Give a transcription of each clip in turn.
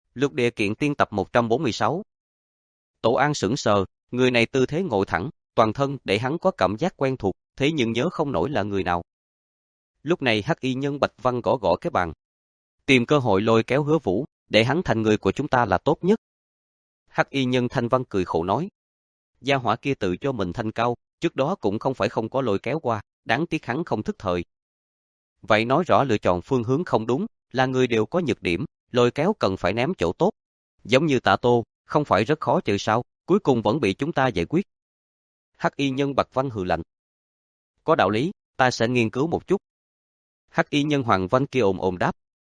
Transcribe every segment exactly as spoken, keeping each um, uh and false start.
Lục địa kiện tiên tập một trăm bốn mươi sáu. Tổ An sững sờ, người này tư thế ngồi thẳng, toàn thân để hắn có cảm giác quen thuộc, thế nhưng nhớ không nổi là người nào. Lúc này Hắc Y Nhân Bạch Văn gõ gõ cái bàn. Tìm cơ hội lôi kéo Hứa Vũ, để hắn thành người của chúng ta là tốt nhất. Hắc Y Nhân Thanh Văn cười khổ nói. Gia hỏa kia tự cho mình thanh cao, trước đó cũng không phải không có lôi kéo qua, đáng tiếc hắn không thức thời. Vậy nói rõ lựa chọn phương hướng không đúng, là người đều có nhược điểm, lôi kéo cần phải ném chỗ tốt. Giống như Tạ Tô, không phải rất khó trừ sao, cuối cùng vẫn bị chúng ta giải quyết. Hắc Y Nhân Bạch Văn hừ lạnh. Có đạo lý, ta sẽ nghiên cứu một chút. Hắc Y Nhân Hoàng Văn kia ồm ồm đáp.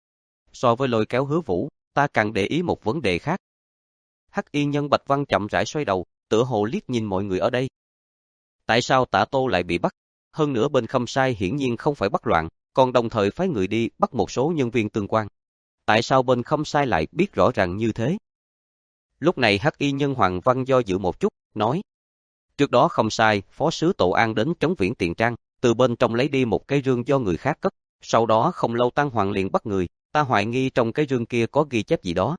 So với lôi kéo Hứa Vũ, ta càng để ý một vấn đề khác. Hắc Y Nhân Bạch Văn chậm rãi xoay đầu, tựa hồ liếc nhìn mọi người ở đây. Tại sao Tạ Tô lại bị bắt? Hơn nữa bên Khâm Sai hiển nhiên không phải bắt loạn, còn đồng thời phái người đi bắt một số nhân viên tương quan. Tại sao bên Khâm Sai lại biết rõ ràng như thế? Lúc này Hắc Y Nhân Hoàng Văn do dự một chút, nói. Trước đó Khâm Sai, phó sứ Tổ An đến Trấn Viễn Tiền Trang, từ bên trong lấy đi một cái rương do người khác cất, sau đó không lâu Tăng Hoàng liền bắt người, ta hoài nghi trong cái rương kia có ghi chép gì đó.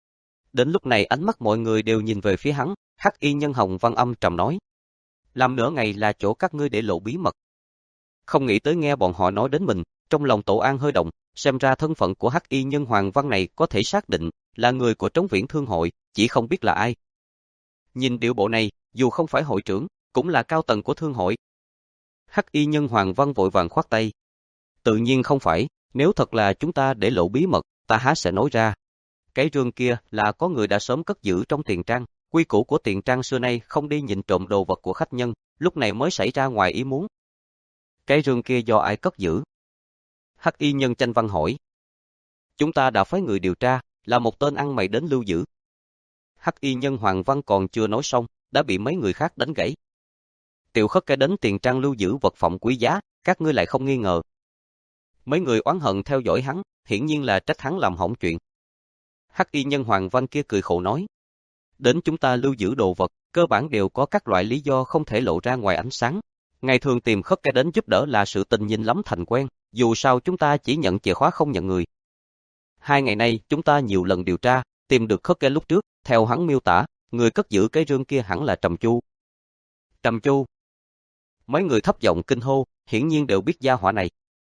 Đến lúc này ánh mắt mọi người đều nhìn về phía hắn, Hắc Y Nhân Hồng Văn âm trầm nói. Làm nửa ngày là chỗ các ngươi để lộ bí mật. Không nghĩ tới nghe bọn họ nói đến mình, trong lòng Tổ An hơi động, xem ra thân phận của Hắc Y Nhân Hoàng Văn này có thể xác định là người của Trấn Viễn Thương hội, chỉ không biết là ai. Nhìn điệu bộ này, dù không phải hội trưởng, cũng là cao tầng của thương hội. Hắc Y Nhân Hoàng Văn vội vàng khoát tay. Tự nhiên không phải, nếu thật là chúng ta để lộ bí mật, ta há sẽ nói ra. Cái rương kia là có người đã sớm cất giữ trong tiền trang, quy củ của tiền trang xưa nay không đi nhìn trộm đồ vật của khách nhân, lúc này mới xảy ra ngoài ý muốn. Cái rương kia do ai cất giữ? Hắc Y Nhân Chanh Văn hỏi. Chúng ta đã phái người điều tra, là một tên ăn mày đến lưu giữ. Hắc Y Nhân Hoàng Văn còn chưa nói xong, đã bị mấy người khác đánh gãy. Tiểu Khất cái đến tiền trang lưu giữ vật phẩm quý giá, các ngươi lại không nghi ngờ. Mấy người oán hận theo dõi hắn, hiển nhiên là trách hắn làm hỏng chuyện. Hắc Y Nhân Hoàng Văn kia cười khổ nói. Đến chúng ta lưu giữ đồ vật, cơ bản đều có các loại lý do không thể lộ ra ngoài ánh sáng. Ngày thường tìm Khất cái đến giúp đỡ là sự tình nhìn lắm thành quen, dù sao chúng ta chỉ nhận chìa khóa không nhận người. Hai ngày nay chúng ta nhiều lần điều tra, tìm được Khất cái lúc trước, theo hắn miêu tả, người cất giữ cái rương kia hẳn là Trầm Chu. Trầm Chu. Mấy người thấp giọng kinh hô, hiển nhiên đều biết gia hỏa này.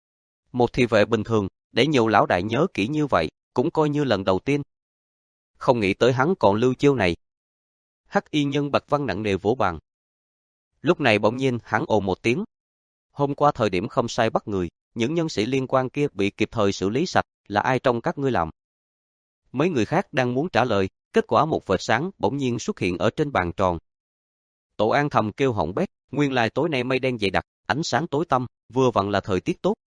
Một thị vệ bình thường, để nhiều lão đại nhớ kỹ như vậy, cũng coi như lần đầu tiên. Không nghĩ tới hắn còn lưu chiêu này. Hắc Y Nhân Bạch Văn nặng nề vỗ bàn. Lúc này bỗng nhiên hắn ồ một tiếng. Hôm qua thời điểm không sai bắt người, những nhân sĩ liên quan kia bị kịp thời xử lý sạch, là ai trong các ngươi làm? Mấy người khác đang muốn trả lời, kết quả một vệt sáng bỗng nhiên xuất hiện ở trên bàn tròn. Tổ An thầm kêu hỏng bét, nguyên lai tối nay mây đen dày đặc, ánh sáng tối tăm, vừa vặn là thời tiết tốt.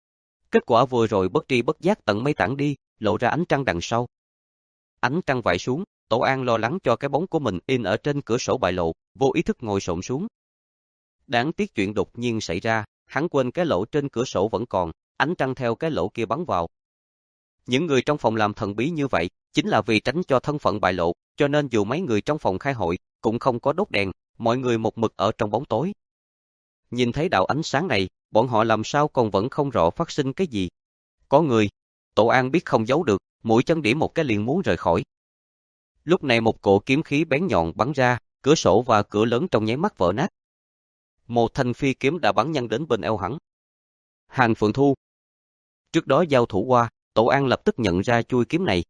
Kết quả vừa rồi bất tri bất giác tận mây tản đi, lộ ra ánh trăng đằng sau. Ánh trăng vãi xuống, Tổ An lo lắng cho cái bóng của mình in ở trên cửa sổ bại lộ, vô ý thức ngồi xổm xuống. Đáng tiếc chuyện đột nhiên xảy ra, hắn quên cái lỗ trên cửa sổ vẫn còn, ánh trăng theo cái lỗ kia bắn vào. Những người trong phòng làm thần bí như vậy, chính là vì tránh cho thân phận bại lộ, cho nên dù mấy người trong phòng khai hội, cũng không có đốt đèn, mọi người một mực ở trong bóng tối. Nhìn thấy đạo ánh sáng này, bọn họ làm sao còn vẫn không rõ phát sinh cái gì. Có người, Tổ An biết không giấu được, mũi chân điểm một cái liền muốn rời khỏi. Lúc này một cỗ kiếm khí bén nhọn bắn ra, cửa sổ và cửa lớn trong nháy mắt vỡ nát. Một thanh phi kiếm đã bắn nhanh đến bên eo hắn. Hàn Phượng Thu. Trước đó giao thủ qua, Tổ An lập tức nhận ra chui kiếm này.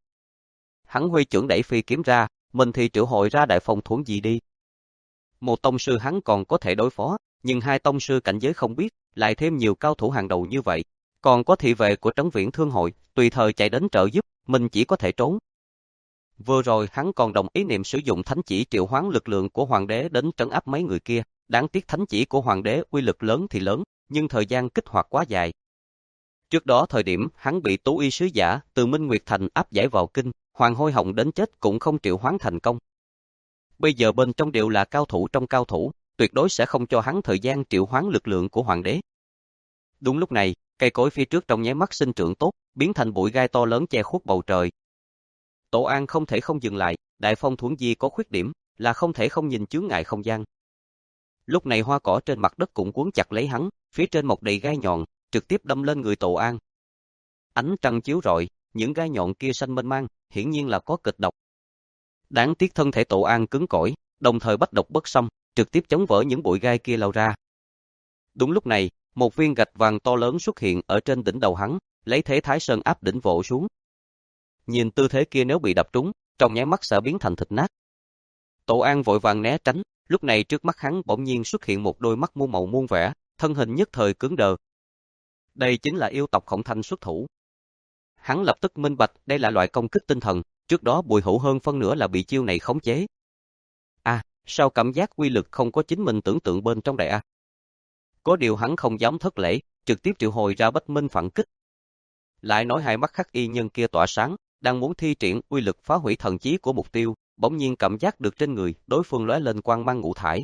Hắn huy chưởng đẩy phi kiếm ra, mình thì triệu hồi ra đại phong thuẫn gì đi. Một tông sư hắn còn có thể đối phó, nhưng hai tông sư cảnh giới không biết, lại thêm nhiều cao thủ hàng đầu như vậy. Còn có thị vệ của Trấn Viễn Thương hội, tùy thời chạy đến trợ giúp, mình chỉ có thể trốn. Vừa rồi hắn còn đồng ý niệm sử dụng thánh chỉ triệu hoán lực lượng của hoàng đế đến trấn áp mấy người kia, đáng tiếc thánh chỉ của hoàng đế uy lực lớn thì lớn, nhưng thời gian kích hoạt quá dài. Trước đó thời điểm hắn bị Tú Y sứ giả từ Minh Nguyệt Thành áp giải vào kinh, Hoàng Hôi Hồng đến chết cũng không triệu hoán thành công. Bây giờ bên trong đều là cao thủ trong cao thủ, tuyệt đối sẽ không cho hắn thời gian triệu hoán lực lượng của hoàng đế. Đúng lúc này, cây cối phía trước trong nháy mắt sinh trưởng tốt, biến thành bụi gai to lớn che khuất bầu trời. Tổ An không thể không dừng lại, đại phong thuẫn di có khuyết điểm, là không thể không nhìn chướng ngại không gian. Lúc này hoa cỏ trên mặt đất cũng cuốn chặt lấy hắn, phía trên một đầy gai nhọn, trực tiếp đâm lên người Tổ An. Ánh trăng chiếu rọi, những gai nhọn kia xanh mênh mang, hiển nhiên là có kịch độc. Đáng tiếc thân thể Tổ An cứng cỏi, đồng thời bách độc bất xâm, trực tiếp chống vỡ những bụi gai kia lao ra. Đúng lúc này, một viên gạch vàng to lớn xuất hiện ở trên đỉnh đầu hắn, lấy thế Thái Sơn áp đỉnh vỗ xuống. Nhìn tư thế kia nếu bị đập trúng, trong nháy mắt sẽ biến thành thịt nát. Tổ An vội vàng né tránh, lúc này trước mắt hắn bỗng nhiên xuất hiện một đôi mắt muôn màu muôn vẻ, thân hình nhất thời cứng đờ. Đây chính là yêu tộc Khổng Thanh xuất thủ. Hắn lập tức minh bạch đây là loại công kích tinh thần, trước đó Bùi Hữu hơn phân nửa là bị chiêu này khống chế. À, sao cảm giác uy lực không có chính mình tưởng tượng bên trong đại a? Có điều hắn không dám thất lễ, trực tiếp triệu hồi ra Bách Minh phản kích. Lại nói hai mắt Hắc Y Nhân kia tỏa sáng, đang muốn thi triển uy lực phá hủy thần trí của mục tiêu, bỗng nhiên cảm giác được trên người đối phương lóe lên quang mang ngũ thải.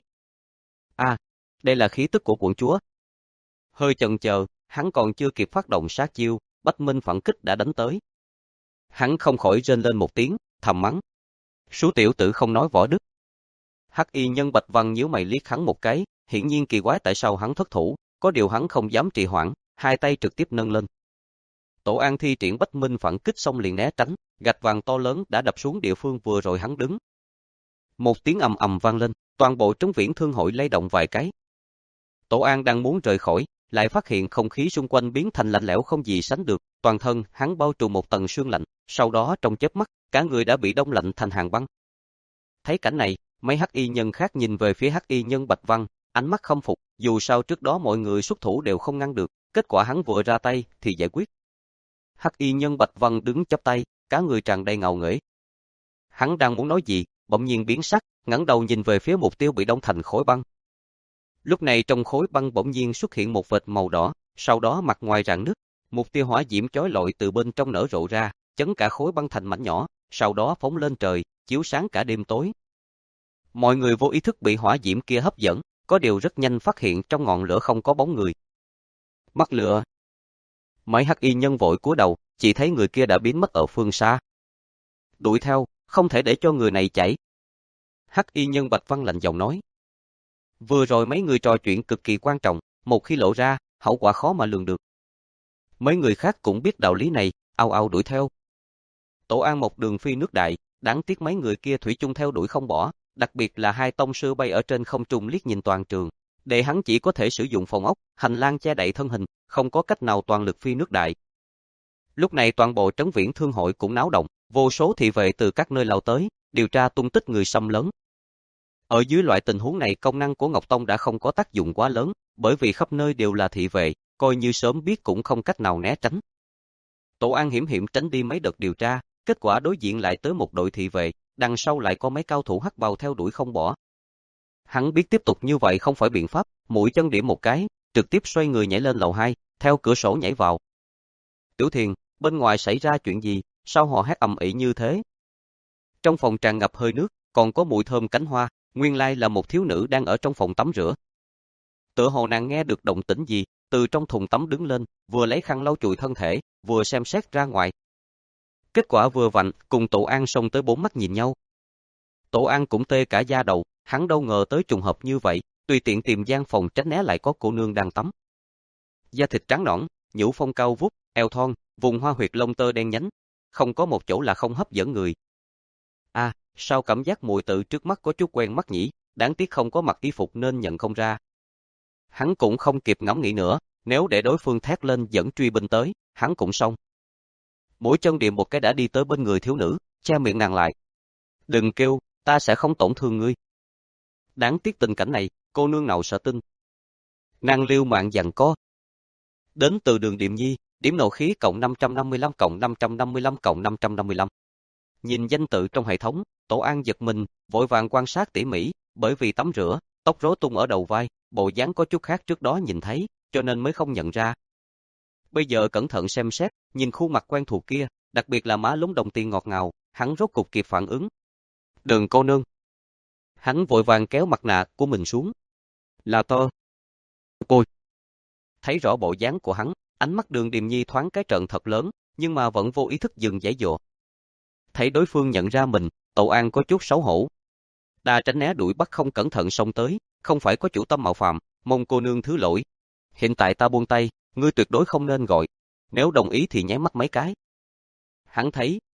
À, đây là khí tức của quận chúa. Hơi chần chờ, hắn còn chưa kịp phát động sát chiêu, Bách Minh phản kích đã đánh tới. Hắn không khỏi rên lên một tiếng, thầm mắng. Số tiểu tử không nói võ đức. Hắc Y Nhân Bạch Văn nhíu mày liếc hắn một cái, hiển nhiên kỳ quái tại sao hắn thất thủ, có điều hắn không dám trì hoãn, hai tay trực tiếp nâng lên. Tổ An thi triển Bách Minh phản kích xong liền né tránh, gạch vàng to lớn đã đập xuống địa phương vừa rồi hắn đứng. Một tiếng ầm ầm vang lên, toàn bộ Trấn Viễn Thương hội lay động vài cái. Tổ An đang muốn rời khỏi, lại phát hiện không khí xung quanh biến thành lạnh lẽo không gì sánh được, toàn thân hắn bao trùm một tầng sương lạnh, sau đó trong chớp mắt, cả người đã bị đông lạnh thành hàng băng. Thấy cảnh này, mấy Hắc Y Nhân khác nhìn về phía Hắc Y Nhân Bạch Văn, ánh mắt khâm phục, dù sao trước đó mọi người xuất thủ đều không ngăn được, kết quả hắn vừa ra tay thì giải quyết. Hắc Y Nhân Bạch Văn đứng chắp tay, cả người tràn đầy ngạo nghễ. Hắn đang muốn nói gì, bỗng nhiên biến sắc, ngẩng đầu nhìn về phía mục tiêu bị đông thành khối băng. Lúc này trong khối băng bỗng nhiên xuất hiện một vệt màu đỏ, sau đó mặt ngoài rạn nứt, một tia hỏa diễm chói lọi từ bên trong nở rộ ra, chấn cả khối băng thành mảnh nhỏ, sau đó phóng lên trời, chiếu sáng cả đêm tối. Mọi người vô ý thức bị hỏa diễm kia hấp dẫn, có điều rất nhanh phát hiện trong ngọn lửa không có bóng người. Mắc lửa. Mấy Hắc Y Nhân vội cúi đầu, chỉ thấy người kia đã biến mất ở phương xa. Đuổi theo, không thể để cho người này chạy. Hắc Y Nhân Bạch Văn lạnh giọng nói. Vừa rồi mấy người trò chuyện cực kỳ quan trọng, một khi lộ ra, hậu quả khó mà lường được. Mấy người khác cũng biết đạo lý này, ao ao đuổi theo. Tổ An một đường phi nước đại, đáng tiếc mấy người kia thủy chung theo đuổi không bỏ, đặc biệt là hai tông sư bay ở trên không trung liếc nhìn toàn trường, để hắn chỉ có thể sử dụng phòng ốc, hành lang che đậy thân hình, không có cách nào toàn lực phi nước đại. Lúc này toàn bộ Trấn Viễn Thương hội cũng náo động, vô số thị vệ từ các nơi lao tới, điều tra tung tích người xâm lấn. Ở dưới loại tình huống này công năng của Ngọc Tông đã không có tác dụng quá lớn, bởi vì khắp nơi đều là thị vệ, coi như sớm biết cũng không cách nào né tránh. Tổ An hiểm hiểm tránh đi mấy đợt điều tra, kết quả đối diện lại tới một đội thị vệ, đằng sau lại có mấy cao thủ hắc bào theo đuổi không bỏ. Hắn biết tiếp tục như vậy không phải biện pháp, mũi chân điểm một cái, trực tiếp xoay người nhảy lên lầu hai, theo cửa sổ nhảy vào. Tiểu Thiền, bên ngoài xảy ra chuyện gì, sao họ hét ầm ĩ như thế? Trong phòng tràn ngập hơi nước, còn có mùi thơm cánh hoa, nguyên lai là một thiếu nữ đang ở trong phòng tắm rửa. Tựa hồ nàng nghe được động tĩnh gì, từ trong thùng tắm đứng lên, vừa lấy khăn lau chùi thân thể, vừa xem xét ra ngoài. Kết quả vừa vặn, cùng Tổ An xông tới bốn mắt nhìn nhau. Tổ An cũng tê cả da đầu, hắn đâu ngờ tới trùng hợp như vậy, tùy tiện tìm gian phòng tránh né lại có cô nương đang tắm. Da thịt trắng nõn, nhũ phong cao vút, eo thon, vùng hoa huyệt lông tơ đen nhánh, không có một chỗ là không hấp dẫn người. À, sao cảm giác mùi tự trước mắt có chút quen mắt nhỉ, đáng tiếc không có mặc y phục nên nhận không ra. Hắn cũng không kịp ngẫm nghĩ nữa, nếu để đối phương thét lên dẫn truy binh tới, hắn cũng xong. Mũi chân điểm một cái đã đi tới bên người thiếu nữ, che miệng nàng lại. Đừng kêu, ta sẽ không tổn thương ngươi. Đáng tiếc tình cảnh này, cô nương nào sợ tin. Nàng liêu mạng giằng co. Đến từ Đường Điềm Nhi, điểm nộ khí cộng năm trăm năm mươi lăm cộng năm trăm năm mươi lăm cộng năm trăm năm mươi lăm. Nhìn danh tự trong hệ thống, Tổ An giật mình, vội vàng quan sát tỉ mỉ, bởi vì tắm rửa, tóc rối tung ở đầu vai, bộ dáng có chút khác trước đó nhìn thấy, cho nên mới không nhận ra. Bây giờ cẩn thận xem xét, nhìn khuôn mặt quen thuộc kia, đặc biệt là má lúm đồng tiền ngọt ngào, hắn rốt cục kịp phản ứng. Đường cô nương. Hắn vội vàng kéo mặt nạ của mình xuống. Là tơ. Cô. Thấy rõ bộ dáng của hắn, ánh mắt Đường Điềm Nhi thoáng cái trợn thật lớn, nhưng mà vẫn vô ý thức dừng giãy giụa. Thấy đối phương nhận ra mình, Tổ An có chút xấu hổ. Đa tránh né đuổi bắt không cẩn thận xông tới, không phải có chủ tâm mạo phạm, mong cô nương thứ lỗi. Hiện tại ta buông tay, ngươi tuyệt đối không nên gọi, nếu đồng ý thì nháy mắt mấy cái. Hắn thấy,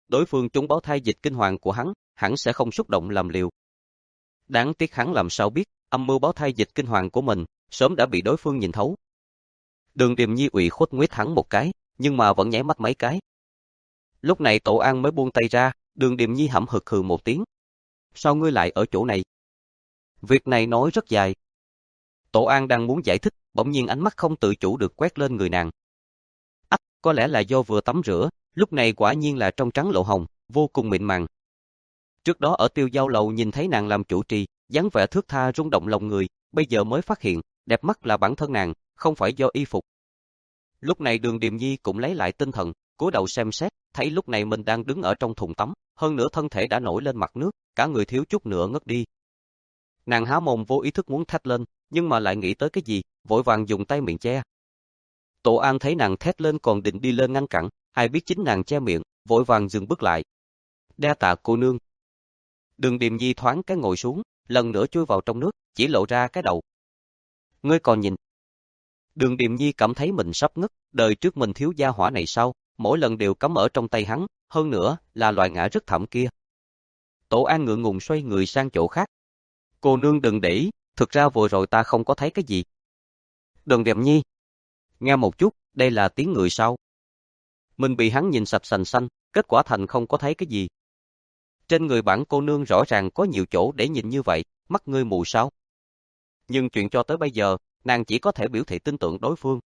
đối phương trúng báo thai dịch kinh hoàng của hắn, hắn sẽ không xúc động làm liều. Đáng tiếc hắn làm sao biết, âm mưu báo thai dịch kinh hoàng của mình, sớm đã bị đối phương nhìn thấu. Đường Điềm Nhi ủy khuất nguyết hắn một cái, nhưng mà vẫn nháy mắt mấy cái. Lúc này Tổ An mới buông tay ra, Đường Điềm Nhi hậm hực hừ một tiếng. Sao ngươi lại ở chỗ này? Việc này nói rất dài. Tổ An đang muốn giải thích, bỗng nhiên ánh mắt không tự chủ được quét lên người nàng. Ách, có lẽ là do vừa tắm rửa, lúc này quả nhiên là trong trắng lộ hồng, vô cùng mịn màng. Trước đó ở Tiêu Giao lầu nhìn thấy nàng làm chủ trì, dáng vẻ thướt tha rung động lòng người, bây giờ mới phát hiện, đẹp mắt là bản thân nàng, không phải do y phục. Lúc này Đường Điềm Nhi cũng lấy lại tinh thần, cúi đầu xem xét, thấy lúc này mình đang đứng ở trong thùng tắm, hơn nữa thân thể đã nổi lên mặt nước, cả người thiếu chút nữa ngất đi. Nàng há mồm vô ý thức muốn thét lên, nhưng mà lại nghĩ tới cái gì, vội vàng dùng tay miệng che. Tổ An thấy nàng thét lên còn định đi lên ngăn cản, ai biết chính nàng che miệng, vội vàng dừng bước lại. Đa tạ cô nương. Đường Điềm Nhi thoáng cái ngồi xuống, lần nữa chui vào trong nước, chỉ lộ ra cái đầu. Ngươi còn nhìn. Đường Điềm Nhi cảm thấy mình sắp ngất, đời trước mình thiếu gia hỏa này sao, mỗi lần đều cắm ở trong tay hắn, hơn nữa là loại ngã rất thảm kia. Tổ An ngượng ngùng xoay người sang chỗ khác. Cô nương đừng để ý, thực ra vừa rồi ta không có thấy cái gì. Đường Điềm Nhi. Nghe một chút, đây là tiếng người sao? Mình bị hắn nhìn sạch sành xanh, kết quả thành không có thấy cái gì. Trên người bản cô nương rõ ràng có nhiều chỗ để nhìn như vậy, mắt ngươi mù sao? Nhưng chuyện cho tới bây giờ, nàng chỉ có thể biểu thị tin tưởng đối phương.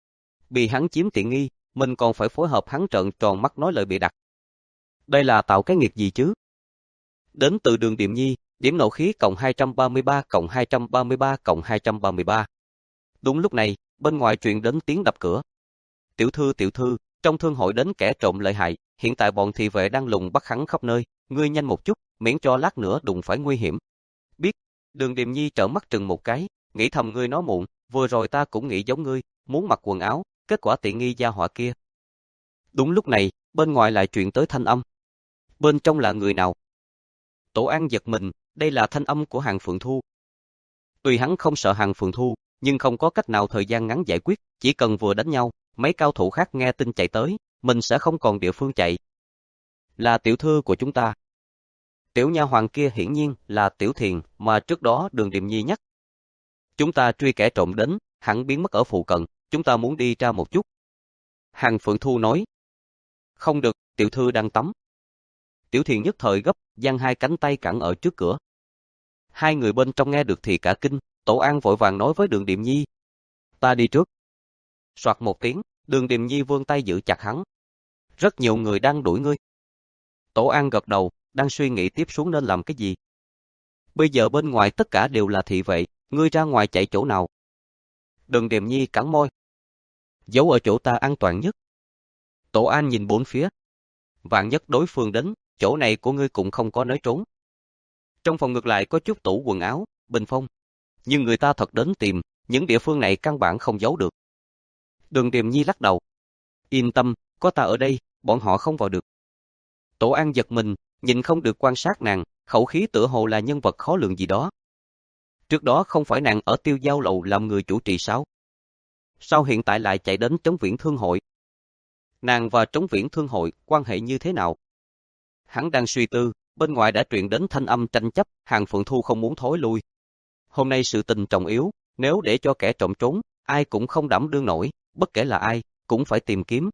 Bị hắn chiếm tiện nghi, mình còn phải phối hợp hắn trợn tròn mắt nói lời bịa đặt. Đây là tạo cái nghiệt gì chứ? Đến từ Đường Điềm Nhi, điểm nộ khí cộng hai trăm ba mươi ba cộng hai trăm ba mươi ba cộng hai trăm ba mươi ba. Đúng lúc này, bên ngoài truyền đến tiếng đập cửa. Tiểu thư tiểu thư, trong thương hội đến kẻ trộm lợi hại, hiện tại bọn thị vệ đang lùng bắt hắn khắp nơi, ngươi nhanh một chút, miễn cho lát nữa đụng phải nguy hiểm. Biết, Đường Điềm Nhi trợn mắt trừng một cái, nghĩ thầm ngươi nói muộn, vừa rồi ta cũng nghĩ giống ngươi, muốn mặc quần áo, kết quả tiện nghi gia họa kia. Đúng lúc này, bên ngoài lại truyền tới thanh âm. Bên trong là người nào? Tổ An giật mình, đây là thanh âm của Hàng Phượng Thu. Tuy hắn không sợ Hàng Phượng Thu, nhưng không có cách nào thời gian ngắn giải quyết, chỉ cần vừa đánh nhau, mấy cao thủ khác nghe tin chạy tới, mình sẽ không còn địa phương chạy. Là tiểu thư của chúng ta. Tiểu nha hoàng kia hiển nhiên là Tiểu Thiền mà trước đó Đường Điềm Nhi nhắc. Chúng ta truy kẻ trộm đến, hẳn biến mất ở phụ cận, chúng ta muốn đi ra một chút. Hàng Phượng Thu nói. Không được, tiểu thư đang tắm. Tiểu Thiền nhất thời gấp, giang hai cánh tay cản ở trước cửa. Hai người bên trong nghe được thì cả kinh, Tổ An vội vàng nói với Đường Điềm Nhi. Ta đi trước. Soạt một tiếng, Đường Điềm Nhi vươn tay giữ chặt hắn. Rất nhiều người đang đuổi ngươi. Tổ An gật đầu, đang suy nghĩ tiếp xuống nên làm cái gì. Bây giờ bên ngoài tất cả đều là thị vệ, ngươi ra ngoài chạy chỗ nào? Đường Điềm Nhi cắn môi. Giấu ở chỗ ta an toàn nhất. Tổ An nhìn bốn phía. Vạn nhất đối phương đến, chỗ này của ngươi cũng không có nơi trốn. Trong phòng ngược lại có chút tủ quần áo, bình phong. Nhưng người ta thật đến tìm, những địa phương này căn bản không giấu được. Đường Điềm Nhi lắc đầu. Yên tâm, có ta ở đây, bọn họ không vào được. Tổ An giật mình, nhìn không được quan sát nàng, khẩu khí tựa hồ là nhân vật khó lường gì đó. Trước đó không phải nàng ở Tiêu Giao lầu làm người chủ trì sao? Sao hiện tại lại chạy đến Trấn Viễn Thương hội? Nàng và Trấn Viễn Thương hội quan hệ như thế nào? Hắn đang suy tư, bên ngoài đã truyền đến thanh âm tranh chấp, Hàng Phượng Thu không muốn thối lui. Hôm nay sự tình trọng yếu, nếu để cho kẻ trộm trốn, ai cũng không đảm đương nổi, bất kể là ai, cũng phải tìm kiếm.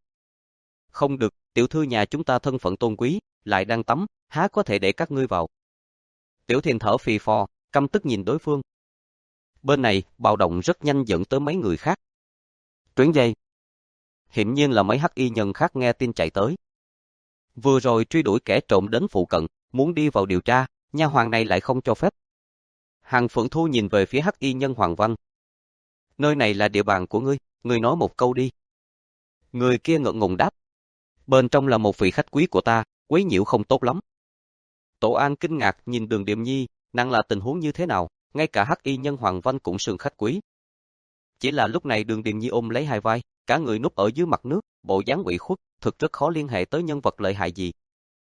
Không được, tiểu thư nhà chúng ta thân phận tôn quý, lại đang tắm, há có thể để các ngươi vào. Tiểu Thiền thở phì phò, căm tức nhìn đối phương. Bên này, bạo động rất nhanh dẫn tới mấy người khác. Tuyến dây. Hiển nhiên là mấy hắc y nhân khác nghe tin chạy tới. Vừa rồi truy đuổi kẻ trộm đến phụ cận, muốn đi vào điều tra, nha hoàng này lại không cho phép. Hàng Phượng Thu nhìn về phía hắc y nhân Hoàng Văn. Nơi này là địa bàn của ngươi, ngươi nói một câu đi. Người kia ngượng ngùng đáp. Bên trong là một vị khách quý của ta, quấy nhiễu không tốt lắm. Tổ An kinh ngạc nhìn Đường Điềm Nhi, nàng là tình huống như thế nào, ngay cả hắc y nhân Hoàng Văn cũng sườn khách quý. Chỉ là lúc này Đường Điềm Nhi ôm lấy hai vai, cả người núp ở dưới mặt nước, bộ dáng ủy khuất, thực rất khó liên hệ tới nhân vật lợi hại gì.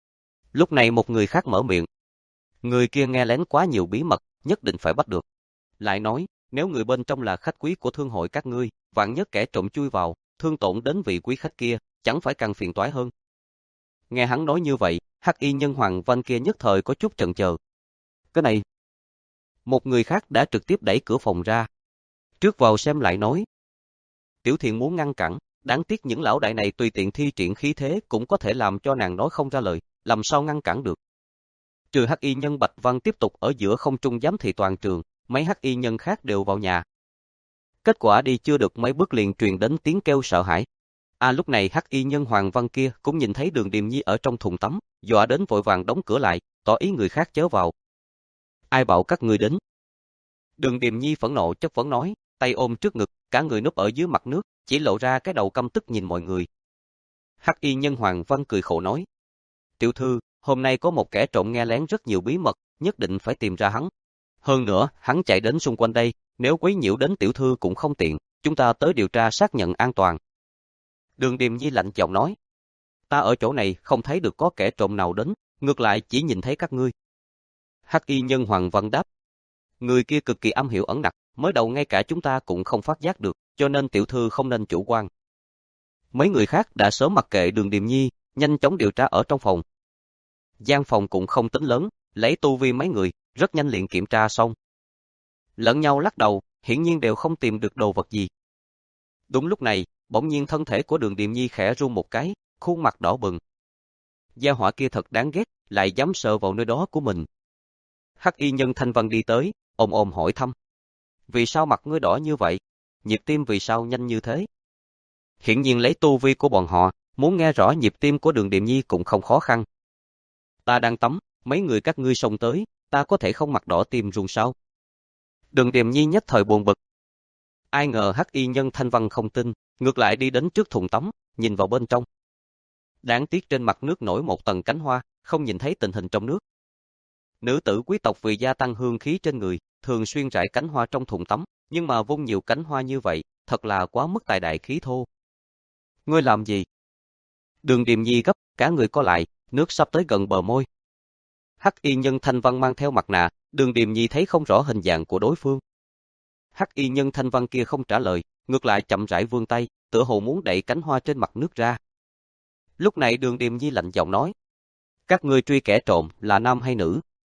Lúc này một người khác mở miệng. Người kia nghe lén quá nhiều bí mật, nhất định phải bắt được. Lại nói, nếu người bên trong là khách quý của thương hội các ngươi, vạn nhất kẻ trộm chui vào, thương tổn đến vị quý khách kia, chẳng phải càng phiền toái hơn. Nghe hắn nói như vậy, hắc y nhân Hoàng Văn kia nhất thời có chút chần chờ. Cái này, một người khác đã trực tiếp đẩy cửa phòng ra. Trước vào xem lại nói. Tiểu Thiền muốn ngăn cản, đáng tiếc những lão đại này tùy tiện thi triển khí thế cũng có thể làm cho nàng nói không ra lời, làm sao ngăn cản được. Trừ hắc y nhân Bạch Văn tiếp tục ở giữa không trung giám thị toàn trường, mấy hắc y nhân khác đều vào nhà. Kết quả đi chưa được mấy bước liền truyền đến tiếng kêu sợ hãi. À lúc này hắc y nhân Hoàng Văn kia cũng nhìn thấy Đường Điềm Nhi ở trong thùng tắm, dọa đến vội vàng đóng cửa lại, tỏ ý người khác chớ vào. Ai bảo các ngươi đến? Đường Điềm Nhi phẫn nộ chất vấn nói, tay ôm trước ngực, cả người núp ở dưới mặt nước, chỉ lộ ra cái đầu căm tức nhìn mọi người. Hắc y nhân Hoàng Văn cười khổ nói, tiểu thư, hôm nay có một kẻ trộm nghe lén rất nhiều bí mật, nhất định phải tìm ra hắn. Hơn nữa, hắn chạy đến xung quanh đây, nếu quấy nhiễu đến tiểu thư cũng không tiện, chúng ta tới điều tra xác nhận an toàn. Đường Điềm Nhi lạnh giọng nói, ta ở chỗ này không thấy được có kẻ trộm nào đến, ngược lại chỉ nhìn thấy các ngươi. Hắc y nhân Hoàng Văn đáp, người kia cực kỳ âm hiểm ẩn nặc, mới đầu ngay cả chúng ta cũng không phát giác được, cho nên tiểu thư không nên chủ quan. Mấy người khác đã sớm mặc kệ Đường Điềm Nhi, nhanh chóng điều tra ở trong phòng. Gian phòng cũng không tính lớn, lấy tu vi mấy người, rất nhanh liền kiểm tra xong. Lẫn nhau lắc đầu, hiển nhiên đều không tìm được đồ vật gì. Đúng lúc này, bỗng nhiên thân thể của Đường Điềm Nhi khẽ run một cái, khuôn mặt đỏ bừng. Gia hỏa kia thật đáng ghét, lại dám sờ vào nơi đó của mình. Hắc y nhân Thanh Văn đi tới, ôm ôm hỏi thăm. Vì sao mặt ngươi đỏ như vậy? Nhịp tim vì sao nhanh như thế? Hiển nhiên lấy tu vi của bọn họ, muốn nghe rõ nhịp tim của Đường Điềm Nhi cũng không khó khăn. Ta đang tắm, mấy người các ngươi xông tới, ta có thể không mặt đỏ tim run sao? Đường Điềm Nhi nhất thời buồn bực. Ai ngờ hắc y nhân Thanh Văn không tin, ngược lại đi đến trước thùng tắm, nhìn vào bên trong. Đáng tiếc trên mặt nước nổi một tầng cánh hoa, không nhìn thấy tình hình trong nước. Nữ tử quý tộc vì gia tăng hương khí trên người, thường xuyên rải cánh hoa trong thùng tắm, nhưng mà vung nhiều cánh hoa như vậy, thật là quá mức tài đại khí thô. Ngươi làm gì? Đường Điềm Nhi gấp, cả người co lại, nước sắp tới gần bờ môi. Hắc y nhân Thanh Văn mang theo mặt nạ, Đường Điềm Nhi thấy không rõ hình dạng của đối phương. Hắc y nhân Thanh Văn kia không trả lời, ngược lại chậm rãi vươn tay, tựa hồ muốn đẩy cánh hoa trên mặt nước ra. Lúc này Đường Điềm Nhi lạnh giọng nói, các ngươi truy kẻ trộm là nam hay nữ?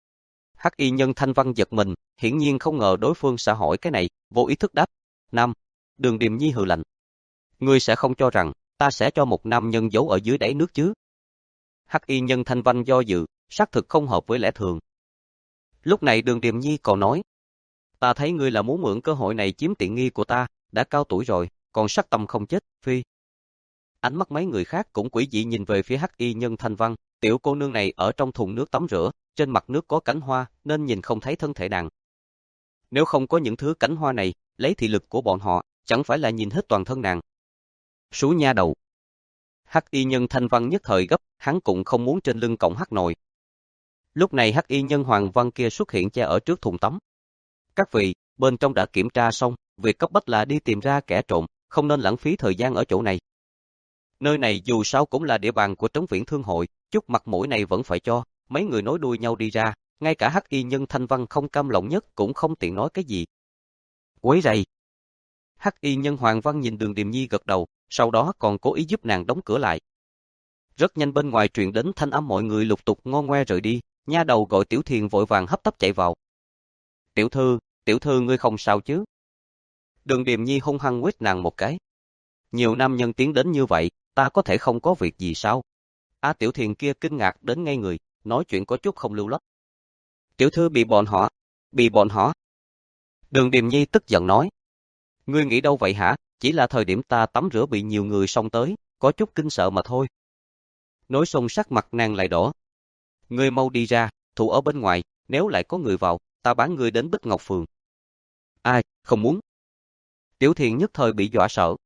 Hắc y nhân Thanh Văn giật mình, hiển nhiên không ngờ đối phương sẽ hỏi cái này, vô ý thức đáp, nam. Đường Điềm Nhi hừ lạnh, ngươi sẽ không cho rằng ta sẽ cho một nam nhân giấu ở dưới đáy nước chứ? Hắc y nhân Thanh Văn do dự, xác thực không hợp với lẽ thường. Lúc này Đường Điềm Nhi còn nói, ta thấy ngươi là muốn mượn cơ hội này chiếm tiện nghi của ta, đã cao tuổi rồi, còn sắc tâm không chết, phi. Ánh mắt mấy người khác cũng quỷ dị nhìn về phía hắc y nhân Thanh Văn, tiểu cô nương này ở trong thùng nước tắm rửa, trên mặt nước có cánh hoa nên nhìn không thấy thân thể nàng. Nếu không có những thứ cánh hoa này, lấy thị lực của bọn họ, chẳng phải là nhìn hết toàn thân nàng. Sú nha đầu. Hắc y nhân Thanh Văn nhất thời gấp, hắn cũng không muốn trên lưng cõng hắc nồi. Lúc này hắc y nhân Hoàng Văn kia xuất hiện che ở trước thùng tắm. Các vị, bên trong đã kiểm tra xong, việc cấp bách là đi tìm ra kẻ trộm, không nên lãng phí thời gian ở chỗ này. Nơi này dù sao cũng là địa bàn của Trấn Viễn Thương hội, chút mặt mũi này vẫn phải cho. Mấy người nối đuôi nhau đi ra, ngay cả hắc y nhân Thanh Văn không cam lòng nhất cũng không tiện nói cái gì. Quấy rầy. Hắc y nhân Hoàng Văn nhìn Đường Điềm Nhi gật đầu, sau đó còn cố ý giúp nàng đóng cửa lại. Rất nhanh bên ngoài truyền đến thanh âm mọi người lục tục ngo ngoe rời đi, nha đầu gọi Tiểu Thiền vội vàng hấp tấp chạy vào. Tiểu thư, tiểu thư ngươi không sao chứ? Đường Điềm Nhi hung hăng quýt nàng một cái. Nhiều nam nhân tiến đến như vậy, ta có thể không có việc gì sao? A Tiểu Thiền kia kinh ngạc đến ngay người, nói chuyện có chút không lưu loát. Tiểu thư bị bọn họ, bị bọn họ. Đường Điềm Nhi tức giận nói. Ngươi nghĩ đâu vậy hả, chỉ là thời điểm ta tắm rửa bị nhiều người xông tới, có chút kinh sợ mà thôi. Nói xong sắc mặt nàng lại đỏ. Ngươi mau đi ra, thủ ở bên ngoài, nếu lại có người vào, ta bán ngươi đến Bích Ngọc Phường. Ai, không muốn. Tiểu Thiền nhất thời bị dọa sợ.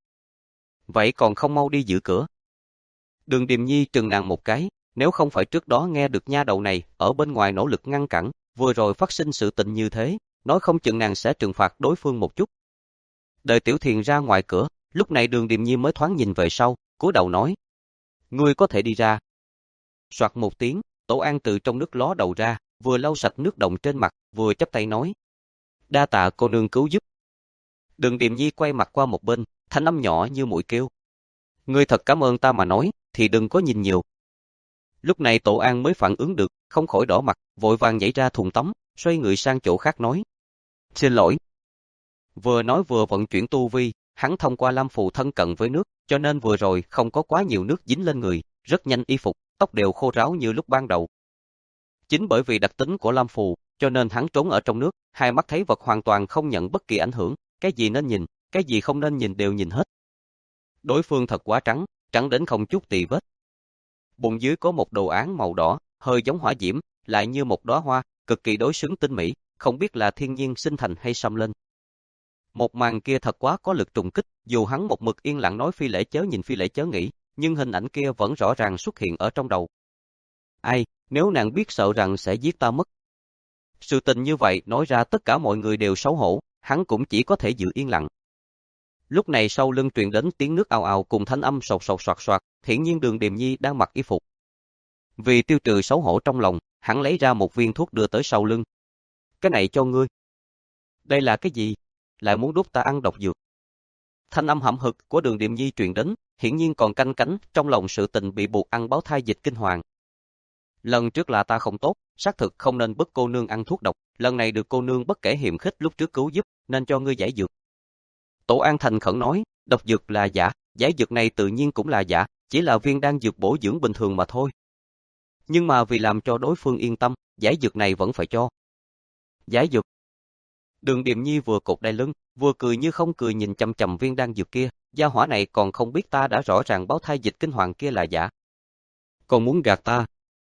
Vậy còn không mau đi giữ cửa. Đường Điềm Nhi trừng nàng một cái, nếu không phải trước đó nghe được nha đầu này ở bên ngoài nỗ lực ngăn cản, vừa rồi phát sinh sự tình như thế, nói không chừng nàng sẽ trừng phạt đối phương một chút. Đợi Tiểu Thiền ra ngoài cửa, lúc này Đường Điềm Nhi mới thoáng nhìn về sau, cúi đầu nói. Ngươi có thể đi ra. Soạt một tiếng, Tổ An từ trong nước ló đầu ra, vừa lau sạch nước động trên mặt, vừa chắp tay nói. Đa tạ cô nương cứu giúp. Đường Điềm Nhi quay mặt qua một bên, thanh âm nhỏ như muội kêu. Ngươi thật cảm ơn ta mà nói, thì đừng có nhìn nhiều. Lúc này Tổ An mới phản ứng được, không khỏi đỏ mặt, vội vàng nhảy ra thùng tắm, xoay người sang chỗ khác nói. Xin lỗi. Vừa nói vừa vận chuyển tu vi, hắn thông qua Lam Phù thân cận với nước, cho nên vừa rồi không có quá nhiều nước dính lên người, rất nhanh y phục, tóc đều khô ráo như lúc ban đầu. Chính bởi vì đặc tính của Lam Phù, cho nên hắn trốn ở trong nước, hai mắt thấy vật hoàn toàn không nhận bất kỳ ảnh hưởng, cái gì nên nhìn, cái gì không nên nhìn đều nhìn hết. Đối phương thật quá trắng, trắng đến không chút tì vết. Bụng dưới có một đồ án màu đỏ, hơi giống hỏa diễm, lại như một đóa hoa, cực kỳ đối xứng tinh mỹ, không biết là thiên nhiên sinh thành hay xăm lên. Một màn kia thật quá có lực trùng kích, dù hắn một mực yên lặng nói phi lễ chớ nhìn phi lễ chớ nghĩ, nhưng hình ảnh kia vẫn rõ ràng xuất hiện ở trong đầu. Ai, nếu nàng biết sợ rằng sẽ giết ta mất. Sự tình như vậy nói ra tất cả mọi người đều xấu hổ, hắn cũng chỉ có thể giữ yên lặng. Lúc này sau lưng truyền đến tiếng nước ào ào cùng thanh âm sột sột soạt soạt, hiển nhiên Đường Điềm Nhi đang mặc y phục. Vì tiêu trừ xấu hổ trong lòng, hắn lấy ra một viên thuốc đưa tới sau lưng. Cái này cho ngươi. Đây là cái gì? Lại muốn đút ta ăn độc dược. Thanh âm hậm hực của Đường Điềm Nhi truyền đến, hiển nhiên còn canh cánh trong lòng sự tình bị buộc ăn báo thai dịch kinh hoàng. Lần trước là ta không tốt, xác thực không nên bức cô nương ăn thuốc độc, lần này được cô nương bất kể hiềm khích lúc trước cứu giúp, nên cho ngươi giải dược. Tổ An thành khẩn nói, độc dược là giả, giải dược này tự nhiên cũng là giả, chỉ là viên đan dược bổ dưỡng bình thường mà thôi. Nhưng mà vì làm cho đối phương yên tâm, giải dược này vẫn phải cho. Giải dược. Đường Điềm Nhi vừa cột đai lưng, vừa cười như không cười nhìn chằm chằm viên đan dược kia, gia hỏa này còn không biết ta đã rõ ràng báo thai dịch kinh hoàng kia là giả. Còn muốn gạt ta.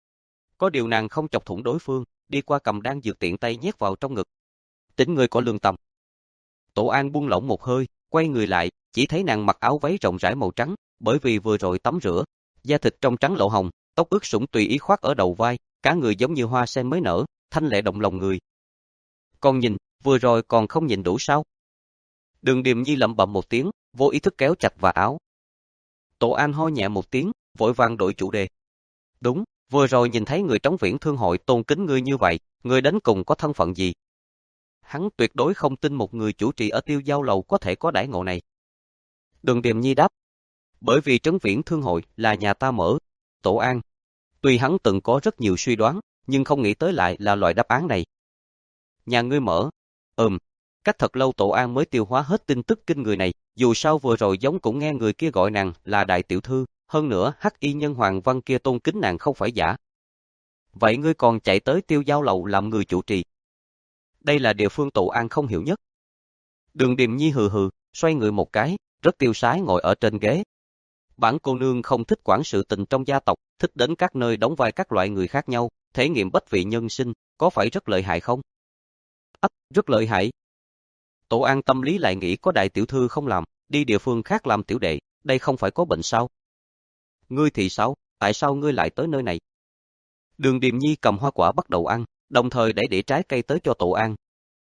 Có điều nàng không chọc thủng đối phương, đi qua cầm đan dược tiện tay nhét vào trong ngực. Tính người có lương tâm. Tổ An buông lỏng một hơi, quay người lại, chỉ thấy nàng mặc áo váy rộng rãi màu trắng, bởi vì vừa rồi tắm rửa, da thịt trong trắng lộ hồng, tóc ướt sũng tùy ý khoác ở đầu vai, cả người giống như hoa sen mới nở, thanh lệ động lòng người. Còn nhìn, vừa rồi còn không nhìn đủ sao? Đường Điềm Nhi lẩm bẩm một tiếng, vô ý thức kéo chặt và áo. Tổ An ho nhẹ một tiếng, vội vàng đổi chủ đề. Đúng, vừa rồi nhìn thấy người Trống Viễn Thương hội tôn kính ngươi như vậy, ngươi đến cùng có thân phận gì? Hắn tuyệt đối không tin một người chủ trì ở Tiêu Giao lầu có thể có đãi ngộ này. Đường Điềm Nhi đáp. Bởi vì Trấn Viễn Thương hội là nhà ta mở. Tổ An. Tuy hắn từng có rất nhiều suy đoán, nhưng không nghĩ tới lại là loại đáp án này. Nhà ngươi mở. Ừm. Cách thật lâu Tổ An mới tiêu hóa hết tin tức kinh người này, dù sao vừa rồi giống cũng nghe người kia gọi nàng là đại tiểu thư, hơn nữa hắc y nhân Hoàng Văn kia tôn kính nàng không phải giả. Vậy ngươi còn chạy tới Tiêu Giao lầu làm người chủ trì. Đây là địa phương Tổ An không hiểu nhất. Đường Điềm Nhi hừ hừ, xoay người một cái, rất tiêu sái ngồi ở trên ghế. Bản cô nương không thích quản sự tình trong gia tộc, thích đến các nơi đóng vai các loại người khác nhau, thể nghiệm bách vị nhân sinh, có phải rất lợi hại không? Ách, rất lợi hại. Tổ An tâm lý lại nghĩ có đại tiểu thư không làm, đi địa phương khác làm tiểu đệ, đây không phải có bệnh sao? Ngươi thì sao, tại sao ngươi lại tới nơi này? Đường Điềm Nhi cầm hoa quả bắt đầu ăn, đồng thời đẩy đĩa trái cây tới cho Tổ An.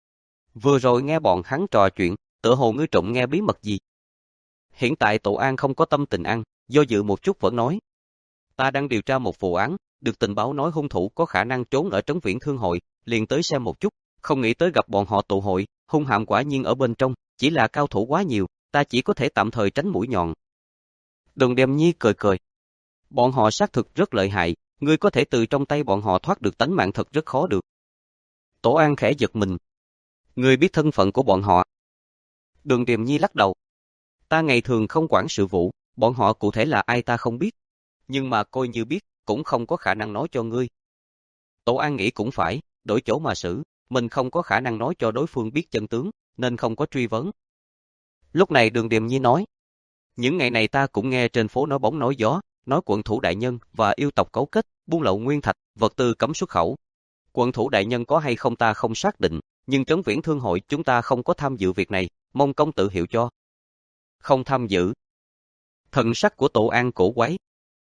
Vừa rồi nghe bọn hắn trò chuyện, tựa hồ ngươi trộm nghe bí mật gì. Hiện tại Tổ An không có tâm tình ăn, do dự một chút vẫn nói. Ta đang điều tra một vụ án, được tình báo nói hung thủ có khả năng trốn ở Trấn Viễn Thương hội, liền tới xem một chút, không nghĩ tới gặp bọn họ tụ hội, hung hãm quả nhiên ở bên trong, chỉ là cao thủ quá nhiều, ta chỉ có thể tạm thời tránh mũi nhọn. Đường Điềm Nhi cười cười. Bọn họ xác thực rất lợi hại, ngươi có thể từ trong tay bọn họ thoát được tánh mạng thật rất khó được. Tổ An khẽ giật mình. Ngươi biết thân phận của bọn họ. Đường Điềm Nhi lắc đầu. Ta ngày thường không quản sự vụ, bọn họ cụ thể là ai ta không biết. Nhưng mà coi như biết, cũng không có khả năng nói cho ngươi. Tổ An nghĩ cũng phải, đổi chỗ mà xử, mình không có khả năng nói cho đối phương biết chân tướng, nên không có truy vấn. Lúc này Đường Điềm Nhi nói. Những ngày này ta cũng nghe trên phố nói bóng nói gió, nói quận thủ đại nhân và yêu tộc cấu kết, buôn lậu nguyên thạch, vật tư cấm xuất khẩu. Quận thủ đại nhân có hay không ta không xác định, nhưng Trấn Viễn Thương hội chúng ta không có tham dự việc này, mong công tử hiểu cho. Không tham dự. Thần sắc của Tổ An cổ quái.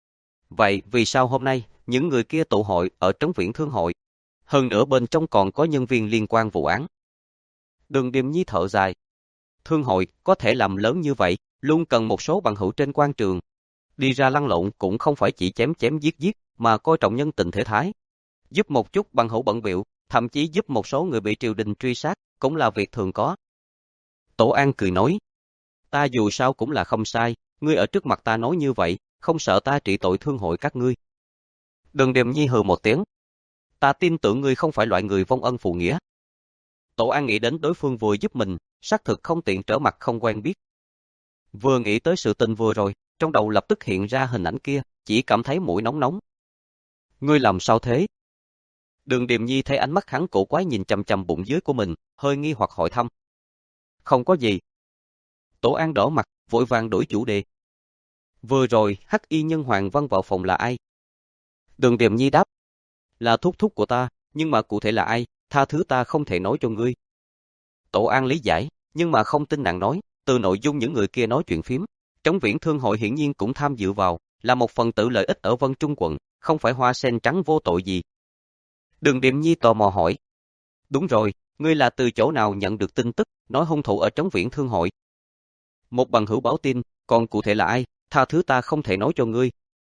Vậy vì sao hôm nay, những người kia tụ hội ở Trấn Viễn Thương hội? Hơn nữa bên trong còn có nhân viên liên quan vụ án. Đường Điềm Nhi thở dài. Thương hội có thể làm lớn như vậy, luôn cần một số bằng hữu trên quan trường. Đi ra lăn lộn cũng không phải chỉ chém chém giết giết, mà coi trọng nhân tình thể thái. Giúp một chút bằng hữu bận bịu, thậm chí giúp một số người bị triều đình truy sát, cũng là việc thường có. Tổ An cười nói. Ta dù sao cũng là không sai, ngươi ở trước mặt ta nói như vậy, không sợ ta trị tội thương hội các ngươi. Đường Điềm Nhi hừ một tiếng. Ta tin tưởng ngươi không phải loại người vong ân phụ nghĩa. Tổ An nghĩ đến đối phương vừa giúp mình, xác thực không tiện trở mặt không quen biết. Vừa nghĩ tới sự tình vừa rồi, trong đầu lập tức hiện ra hình ảnh kia, chỉ cảm thấy mũi nóng nóng. Ngươi làm sao thế? Đường Điềm Nhi thấy ánh mắt hắn cổ quái nhìn chằm chằm bụng dưới của mình, hơi nghi hoặc hỏi thăm. Không có gì. Tổ An đỏ mặt, vội vàng đổi chủ đề. Vừa rồi, hắc y nhân Hoàng Văn vào phòng là ai? Đường Điềm Nhi đáp. Là thúc thúc của ta, nhưng mà cụ thể là ai, tha thứ ta không thể nói cho ngươi. Tổ An lý giải, nhưng mà không tin nàng nói, từ nội dung những người kia nói chuyện phím. Trống Viễn Thương hội hiển nhiên cũng tham dự vào, là một phần tử lợi ích ở Vân Trung quận, không phải hoa sen trắng vô tội gì. Đường Điềm Nhi tò mò hỏi. Đúng rồi, ngươi là từ chỗ nào nhận được tin tức, nói hung thủ ở Trống Viễn Thương hội? Một bằng hữu báo tin, còn cụ thể là ai, tha thứ ta không thể nói cho ngươi.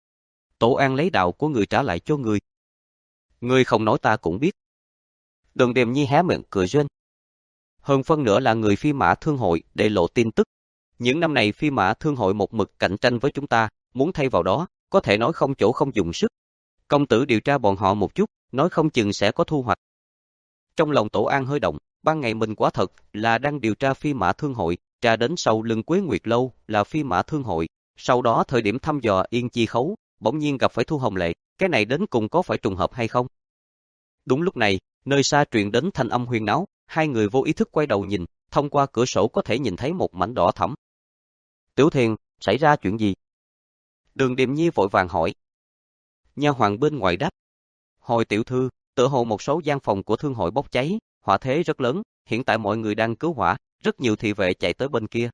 Tổ An lấy đạo của người trả lại cho ngươi. Ngươi không nói ta cũng biết. Đường Điềm Nhi hé miệng cười duyên. Hơn phân nữa là người Phi Mã Thương hội để lộ tin tức. Những năm này Phi Mã Thương hội một mực cạnh tranh với chúng ta, muốn thay vào đó, có thể nói không chỗ không dùng sức. Công tử điều tra bọn họ một chút, nói không chừng sẽ có thu hoạch. Trong lòng Tổ An hơi động, ban ngày mình quả thật là đang điều tra Phi Mã Thương hội, tra đến sau lưng Quế Nguyệt Lâu là Phi Mã Thương hội. Sau đó thời điểm thăm dò Yên Chi Khấu, bỗng nhiên gặp phải Thu Hồng Lệ, cái này đến cùng có phải trùng hợp hay không? Đúng lúc này, nơi xa truyền đến thanh âm huyên náo, hai người vô ý thức quay đầu nhìn, thông qua cửa sổ có thể nhìn thấy một mảnh đỏ thẫm. Tiểu Thiền, xảy ra chuyện gì? Đường Điềm Nhi vội vàng hỏi. Nha hoàn bên ngoài đáp. Hồi tiểu thư, tựa hồ một số gian phòng của thương hội bốc cháy, hỏa thế rất lớn, hiện tại mọi người đang cứu hỏa, rất nhiều thị vệ chạy tới bên kia.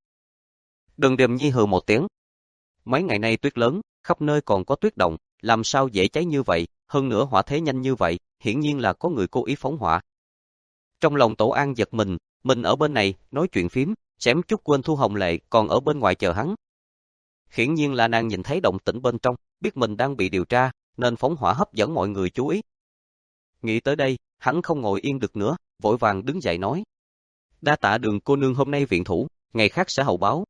Đường Điềm Nhi hừ một tiếng. Mấy ngày nay tuyết lớn, khắp nơi còn có tuyết động, làm sao dễ cháy như vậy, hơn nữa hỏa thế nhanh như vậy, hiển nhiên là có người cố ý phóng hỏa. Trong lòng Tổ An giật mình, mình ở bên này, nói chuyện phím, xém chút quên Thu Hồng Lệ còn ở bên ngoài chờ hắn. Hiển nhiên là nàng nhìn thấy động tĩnh bên trong, biết mình đang bị điều tra, nên phóng hỏa hấp dẫn mọi người chú ý. Nghĩ tới đây, hắn không ngồi yên được nữa, vội vàng đứng dậy nói. Đa tạ Đường cô nương hôm nay viện thủ, ngày khác sẽ hậu báo.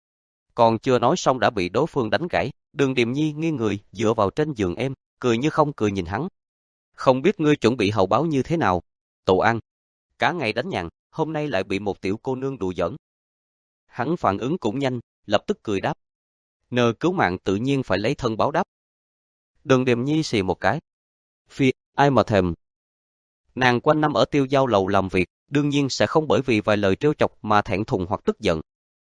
Còn chưa nói xong đã bị đối phương đánh gãy, Đường Điềm Nhi nghiêng người, dựa vào trên giường em, cười như không cười nhìn hắn. Không biết ngươi chuẩn bị hậu báo như thế nào, Tổ An. Cả ngày đánh nhàn, hôm nay lại bị một tiểu cô nương đùa giỡn. Hắn phản ứng cũng nhanh, lập tức cười đáp. Nờ cứu mạng tự nhiên phải lấy thân báo đáp. Đường Điềm Nhi xì một cái. Phi, ai mà thèm. Nàng quanh năm ở Tiêu Giao lầu làm việc, đương nhiên sẽ không bởi vì vài lời trêu chọc mà thẹn thùng hoặc tức giận.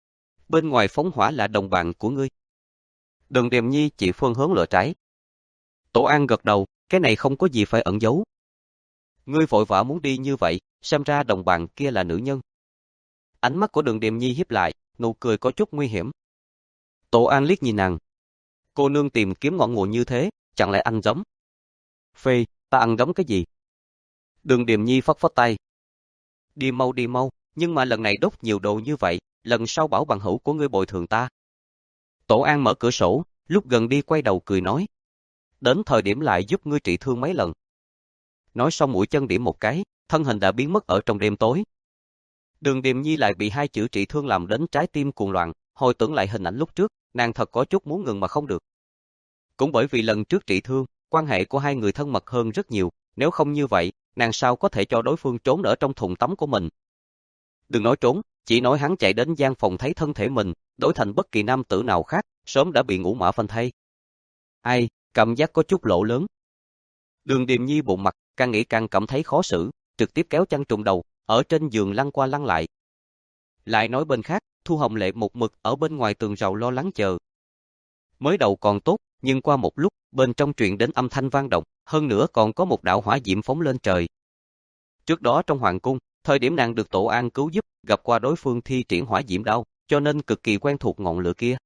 Bên ngoài phóng hỏa là đồng bạn của ngươi. Đường Điềm Nhi chỉ phương hướng lựa trái. Tổ An gật đầu, cái này không có gì phải ẩn giấu. Ngươi vội vã muốn đi như vậy, xem ra đồng bạn kia là nữ nhân. Ánh mắt của Đường Điềm Nhi hiếp lại, nụ cười có chút nguy hiểm. Tổ An liếc nhìn nàng. Cô nương tìm kiếm ngọn nguồn như thế, chẳng lẽ ăn giấm? Phê, ta ăn giấm cái gì? Đường Điềm Nhi phất phất tay. Đi mau đi mau, nhưng mà lần này đốt nhiều đồ như vậy, lần sau bảo bằng hữu của ngươi bồi thường ta. Tổ An mở cửa sổ, lúc gần đi quay đầu cười nói. Đến thời điểm lại giúp ngươi trị thương mấy lần. Nói xong mũi chân điểm một cái, thân hình đã biến mất ở trong đêm tối. Đường Điềm Nhi lại bị hai chữ trị thương làm đến trái tim cuồng loạn, hồi tưởng lại hình ảnh lúc trước, nàng thật có chút muốn ngừng mà không được. Cũng bởi vì lần trước trị thương, quan hệ của hai người thân mật hơn rất nhiều, nếu không như vậy, nàng sao có thể cho đối phương trốn ở trong thùng tắm của mình. Đừng nói trốn, chỉ nói hắn chạy đến gian phòng thấy thân thể mình, đổi thành bất kỳ nam tử nào khác, sớm đã bị ngũ mã phanh thây. Ai, cảm giác có chút lỗ lớn. Đường Điềm Nhi bụng mặt, càng nghĩ càng cảm thấy khó xử, trực tiếp kéo chăn trùm đầu, ở trên giường lăn qua lăn lại. Lại nói bên khác, Thu Hồng Lệ một mực ở bên ngoài tường rào lo lắng chờ. Mới đầu còn tốt, nhưng qua một lúc, bên trong truyền đến âm thanh vang động, hơn nữa còn có một đạo hỏa diễm phóng lên trời. Trước đó trong hoàng cung, thời điểm nàng được Tổ An cứu giúp, gặp qua đối phương thi triển hỏa diễm đao, cho nên cực kỳ quen thuộc ngọn lửa kia.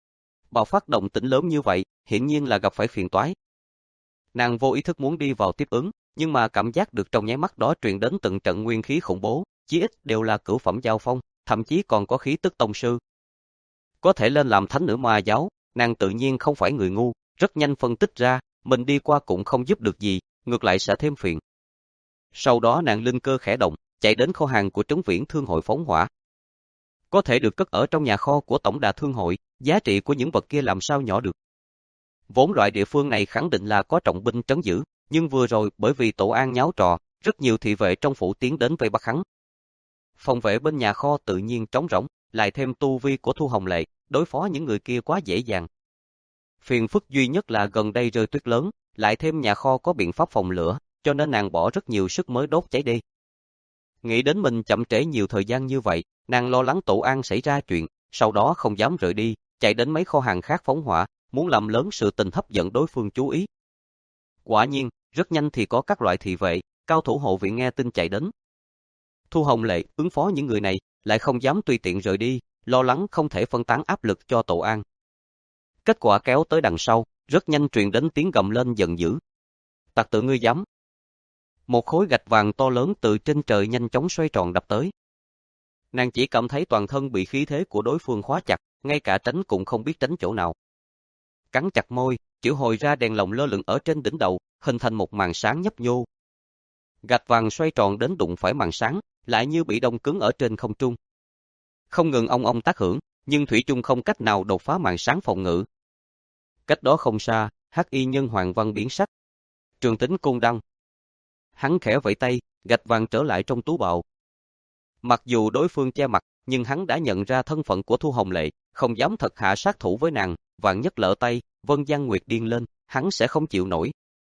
Bạo phát động tĩnh lớn như vậy, hiển nhiên là gặp phải phiền toái. Nàng vô ý thức muốn đi vào tiếp ứng, nhưng mà cảm giác được trong nháy mắt đó truyền đến từng trận nguyên khí khủng bố, chí ít đều là cửu phẩm giao phong, thậm chí còn có khí tức tông sư. Có thể lên làm thánh nữ ma giáo, nàng tự nhiên không phải người ngu, rất nhanh phân tích ra, mình đi qua cũng không giúp được gì, ngược lại sẽ thêm phiền. Sau đó nàng linh cơ khẽ động, chạy đến kho hàng của Trấn Viễn Thương hội phóng hỏa. Có thể được cất ở trong nhà kho của Tổng đà Thương hội, giá trị của những vật kia làm sao nhỏ được. Vốn loại địa phương này khẳng định là có trọng binh trấn giữ, nhưng vừa rồi bởi vì Tổ An nháo trò, rất nhiều thị vệ trong phủ tiến đến vây bắt hắn. Phòng vệ bên nhà kho tự nhiên trống rỗng, lại thêm tu vi của Thu Hồng Lệ, đối phó những người kia quá dễ dàng. Phiền phức duy nhất là gần đây rơi tuyết lớn, lại thêm nhà kho có biện pháp phòng lửa, cho nên nàng bỏ rất nhiều sức mới đốt cháy đi. Nghĩ đến mình chậm trễ nhiều thời gian như vậy, nàng lo lắng Tổ An xảy ra chuyện, sau đó không dám rời đi, chạy đến mấy kho hàng khác phóng hỏa, muốn làm lớn sự tình hấp dẫn đối phương chú ý. Quả nhiên, rất nhanh thì có các loại thị vệ, cao thủ hộ viện nghe tin chạy đến. Thu Hồng Lệ ứng phó những người này, lại không dám tùy tiện rời đi, lo lắng không thể phân tán áp lực cho Tổ An. Kết quả kéo tới đằng sau, rất nhanh truyền đến tiếng gầm lên giận dữ. Tặc tử ngươi dám! Một khối gạch vàng to lớn từ trên trời nhanh chóng xoay tròn đập tới. Nàng chỉ cảm thấy toàn thân bị khí thế của đối phương khóa chặt, ngay cả tránh cũng không biết tránh chỗ nào. Cắn chặt môi, triệu hồi ra đèn lồng lơ lửng ở trên đỉnh đầu, hình thành một màn sáng nhấp nhô. Gạch vàng xoay tròn đến đụng phải màn sáng, lại như bị đông cứng ở trên không trung. Không ngừng ong ong tác hưởng, nhưng thủy chung không cách nào đột phá màn sáng phòng ngự. Cách đó không xa, Hắc Y nhân Hoàng Văn biến sắc. Trường Tính Côn Đăng. Hắn khẽ vẫy tay, gạch vàng trở lại trong túi bào. Mặc dù đối phương che mặt, nhưng hắn đã nhận ra thân phận của Thu Hồng Lệ, không dám thật hạ sát thủ với nàng, vạn nhất lỡ tay, Vân Giang Nguyệt điên lên, hắn sẽ không chịu nổi.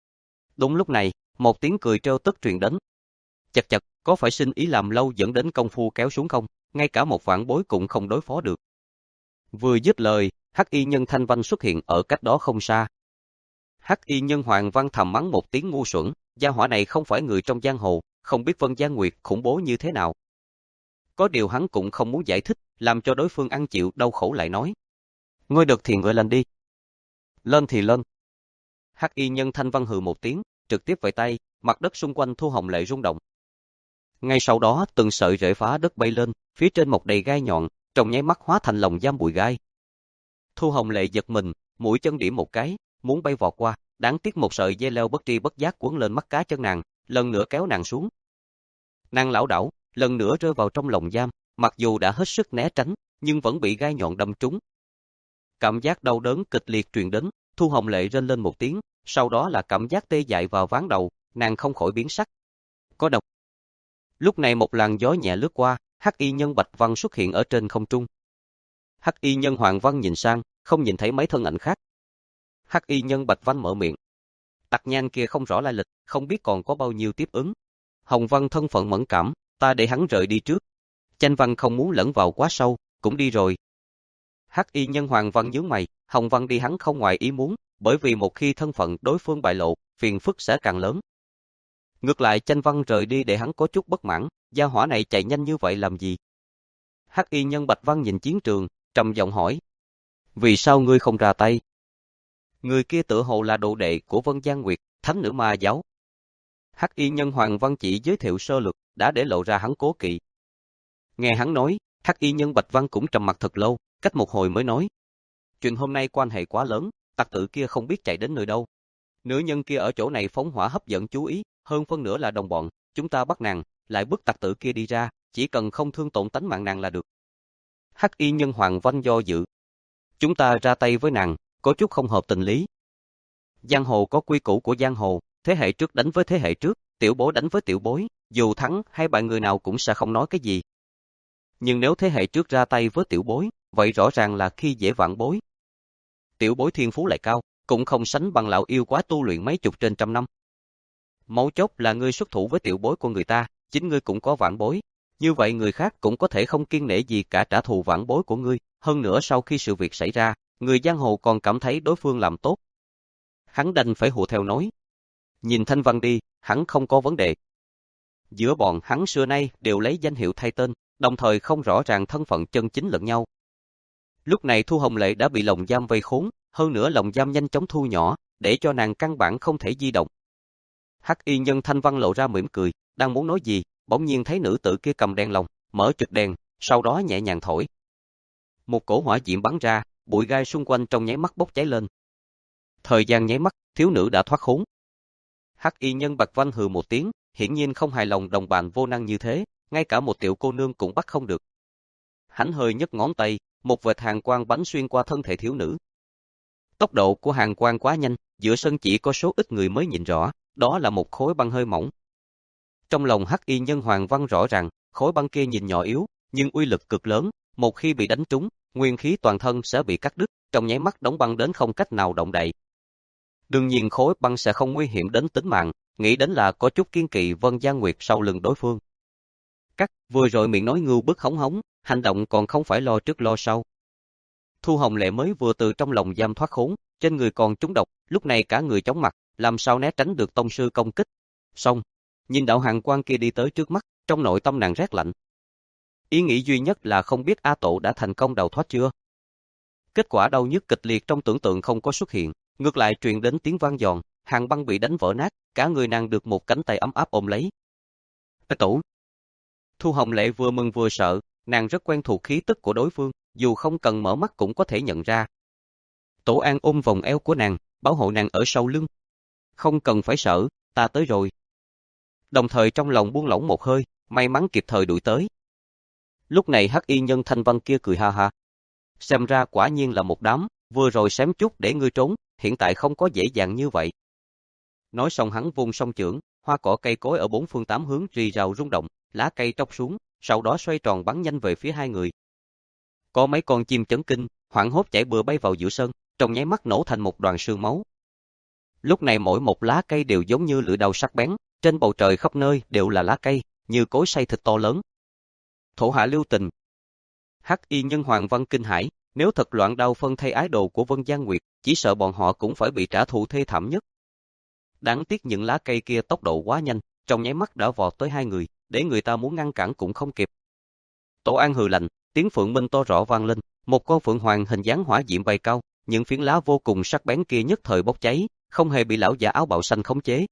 Đúng lúc này, một tiếng cười trêu tức truyền đến. Chật chật, có phải sinh ý làm lâu dẫn đến công phu kéo xuống không, ngay cả một vạn bối cũng không đối phó được. Vừa dứt lời, Hắc Y nhân Thanh Văn xuất hiện ở cách đó không xa. Hắc Y nhân Hoàng Văn thầm mắng một tiếng ngu xuẩn, gia hỏa này không phải người trong giang hồ, không biết Vân Giang Nguyệt khủng bố như thế nào. Có điều hắn cũng không muốn giải thích, làm cho đối phương ăn chịu đau khổ lại nói. Ngươi được thì ngươi lên đi. Lên thì lên. Hắc Y nhân Thanh Văn hừ một tiếng, trực tiếp vẫy tay, mặt đất xung quanh Thu Hồng Lệ rung động. Ngay sau đó từng sợi rễ phá đất bay lên, phía trên mọc đầy gai nhọn, trong nháy mắt hóa thành lồng giam bụi gai. Thu Hồng Lệ giật mình, mũi chân điểm một cái, muốn bay vọt qua, đáng tiếc một sợi dây leo bất tri bất giác quấn lên mắt cá chân nàng, lần nữa kéo nàng xuống. Nàng lảo đảo, lần nữa rơi vào trong lồng giam, mặc dù đã hết sức né tránh, nhưng vẫn bị gai nhọn đâm trúng. Cảm giác đau đớn kịch liệt truyền đến, Thu Hồng Lệ rên lên một tiếng, sau đó là cảm giác tê dại vào ván đầu, nàng không khỏi biến sắc. Có độc. Lúc này một làn gió nhẹ lướt qua, Hắc Y nhân Bạch Văn xuất hiện ở trên không trung. Hắc Y nhân Hoàng Văn nhìn sang, không nhìn thấy mấy thân ảnh khác. Hắc Y nhân Bạch Văn mở miệng. Tặc Nhan kia không rõ lai lịch, không biết còn có bao nhiêu tiếp ứng. Hồng Văn thân phận mẫn cảm, ta để hắn rời đi trước. Chanh Văn không muốn lẫn vào quá sâu, cũng đi rồi. Hắc Y nhân Hoàng Văn nhướng mày, Hồng Văn đi hắn không ngoài ý muốn, bởi vì một khi thân phận đối phương bại lộ, phiền phức sẽ càng lớn. Ngược lại Chanh Văn rời đi để hắn có chút bất mãn, gia hỏa này chạy nhanh như vậy làm gì? Hắc Y nhân Bạch Văn nhìn chiến trường, trầm giọng hỏi. Vì sao ngươi không ra tay? Người kia tự hồ là đồ đệ của Vân Giang Nguyệt, thánh nữ ma giáo. Hắc Y nhân Hoàng Văn chỉ giới thiệu sơ lược, đã để lộ ra hắn cố kỵ. Nghe hắn nói, Hắc Y nhân Bạch Văn cũng trầm mặt thật lâu, cách một hồi mới nói. Chuyện hôm nay quan hệ quá lớn, tặc tử kia không biết chạy đến nơi đâu. Nữ nhân kia ở chỗ này phóng hỏa hấp dẫn chú ý, hơn phân nửa là đồng bọn, chúng ta bắt nàng, lại bức tặc tử kia đi ra, chỉ cần không thương tổn tánh mạng nàng là được. Hắc Y nhân Hoàng Văn do dự. Chúng ta ra tay với nàng, có chút không hợp tình lý. Giang hồ có quy củ của giang hồ, thế hệ trước đánh với thế hệ trước, tiểu bối đánh với tiểu bối, dù thắng hay bại người nào cũng sẽ không nói cái gì. Nhưng nếu thế hệ trước ra tay với tiểu bối, vậy rõ ràng là khi dễ vạn bối. Tiểu bối thiên phú lại cao, cũng không sánh bằng lão yêu quá tu luyện mấy chục trên trăm năm. Mấu chốt là ngươi xuất thủ với tiểu bối của người ta, chính ngươi cũng có vạn bối. Như vậy người khác cũng có thể không kiêng nể gì cả trả thù vạn bối của ngươi. Hơn nữa sau khi sự việc xảy ra, người giang hồ còn cảm thấy đối phương làm tốt. Hắn đành phải hùa theo nói. Nhìn Thanh Văn đi, hắn không có vấn đề. Giữa bọn hắn xưa nay đều lấy danh hiệu thay tên, đồng thời không rõ ràng thân phận chân chính lẫn nhau. Lúc này Thu Hồng Lệ đã bị lồng giam vây khốn, hơn nữa lồng giam nhanh chóng thu nhỏ, để cho nàng căn bản không thể di động. Hắc Y nhân Thanh Văn lộ ra mỉm cười, đang muốn nói gì, bỗng nhiên thấy nữ tử kia cầm đèn lồng, mở trực đèn, sau đó nhẹ nhàng thổi. Một cổ hỏa diễm bắn ra, bụi gai xung quanh trong nháy mắt bốc cháy lên. Thời gian nháy mắt, thiếu nữ đã thoát khốn. Hắc Y nhân Bạch Văn hừ một tiếng, hiển nhiên không hài lòng đồng bạn vô năng như thế, ngay cả một tiểu cô nương cũng bắt không được. Hắn hơi nhấc ngón tay, một vệt hàn quang bắn xuyên qua thân thể thiếu nữ. Tốc độ của hàng quang quá nhanh, giữa sân chỉ có số ít người mới nhìn rõ, đó là một khối băng hơi mỏng. Trong lòng Hắc Y Nhân Hoàng Văn rõ ràng, khối băng kia nhìn nhỏ yếu, nhưng uy lực cực lớn, một khi bị đánh trúng, nguyên khí toàn thân sẽ bị cắt đứt, trong nháy mắt đóng băng đến không cách nào động đậy. Đương nhiên khối băng sẽ không nguy hiểm đến tính mạng, nghĩ đến là có chút kiên kỵ Vân Gia Nguyệt sau lưng đối phương. Cắt, vừa rồi miệng nói ngưu bức hống hống, hành động còn không phải lo trước lo sau. Thu Hồng Lệ mới vừa từ trong lòng giam thoát khốn, trên người còn trúng độc, lúc này cả người chóng mặt, làm sao né tránh được tông sư công kích. Xong, nhìn đạo hàng quan kia đi tới trước mắt, trong nội tâm nàng rét lạnh. Ý nghĩ duy nhất là không biết A Tổ đã thành công đào thoát chưa. Kết quả đau nhức kịch liệt trong tưởng tượng không có xuất hiện, ngược lại truyền đến tiếng vang giòn, hàng băng bị đánh vỡ nát, cả người nàng được một cánh tay ấm áp ôm lấy. A Tổ. Thu Hồng Lệ vừa mừng vừa sợ, nàng rất quen thuộc khí tức của đối phương, dù không cần mở mắt cũng có thể nhận ra. Tổ An ôm vòng eo của nàng, bảo hộ nàng ở sau lưng. Không cần phải sợ, ta tới rồi. Đồng thời trong lòng buông lỏng một hơi, may mắn kịp thời đuổi tới. Lúc này Hắc Y Nhân Thanh Văn kia cười ha ha. Xem ra quả nhiên là một đám, vừa rồi xém chút để ngươi trốn, hiện tại không có dễ dàng như vậy. Nói xong hắn vung song chưởng, hoa cỏ cây cối ở bốn phương tám hướng rì rào rung động, lá cây tróc xuống, sau đó xoay tròn bắn nhanh về phía hai người. Có mấy con chim chấn kinh, hoảng hốt chạy bừa bay vào giữa sân, trong nháy mắt nổ thành một đoàn sương máu. Lúc này mỗi một lá cây đều giống như lưỡi dao sắc bén, trên bầu trời khắp nơi đều là lá cây, như cối xay thịt to lớn. Thổ hạ lưu tình. Hắc Y Nhân Hoàng Văn kinh hãi, nếu thật loạn đao phân thay ái đồ của Vân Gia Nguyệt, chỉ sợ bọn họ cũng phải bị trả thù thê thảm nhất. Đáng tiếc những lá cây kia tốc độ quá nhanh, trong nháy mắt đã vọt tới hai người, để người ta muốn ngăn cản cũng không kịp. Tổ An hừ lạnh, tiếng phượng minh to rõ vang lên, một con phượng hoàng hình dáng hỏa diễm bay cao, những phiến lá vô cùng sắc bén kia nhất thời bốc cháy, không hề bị lão già áo bào xanh khống chế.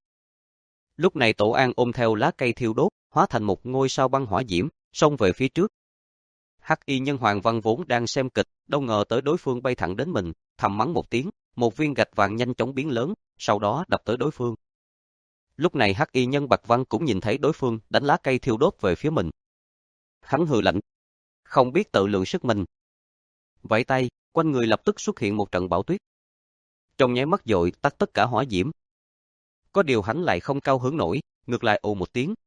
Lúc này Tổ An ôm theo lá cây thiêu đốt, hóa thành một ngôi sao băng hỏa diễm, xông về phía trước. Hắc Y Nhân Hoàng Văn vốn đang xem kịch, đâu ngờ tới đối phương bay thẳng đến mình, thầm mắng một tiếng, một viên gạch vàng nhanh chóng biến lớn, sau đó đập tới đối phương. Lúc này Hắc Y Nhân Bạch Văn cũng nhìn thấy đối phương đánh lá cây thiêu đốt về phía mình. Hắn hừ lạnh, không biết tự lượng sức mình. Vẫy tay, quanh người lập tức xuất hiện một trận bão tuyết. Trong nháy mắt dội tắt tất cả hỏa diễm. Có điều hắn lại không cao hứng nổi, ngược lại ồ một tiếng.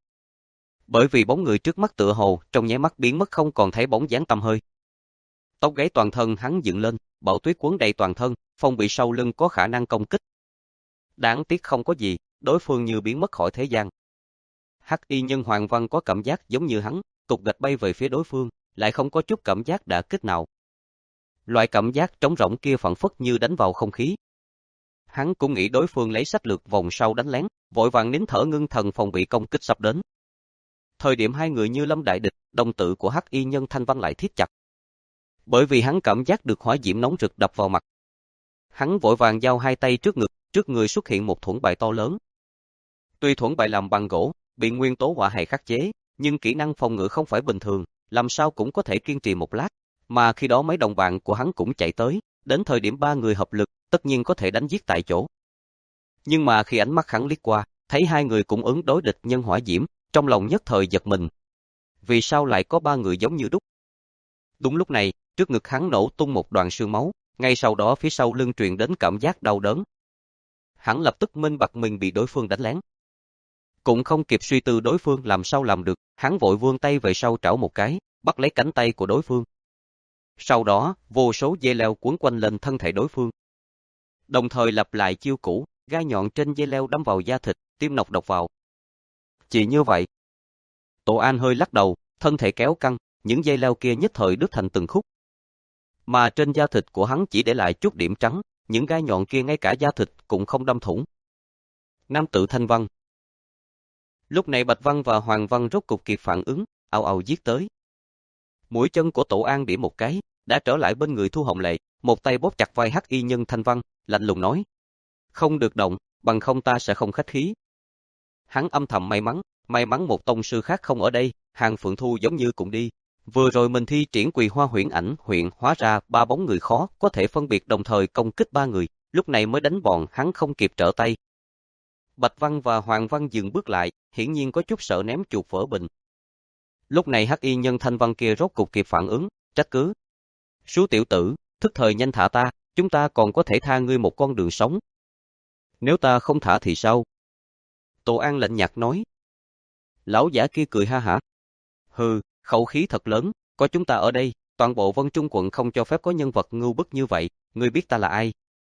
Bởi vì bóng người trước mắt tựa hồ trong nháy mắt biến mất không còn thấy bóng dáng tăm hơi. Tóc gáy toàn thân hắn dựng lên, bão tuyết cuốn đầy toàn thân, phong bị sau lưng có khả năng công kích. Đáng tiếc không có gì, đối phương như biến mất khỏi thế gian. Hắc Y Nhân Hoàng Văn có cảm giác giống như hắn, cục gạch bay về phía đối phương, lại không có chút cảm giác đả kích nào. Loại cảm giác trống rỗng kia phảng phất như đánh vào không khí. Hắn cũng nghĩ đối phương lấy sách lược vòng sau đánh lén, vội vàng nín thở ngưng thần phòng bị công kích sắp đến. Thời điểm hai người như lâm đại địch, đồng tử của Hắc Y Nhân Thanh Văn lại thiết chặt. Bởi vì hắn cảm giác được hỏa diễm nóng rực đập vào mặt. Hắn vội vàng giao hai tay trước ngực, trước người xuất hiện một thuẫn bài to lớn. Tuy thuẫn bài làm bằng gỗ, bị nguyên tố hỏa hệ khắc chế, nhưng kỹ năng phòng ngự không phải bình thường, làm sao cũng có thể kiên trì một lát. Mà khi đó mấy đồng bạn của hắn cũng chạy tới, đến thời điểm ba người hợp lực, tất nhiên có thể đánh giết tại chỗ. Nhưng mà khi ánh mắt hắn liếc qua, thấy hai người cũng ứng đối địch nhân hỏa diễm, trong lòng nhất thời giật mình. Vì sao lại có ba người giống như đúc? Đúng lúc này, trước ngực hắn nổ tung một đoạn sương máu, ngay sau đó phía sau lưng truyền đến cảm giác đau đớn. Hắn lập tức minh bạch mình bị đối phương đánh lén. Cũng không kịp suy tư đối phương làm sao làm được, hắn vội vươn tay về sau trảo một cái, bắt lấy cánh tay của đối phương. Sau đó, vô số dây leo cuốn quanh lên thân thể đối phương. Đồng thời lặp lại chiêu cũ, gai nhọn trên dây leo đâm vào da thịt, tiêm nọc độc vào. Chỉ như vậy. Tổ An hơi lắc đầu, thân thể kéo căng, những dây leo kia nhất thời đứt thành từng khúc. Mà trên da thịt của hắn chỉ để lại chút điểm trắng, những gai nhọn kia ngay cả da thịt cũng không đâm thủng. Nam tử Thanh Văn. Lúc này Bạch Văn và Hoàng Văn rốt cục kịp phản ứng, ào ào giết tới. Mũi chân của Tổ An điểm một cái, đã trở lại bên người Thu Hồng Lệ, một tay bóp chặt vai Hắc Y Nhân Thanh Văn, lạnh lùng nói: "Không được động, bằng không ta sẽ không khách khí." Hắn âm thầm may mắn, may mắn một tông sư khác không ở đây, Hàng Phượng Thu giống như cũng đi. Vừa rồi mình thi triển Quỳ Hoa Huyễn Ảnh huyện, hóa ra ba bóng người khó có thể phân biệt đồng thời công kích ba người, lúc này mới đánh bọn hắn không kịp trở tay. Bạch Văn và Hoàng Văn dừng bước lại, hiển nhiên có chút sợ ném chuột vỡ bình. Lúc này Hắc Y Nhân Thanh Văn kia rốt cục kịp phản ứng, trách cứ: "Sú tiểu tử, thức thời nhanh thả ta, chúng ta còn có thể tha ngươi một con đường sống. Nếu ta không thả thì sao? Tổ An lạnh nhạt nói. Lão giả kia cười ha hả. Hừ, khẩu khí thật lớn, có chúng ta ở đây, toàn bộ Vân Trung quận không cho phép có nhân vật ngưu bức như vậy, ngươi biết ta là ai?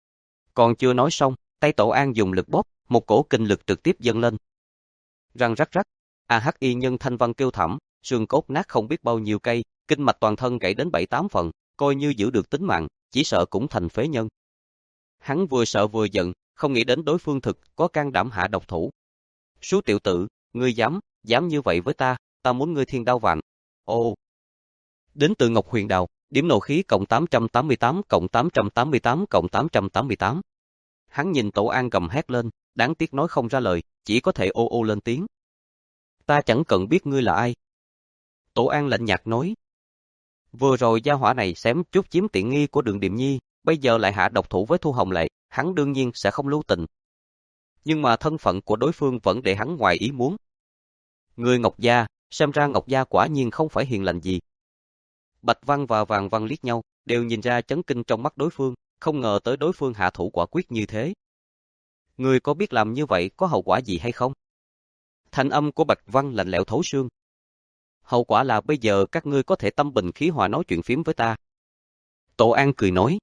Còn chưa nói xong, tay Tổ An dùng lực bóp, một cổ kinh lực trực tiếp dâng lên. Răng rắc rắc, a hắc y nhân thanh văn kêu thảm, xương cốt nát không biết bao nhiêu cây, kinh mạch toàn thân gãy đến bảy tám phần, coi như giữ được tính mạng, chỉ sợ cũng thành phế nhân. Hắn vừa sợ vừa giận, không nghĩ đến đối phương thực có can đảm hạ độc thủ. Số tiểu tử, ngươi dám, dám như vậy với ta, ta muốn ngươi thiên đao vạn. Ồ. Đến từ Ngọc Huyền Đào, điểm nộ khí cộng tám trăm tám mươi tám cộng tám trăm tám mươi tám cộng tám trăm tám mươi tám. Hắn nhìn Tổ An gầm hét lên, đáng tiếc nói không ra lời, chỉ có thể ô ô lên tiếng. Ta chẳng cần biết ngươi là ai. Tổ An lạnh nhạt nói. Vừa rồi gia hỏa này xém chút chiếm tiện nghi của Đường Điềm Nhi, bây giờ lại hạ độc thủ với Thu Hồng Lệ, hắn đương nhiên sẽ không lưu tình. Nhưng mà thân phận của đối phương vẫn để hắn ngoài ý muốn. Người Ngọc Gia, xem ra Ngọc Gia quả nhiên không phải hiền lành gì. Bạch Văn và Vàng Văn liếc nhau, đều nhìn ra chấn kinh trong mắt đối phương, không ngờ tới đối phương hạ thủ quả quyết như thế. Người có biết làm như vậy có hậu quả gì hay không? Thanh âm của Bạch Văn lạnh lẽo thấu xương. Hậu quả là bây giờ các ngươi có thể tâm bình khí hòa nói chuyện phím với ta. Tổ An cười nói.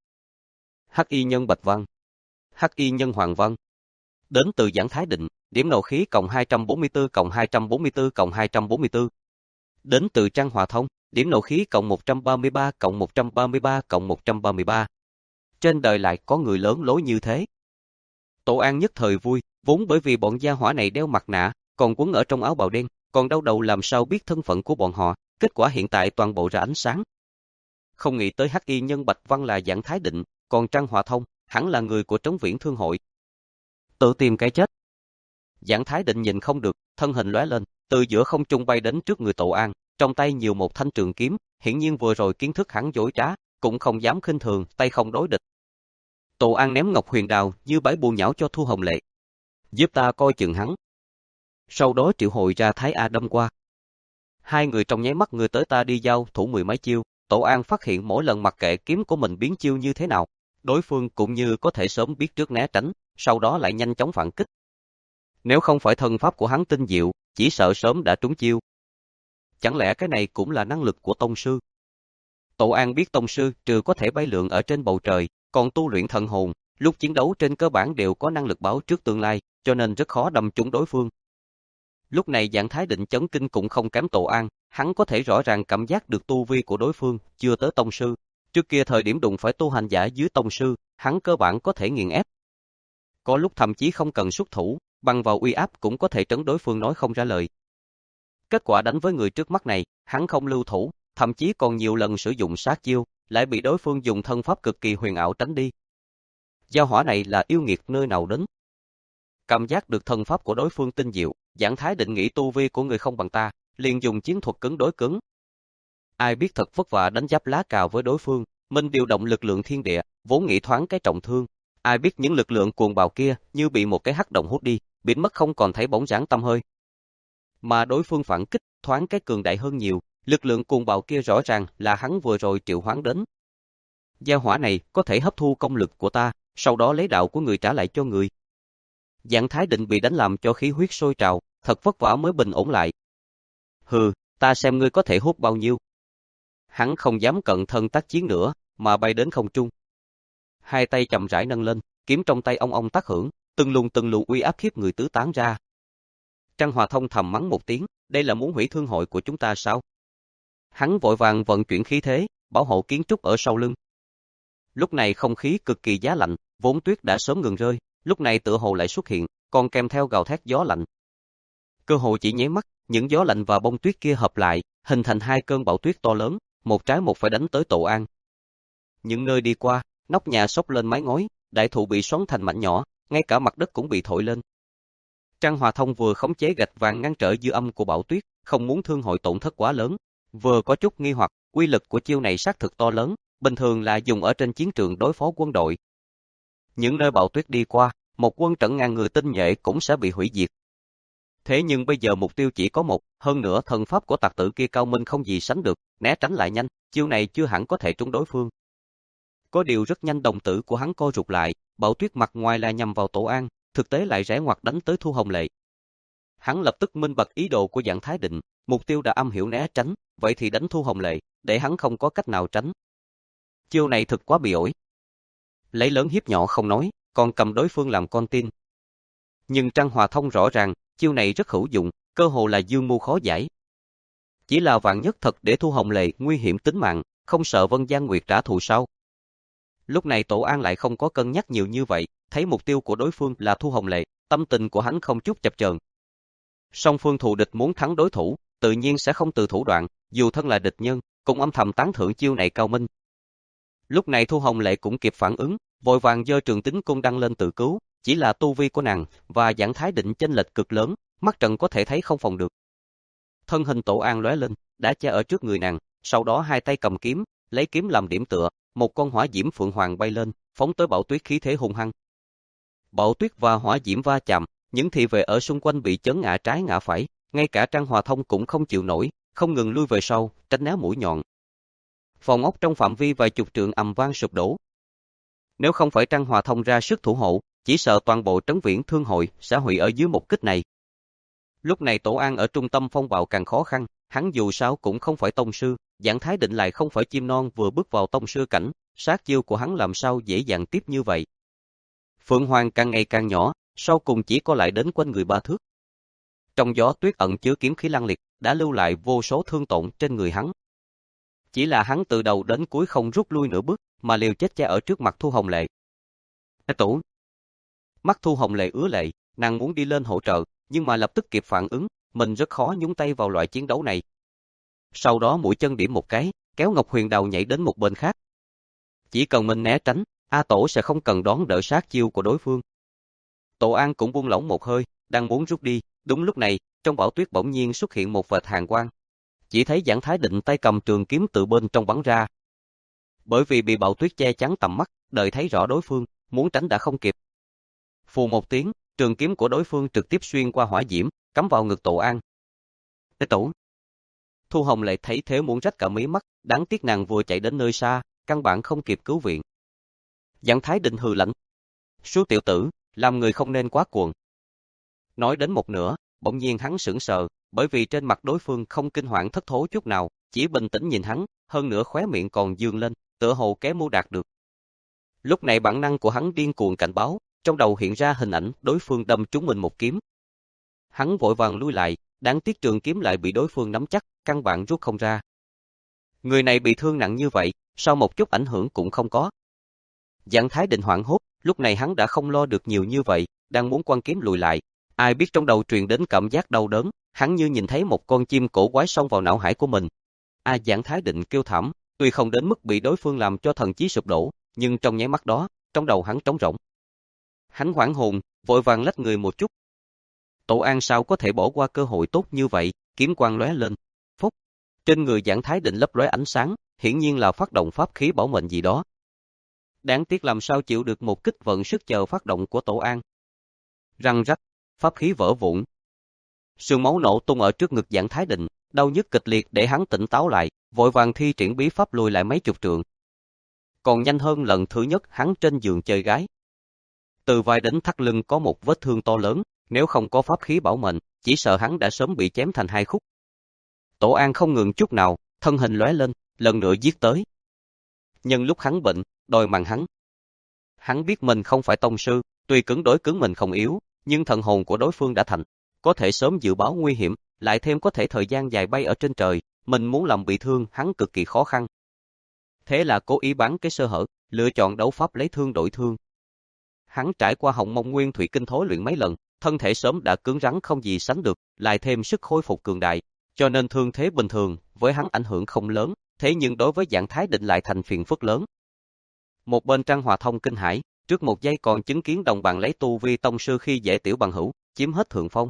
Hắc y nhân Bạch Văn. Hắc y nhân Hoàng Văn. Đến từ Giảng Thái Định, điểm nộ khí cộng hai trăm bốn mươi tư cộng hai trăm bốn mươi tư cộng hai trăm bốn mươi tư. Đến từ Trang Hòa Thông, điểm nộ khí cộng một trăm ba mươi ba cộng một trăm ba mươi ba cộng một trăm ba mươi ba. Trên đời lại có người lớn lối như thế. Tổ An nhất thời vui, vốn bởi vì bọn gia hỏa này đeo mặt nạ, còn quấn ở trong áo bào đen, còn đau đầu làm sao biết thân phận của bọn họ, kết quả hiện tại toàn bộ ra ánh sáng. Không nghĩ tới hắc y nhân Bạch Văn là Giảng Thái Định, còn Trang Hòa Thông, hẳn là người của Trấn Viễn Thương hội. Tự tìm cái chết. Giảng Thái Định nhìn không được, thân hình lóe lên, từ giữa không trung bay đến trước người Tổ An, trong tay nhiều một thanh trường kiếm, hiển nhiên vừa rồi kiến thức hắn dối trá, cũng không dám khinh thường, tay không đối địch. Tổ An ném Ngọc Huyền Đào như bãi bùn nhão cho Thu Hồng Lệ. Giúp ta coi chừng hắn. Sau đó triệu hồi ra Thái A đâm qua. Hai người trong nháy mắt người tới ta đi giao thủ mười mấy chiêu, Tổ An phát hiện mỗi lần mặc kệ kiếm của mình biến chiêu như thế nào, đối phương cũng như có thể sớm biết trước né tránh, sau đó lại nhanh chóng phản kích. Nếu không phải thân pháp của hắn tinh diệu, chỉ sợ sớm đã trúng chiêu. Chẳng lẽ cái này cũng là năng lực của tông sư? Tổ An biết tông sư trừ có thể bay lượn ở trên bầu trời, còn tu luyện thần hồn, lúc chiến đấu trên cơ bản đều có năng lực báo trước tương lai, cho nên rất khó đâm trúng đối phương. Lúc này Giảng Thái Định chấn kinh cũng không kém Tổ An, hắn có thể rõ ràng cảm giác được tu vi của đối phương, chưa tới tông sư. Trước kia thời điểm đụng phải tu hành giả dưới tông sư, hắn cơ bản có thể nghiền ép. Có lúc thậm chí không cần xuất thủ, bằng vào uy áp cũng có thể trấn đối phương nói không ra lời. Kết quả đánh với người trước mắt này, hắn không lưu thủ, thậm chí còn nhiều lần sử dụng sát chiêu, lại bị đối phương dùng thân pháp cực kỳ huyền ảo tránh đi. Gia hỏa này là yêu nghiệt nơi nào đến? Cảm giác được thân pháp của đối phương tinh diệu, Giảng Thái Định nghĩ tu vi của người không bằng ta, liền dùng chiến thuật cứng đối cứng. Ai biết thật vất vả đánh giáp lá cào với đối phương, mình điều động lực lượng thiên địa, vốn nghĩ thoáng cái trọng thương. Ai biết những lực lượng cuồng bạo kia như bị một cái hắc động hút đi, biến mất không còn thấy bóng dáng tăm hơi. Mà đối phương phản kích, thoáng cái cường đại hơn nhiều, lực lượng cuồng bạo kia rõ ràng là hắn vừa rồi triệu hoán đến. Gia hỏa này có thể hấp thu công lực của ta, sau đó lấy đạo của người trả lại cho người. Giảng Thái Định bị đánh làm cho khí huyết sôi trào, thật vất vả mới bình ổn lại. Hừ, ta xem ngươi có thể hút bao nhiêu. Hắn không dám cận thân tác chiến nữa, mà bay đến không trung. Hai tay chậm rãi nâng lên, kiếm trong tay ông ông tác hưởng, từng luồng từng luồng uy áp khiếp người tứ tán ra. Trang Hòa Thông thầm mắng một tiếng, đây là muốn hủy thương hội của chúng ta sao? Hắn vội vàng vận chuyển khí thế, bảo hộ kiến trúc ở sau lưng. Lúc này không khí cực kỳ giá lạnh, vốn tuyết đã sớm ngừng rơi, lúc này tựa hồ lại xuất hiện, còn kèm theo gào thét gió lạnh. Cơ hồ chỉ nháy mắt, những gió lạnh và bông tuyết kia hợp lại, hình thành hai cơn bão tuyết to lớn, một trái một phải đánh tới Tổ An. Những nơi đi qua, nóc nhà xốc lên mái ngói, đại thụ bị xoắn thành mảnh nhỏ, ngay cả mặt đất cũng bị thổi lên. Trang Hòa Thông vừa khống chế gạch vàng ngăn trở dư âm của bão tuyết, không muốn thương hội tổn thất quá lớn, vừa có chút nghi hoặc, uy lực của chiêu này xác thực to lớn, bình thường là dùng ở trên chiến trường đối phó quân đội. Những nơi bão tuyết đi qua, một quân trận ngàn người tinh nhuệ cũng sẽ bị hủy diệt. Thế nhưng bây giờ mục tiêu chỉ có một, hơn nữa thần pháp của tặc tử kia cao minh không gì sánh được, né tránh lại nhanh, chiêu này chưa hẳn có thể trúng đối phương. Có điều rất nhanh đồng tử của hắn co rụt lại, Bảo Tuyết mặt ngoài là nhằm vào Tổ An, thực tế lại rẽ ngoặt đánh tới Thu Hồng Lệ. Hắn lập tức minh bạch ý đồ của Giảng Thái Định, mục tiêu đã âm hiểu né tránh, vậy thì đánh Thu Hồng Lệ, để hắn không có cách nào tránh. Chiêu này thực quá bị ổi. Lấy lớn hiếp nhỏ không nói, còn cầm đối phương làm con tin. Nhưng Trang Hòa Thông rõ ràng, chiêu này rất hữu dụng, cơ hồ là dương mưu khó giải. Chỉ là vạn nhất thật để Thu Hồng Lệ nguy hiểm tính mạng, không sợ Vân Giang Nguyệt trả thù sao? Lúc này Tổ An lại không có cân nhắc nhiều như vậy, thấy mục tiêu của đối phương là Thu Hồng Lệ, tâm tình của hắn không chút chập chờn. Song phương thù địch muốn thắng đối thủ, tự nhiên sẽ không từ thủ đoạn, dù thân là địch nhân, cũng âm thầm tán thưởng chiêu này cao minh. Lúc này Thu Hồng Lệ cũng kịp phản ứng, vội vàng giơ Trường Tính Cung đăng lên tự cứu, chỉ là tu vi của nàng và Giảng Thái Định chênh lệch cực lớn, mắt trận có thể thấy không phòng được. Thân hình Tổ An lóe lên, đã che ở trước người nàng, sau đó hai tay cầm kiếm, lấy kiếm làm điểm tựa, một con hỏa diễm phượng hoàng bay lên, phóng tới Bảo Tuyết khí thế hung hăng. Bảo Tuyết và hỏa diễm va chạm, những thị vệ ở xung quanh bị chấn ngã trái ngã phải, ngay cả Trang Hòa Thông cũng không chịu nổi, không ngừng lui về sau, tránh né mũi nhọn. Phòng ốc trong phạm vi vài chục trượng ầm vang sụp đổ. Nếu không phải Trang Hòa Thông ra sức thủ hộ, chỉ sợ toàn bộ Trấn Viễn Thương hội sẽ hủy ở dưới một kích này. Lúc này Tổ An ở trung tâm phong bạo càng khó khăn, hắn dù sao cũng không phải tông sư, Giảng Thái Định lại không phải chim non vừa bước vào tông sư cảnh, sát chiêu của hắn làm sao dễ dàng tiếp như vậy. Phượng Hoàng càng ngày càng nhỏ, sau cùng chỉ có lại đến quanh người ba thước. Trong gió tuyết ẩn chứa kiếm khí lăng liệt, đã lưu lại vô số thương tổn trên người hắn. Chỉ là hắn từ đầu đến cuối không rút lui nửa bước, mà liều chết che ở trước mặt Thu Hồng Lệ. Tổ. Mắt Thu Hồng Lệ ứa lệ, nàng muốn đi lên hỗ trợ, nhưng mà lập tức kịp phản ứng, mình rất khó nhúng tay vào loại chiến đấu này. Sau đó mũi chân điểm một cái, kéo Ngọc Huyền Đào nhảy đến một bên khác. Chỉ cần mình né tránh, A Tổ sẽ không cần đón đỡ sát chiêu của đối phương. Tổ An cũng buông lỏng một hơi, đang muốn rút đi, đúng lúc này, trong Bảo Tuyết bỗng nhiên xuất hiện một vệt hàn quang. Chỉ thấy Giảng Thái Định tay cầm trường kiếm từ bên trong bắn ra. Bởi vì bị Bảo Tuyết che chắn tầm mắt, đợi thấy rõ đối phương, muốn tránh đã không kịp. Phù một tiếng, trường kiếm của đối phương trực tiếp xuyên qua hỏa diễm, cắm vào ngực Tổ An. Tổ. Thu Hồng Lệ thấy thế muốn rách cả mí mắt, đáng tiếc nàng vừa chạy đến nơi xa, căn bản không kịp cứu viện. Giảng Thái Định hừ lạnh. Số tiểu tử, làm người không nên quá cuồng. Nói đến một nửa, bỗng nhiên hắn sững sờ, bởi vì trên mặt đối phương không kinh hoảng thất thố chút nào, chỉ bình tĩnh nhìn hắn, hơn nữa khóe miệng còn dương lên, tựa hồ kéo mưu đạt được. Lúc này bản năng của hắn điên cuồng cảnh báo, trong đầu hiện ra hình ảnh đối phương đâm trúng mình một kiếm. Hắn vội vàng lui lại, đáng tiếc trường kiếm lại bị đối phương nắm chắc, căn bản rút không ra. Người này bị thương nặng như vậy, sao một chút ảnh hưởng cũng không có. Giảng Thái Định hoảng hốt, lúc này hắn đã không lo được nhiều như vậy, đang muốn quăng kiếm lùi lại. Ai biết trong đầu truyền đến cảm giác đau đớn, hắn như nhìn thấy một con chim cổ quái xông vào não hải của mình. A Giảng Thái Định kêu thảm, tuy không đến mức bị đối phương làm cho thần trí sụp đổ, nhưng trong nháy mắt đó, trong đầu hắn trống rỗng. Hắn hoảng hồn, vội vàng lách người một chút. Tổ An sao có thể bỏ qua cơ hội tốt như vậy, kiếm quang lóe lên. Phốc. Trên người Giảng Thái Định lấp lóe ánh sáng, hiển nhiên là phát động pháp khí bảo mệnh gì đó. Đáng tiếc làm sao chịu được một kích vận sức chờ phát động của Tổ An. Răng rắc, pháp khí vỡ vụn. Sương máu nổ tung ở trước ngực Giảng Thái Định, đau nhức kịch liệt để hắn tỉnh táo lại, vội vàng thi triển bí pháp lùi lại mấy chục trượng. Còn nhanh hơn lần thứ nhất hắn trên giường chơi gái. Từ vai đến thắt lưng có một vết thương to lớn, nếu không có pháp khí bảo mệnh, chỉ sợ hắn đã sớm bị chém thành hai khúc. Tổ An không ngừng chút nào, thân hình lóe lên, lần nữa giết tới. Nhưng lúc hắn bệnh, đòi mạng hắn. Hắn biết mình không phải tông sư, tuy cứng đối cứng mình không yếu, nhưng thần hồn của đối phương đã thành, có thể sớm dự báo nguy hiểm, lại thêm có thể thời gian dài bay ở trên trời, mình muốn làm bị thương hắn cực kỳ khó khăn. Thế là cố ý bán cái sơ hở, lựa chọn đấu pháp lấy thương đổi thương. Hắn trải qua Hồng Mông Nguyên Thủy Kinh thối luyện mấy lần, thân thể sớm đã cứng rắn không gì sánh được, lại thêm sức khôi phục cường đại, cho nên thương thế bình thường, với hắn ảnh hưởng không lớn, thế nhưng đối với Giảng Thái Định lại thành phiền phức lớn. Một bên Trang Hòa Thông kinh hãi, trước một giây còn chứng kiến đồng bạn lấy tu vi tông sư khi dễ tiểu bằng hữu, chiếm hết thượng phong.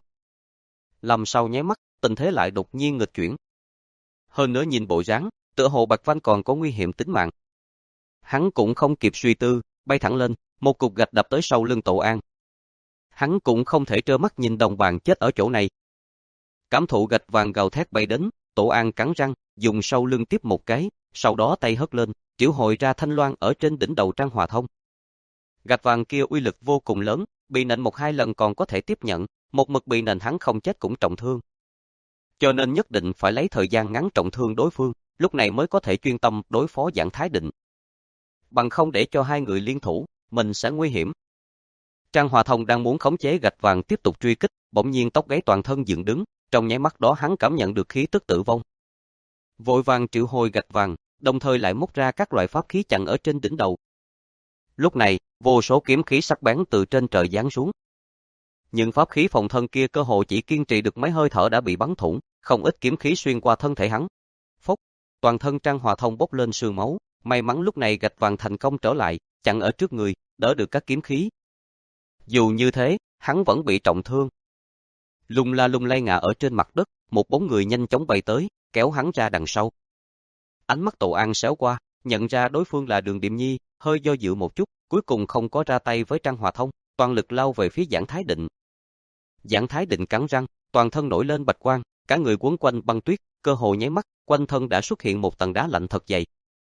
Lầm sau nháy mắt, tình thế lại đột nhiên nghịch chuyển. Hơn nữa nhìn bộ dáng, tựa hồ Bạch Văn còn có nguy hiểm tính mạng. Hắn cũng không kịp suy tư, bay thẳng lên, một cục gạch đập tới sau lưng Tổ An. Hắn cũng không thể trơ mắt nhìn đồng bạn chết ở chỗ này. Cảm thụ gạch vàng gào thét bay đến, Tổ An cắn răng, dùng sau lưng tiếp một cái, sau đó tay hất lên, triệu hồi ra thanh loan ở trên đỉnh đầu Trang Hòa Thông. Gạch vàng kia uy lực vô cùng lớn, bị nện một hai lần còn có thể tiếp nhận, một mực bị nện hắn không chết cũng trọng thương. Cho nên nhất định phải lấy thời gian ngắn trọng thương đối phương, lúc này mới có thể chuyên tâm đối phó Giảng Thái Định. Bằng không để cho hai người liên thủ, mình sẽ nguy hiểm. Trang Hòa Thông đang muốn khống chế gạch vàng tiếp tục truy kích, bỗng nhiên tóc gáy toàn thân dựng đứng, trong nháy mắt đó hắn cảm nhận được khí tức tử vong. Vội vàng triệu hồi gạch vàng, đồng thời lại móc ra các loại pháp khí chặn ở trên đỉnh đầu. Lúc này, vô số kiếm khí sắc bén từ trên trời giáng xuống. Nhưng pháp khí phòng thân kia cơ hồ chỉ kiên trì được mấy hơi thở đã bị bắn thủng, không ít kiếm khí xuyên qua thân thể hắn. Phốc, toàn thân Trang Hòa Thông bốc lên sương máu, may mắn lúc này gạch vàng thành công trở lại, chặn ở trước người, đỡ được các kiếm khí. Dù như thế, hắn vẫn bị trọng thương. Lung la lung lay ngã ở trên mặt đất, một bóng người nhanh chóng bay tới, kéo hắn ra đằng sau. Ánh mắt Tổ An xéo qua, nhận ra đối phương là Đường Điềm Nhi, hơi do dự một chút, cuối cùng không có ra tay với Trang Hòa Thông, toàn lực lao về phía Giảng Thái Định. Giảng Thái Định cắn răng, toàn thân nổi lên bạch quang, cả người quấn quanh băng tuyết, cơ hồ nháy mắt, quanh thân đã xuất hiện một tầng đá lạnh thật dày.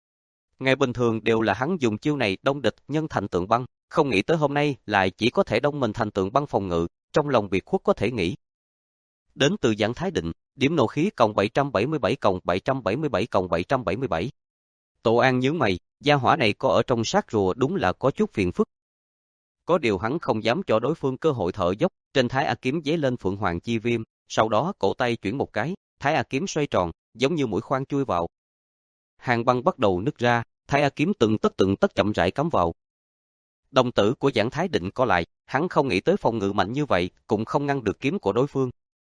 Ngày bình thường đều là hắn dùng chiêu này đông địch nhân thành tượng băng, không nghĩ tới hôm nay lại chỉ có thể đông mình thành tượng băng phòng ngự, trong lòng biệt khuất có thể nghĩ. Đến từ Giảng Thái Định, điểm nộ khí cộng bảy trăm bảy mươi bảy cộng bảy trăm bảy mươi bảy cộng bảy trăm bảy mươi bảy. Tổ An nhướng mày, gia hỏa này có ở trong sát rùa đúng là có chút phiền phức. Có điều hắn không dám cho đối phương cơ hội thở dốc, trên Thái A kiếm giấy lên Phượng Hoàng chi viêm, sau đó cổ tay chuyển một cái, Thái A kiếm xoay tròn, giống như mũi khoan chui vào. Hàng băng bắt đầu nứt ra, Thái A kiếm từng tấc từng tấc chậm rãi cắm vào. Đồng tử của Giảng Thái Định co lại, hắn không nghĩ tới phòng ngự mạnh như vậy, cũng không ngăn được kiếm của đối phương.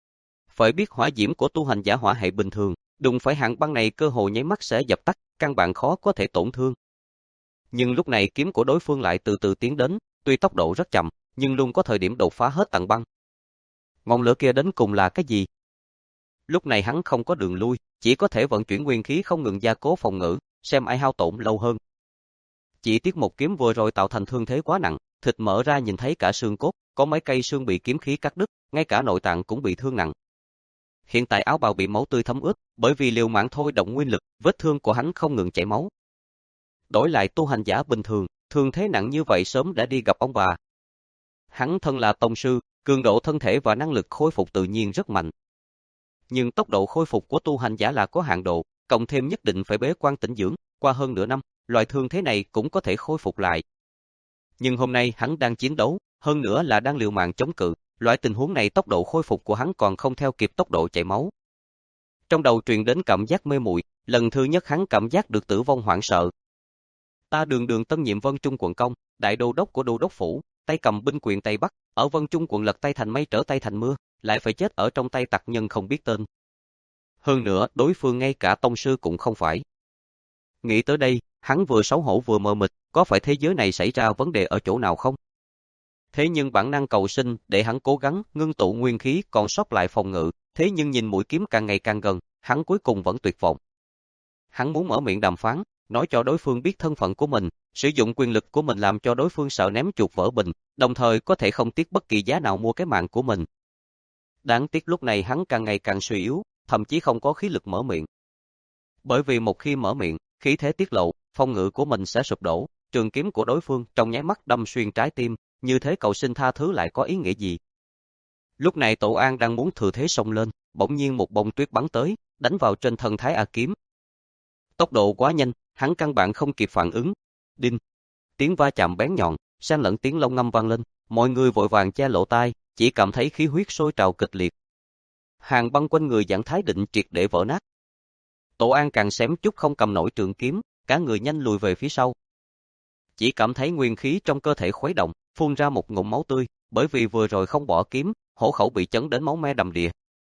Phải biết hỏa diễm của tu hành giả hỏa hệ bình thường, đụng phải hạng băng này cơ hồ nháy mắt sẽ dập tắt, căn bản khó có thể tổn thương. Nhưng lúc này kiếm của đối phương lại từ từ tiến đến, tuy tốc độ rất chậm, nhưng luôn có thời điểm đột phá hết tầng băng. Ngọn lửa kia đến cùng là cái gì? Lúc này hắn không có đường lui, chỉ có thể vận chuyển nguyên khí không ngừng gia cố phòng ngự, xem ai hao tổn lâu hơn. Chỉ tiếc một kiếm vừa rồi tạo thành thương thế quá nặng, thịt mở ra nhìn thấy cả xương cốt, có mấy cây xương bị kiếm khí cắt đứt, ngay cả nội tạng cũng bị thương nặng. Hiện tại áo bào bị máu tươi thấm ướt, bởi vì liều mạng thôi động nguyên lực, vết thương của hắn không ngừng chảy máu. Đổi lại tu hành giả bình thường, thương thế nặng như vậy sớm đã đi gặp ông bà. Hắn thân là tông sư, cường độ thân thể và năng lực khôi phục tự nhiên rất mạnh. Nhưng tốc độ khôi phục của tu hành giả là có hạn độ, cộng thêm nhất định phải bế quan tĩnh dưỡng, qua hơn nửa năm, loại thương thế này cũng có thể khôi phục lại. Nhưng hôm nay hắn đang chiến đấu, hơn nữa là đang liều mạng chống cự, loại tình huống này tốc độ khôi phục của hắn còn không theo kịp tốc độ chảy máu. Trong đầu truyền đến cảm giác mê muội, lần thứ nhất hắn cảm giác được tử vong hoảng sợ. Ta Đường Đường tân nhiệm Vân Trung quận công, đại đô đốc của đô đốc phủ, tay cầm binh quyền Tây Bắc, ở Vân Trung quận lật tay thành mây trở tay thành mưa, lại phải chết ở trong tay tặc nhân không biết tên. Hơn nữa, đối phương ngay cả tông sư cũng không phải. Nghĩ tới đây, hắn vừa xấu hổ vừa mờ mịt, có phải thế giới này xảy ra vấn đề ở chỗ nào không? Thế nhưng bản năng cầu sinh để hắn cố gắng ngưng tụ nguyên khí còn sót lại phòng ngự, thế nhưng nhìn mũi kiếm càng ngày càng gần, hắn cuối cùng vẫn tuyệt vọng. Hắn muốn mở miệng đàm phán, nói cho đối phương biết thân phận của mình, sử dụng quyền lực của mình làm cho đối phương sợ ném chuột vỡ bình, đồng thời có thể không tiếc bất kỳ giá nào mua cái mạng của mình. Đáng tiếc lúc này hắn càng ngày càng suy yếu, thậm chí không có khí lực mở miệng. Bởi vì một khi mở miệng, khí thế tiết lộ, phòng ngự của mình sẽ sụp đổ, trường kiếm của đối phương trong nháy mắt đâm xuyên trái tim, như thế cầu xin tha thứ lại có ý nghĩa gì? Lúc này Tổ An đang muốn thừa thế xông lên, bỗng nhiên một bông tuyết bắn tới, đánh vào trên thân Thái A kiếm. Tốc độ quá nhanh, hắn căn bản không kịp phản ứng. Đinh! Tiếng va chạm bén nhọn, xen lẫn tiếng long ngâm vang lên, mọi người vội vàng che lỗ tai, chỉ cảm thấy khí huyết sôi trào kịch liệt. Hàng băng quanh người Giảng Thái Định triệt để vỡ nát. Tổ An càng xém chút không cầm nổi trường kiếm, cả người nhanh lùi về phía sau. Chỉ cảm thấy nguyên khí trong cơ thể khuấy động, phun ra một ngụm máu tươi, bởi vì vừa rồi không bỏ kiếm, hổ khẩu bị chấn đến máu me đầm đìa.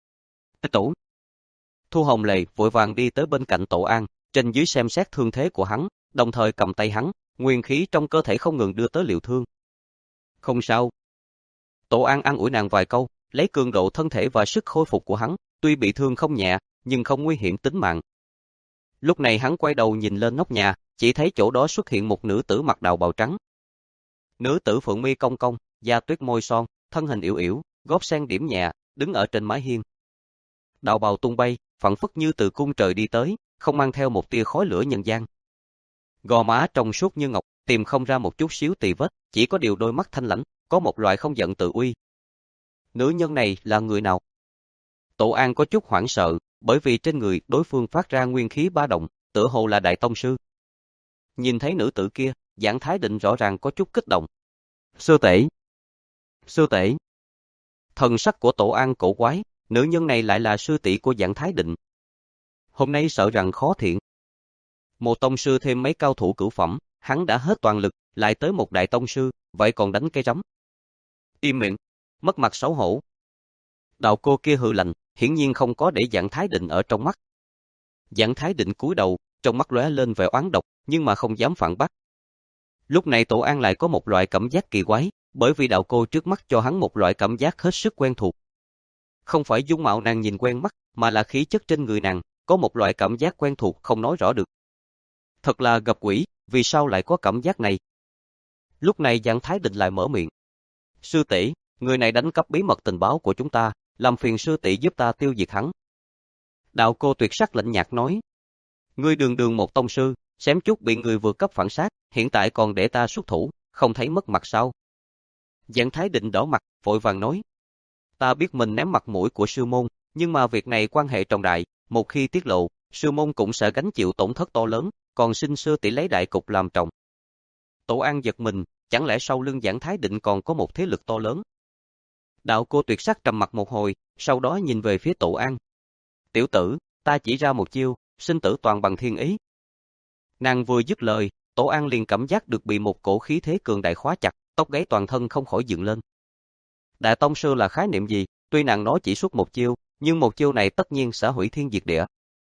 Tổ Thu Hồng Lệ vội vàng đi tới bên cạnh Tổ An, trên dưới xem xét thương thế của hắn, đồng thời cầm tay hắn, nguyên khí trong cơ thể không ngừng đưa tới liệu thương. Không sao. Tổ An an ủi nàng vài câu, lấy cường độ thân thể và sức khôi phục của hắn, tuy bị thương không nhẹ, nhưng không nguy hiểm tính mạng. Lúc này hắn quay đầu nhìn lên nóc nhà, chỉ thấy chỗ đó xuất hiện một nữ tử mặc đạo bào trắng. Nữ tử phượng mi cong cong, da tuyết môi son, thân hình yểu yểu, gót sen điểm nhẹ, đứng ở trên mái hiên. Đạo bào tung bay, phẳng phất như từ cung trời đi tới, không mang theo một tia khói lửa nhân gian. Gò má trong suốt như ngọc, tìm không ra một chút xíu tì vết, chỉ có điều đôi mắt thanh lãnh, có một loại không giận tự uy. Nữ nhân này là người nào? Tổ An có chút hoảng sợ, bởi vì trên người đối phương phát ra nguyên khí ba động, tựa hồ là đại tông sư. Nhìn thấy nữ tử kia, Giảng Thái Định rõ ràng có chút kích động. Sư tể! Sư tể! Thần sắc của Tổ An cổ quái, nữ nhân này lại là sư tỷ của Giảng Thái Định. Hôm nay sợ rằng khó thiện. Một tông sư thêm mấy cao thủ cửu phẩm, hắn đã hết toàn lực, lại tới một đại tông sư, vậy còn đánh cái rắm. Im miệng, mất mặt xấu hổ. Đạo cô kia hừ lạnh, hiển nhiên không có để Giảng Thái Định ở trong mắt. Giảng Thái Định cúi đầu, trong mắt lóe lên vẻ oán độc, nhưng mà không dám phản bác. Lúc này Tổ An lại có một loại cảm giác kỳ quái, bởi vì đạo cô trước mắt cho hắn một loại cảm giác hết sức quen thuộc. Không phải dung mạo nàng nhìn quen mắt, mà là khí chất trên người nàng, có một loại cảm giác quen thuộc không nói rõ được. Thật là gặp quỷ, vì sao lại có cảm giác này? Lúc này Giảng Thái Định lại mở miệng. Sư tỷ, người này đánh cắp bí mật tình báo của chúng ta, làm phiền sư tỷ giúp ta tiêu diệt hắn. Đạo cô tuyệt sắc lạnh nhạt nói. Ngươi đường đường một tông sư, xém chút bị người vượt cấp phản sát, hiện tại còn để ta xuất thủ, không thấy mất mặt sao? Giảng Thái Định đỏ mặt, vội vàng nói. Ta biết mình ném mặt mũi của sư môn, nhưng mà việc này quan hệ trọng đại, một khi tiết lộ, sư môn cũng sẽ gánh chịu tổn thất to lớn, còn xin sư tỷ lấy đại cục làm trọng. Tổ An giật mình, chẳng lẽ sau lưng Giảng Thái Định còn có một thế lực to lớn? Đạo cô tuyệt sắc trầm mặt một hồi, sau đó nhìn về phía Tổ An. Tiểu tử, ta chỉ ra một chiêu, sinh tử toàn bằng thiên ý. Nàng vừa dứt lời, Tổ An liền cảm giác được bị một cổ khí thế cường đại khóa chặt, tóc gáy toàn thân không khỏi dựng lên. Đại tông sư là khái niệm gì? Tuy nàng nói chỉ xuất một chiêu, nhưng một chiêu này tất nhiên sẽ hủy thiên diệt địa.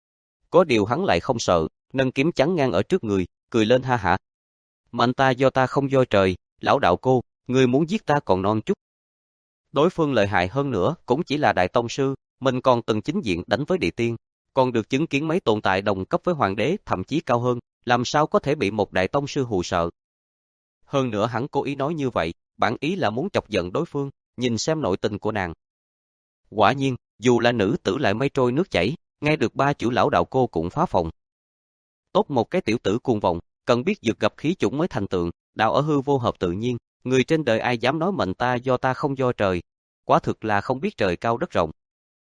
Có điều hắn lại không sợ, nâng kiếm chắn ngang ở trước người, cười lên ha hả. Mệnh ta do ta không do trời, lão đạo cô, ngươi muốn giết ta còn non chút. Đối phương lợi hại hơn nữa, cũng chỉ là đại tông sư, mình còn từng chính diện đánh với địa tiên, còn được chứng kiến mấy tồn tại đồng cấp với hoàng đế, thậm chí cao hơn, làm sao có thể bị một đại tông sư hù sợ. Hơn nữa hắn cố ý nói như vậy, bản ý là muốn chọc giận đối phương, nhìn xem nội tình của nàng. Quả nhiên, dù là nữ tử lại mây trôi nước chảy, nghe được ba chữ lão đạo cô cũng phá phòng. Tốt một cái tiểu tử cuồng vọng, cần biết dược gặp khí chủng mới thành tượng, đạo ở hư vô hợp tự nhiên, người trên đời ai dám nói mệnh ta do ta không do trời, quả thực là không biết trời cao đất rộng.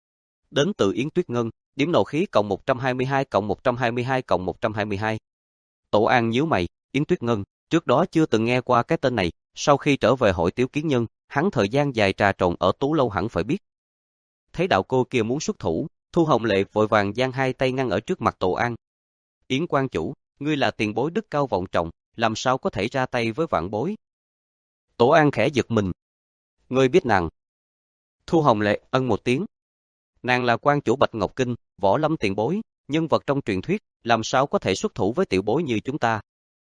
Đến từ Yến Tuyết Ngân, điểm nộ khí cộng một trăm hai mươi hai cộng một trăm hai mươi hai cộng một trăm hai mươi hai. Tổ An nhíu mày, Yến Tuyết Ngân, trước đó chưa từng nghe qua cái tên này, sau khi trở về hội Tiểu Kiến Nhân, hắn thời gian dài trà trộn ở Tú Lâu hẳn phải biết. Thấy đạo cô kia muốn xuất thủ, Thu Hồng Lệ vội vàng giang hai tay ngăn ở trước mặt Tổ An. Yến quan chủ, ngươi là tiền bối đức cao vọng trọng, làm sao có thể ra tay với vạn bối? Tổ An khẽ giật mình. Ngươi biết nàng? Thu Hồng Lệ ân một tiếng. Nàng là quan chủ Bạch Ngọc Kinh, võ lâm tiền bối, nhân vật trong truyền thuyết, làm sao có thể xuất thủ với tiểu bối như chúng ta?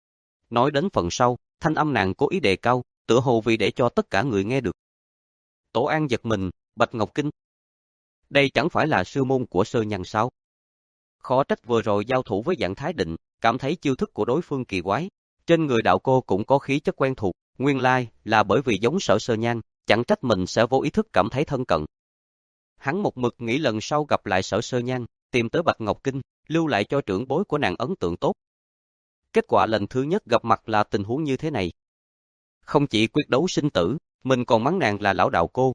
Nói đến phần sau, thanh âm nàng cố ý đề cao, tựa hồ vì để cho tất cả người nghe được. Tổ An giật mình, Bạch Ngọc Kinh. Đây chẳng phải là sư môn của Sơ Nhàn sao? Khó trách vừa rồi giao thủ với Giảng Thái Định, cảm thấy chiêu thức của đối phương kỳ quái. Trên người đạo cô cũng có khí chất quen thuộc, nguyên lai là bởi vì giống Sở Sơ Nhan, chẳng trách mình sẽ vô ý thức cảm thấy thân cận. Hắn một mực nghĩ lần sau gặp lại Sở Sơ Nhan, tìm tới Bạch Ngọc Kinh, lưu lại cho trưởng bối của nàng ấn tượng tốt. Kết quả lần thứ nhất gặp mặt là tình huống như thế này. Không chỉ quyết đấu sinh tử, mình còn mắng nàng là lão đạo cô.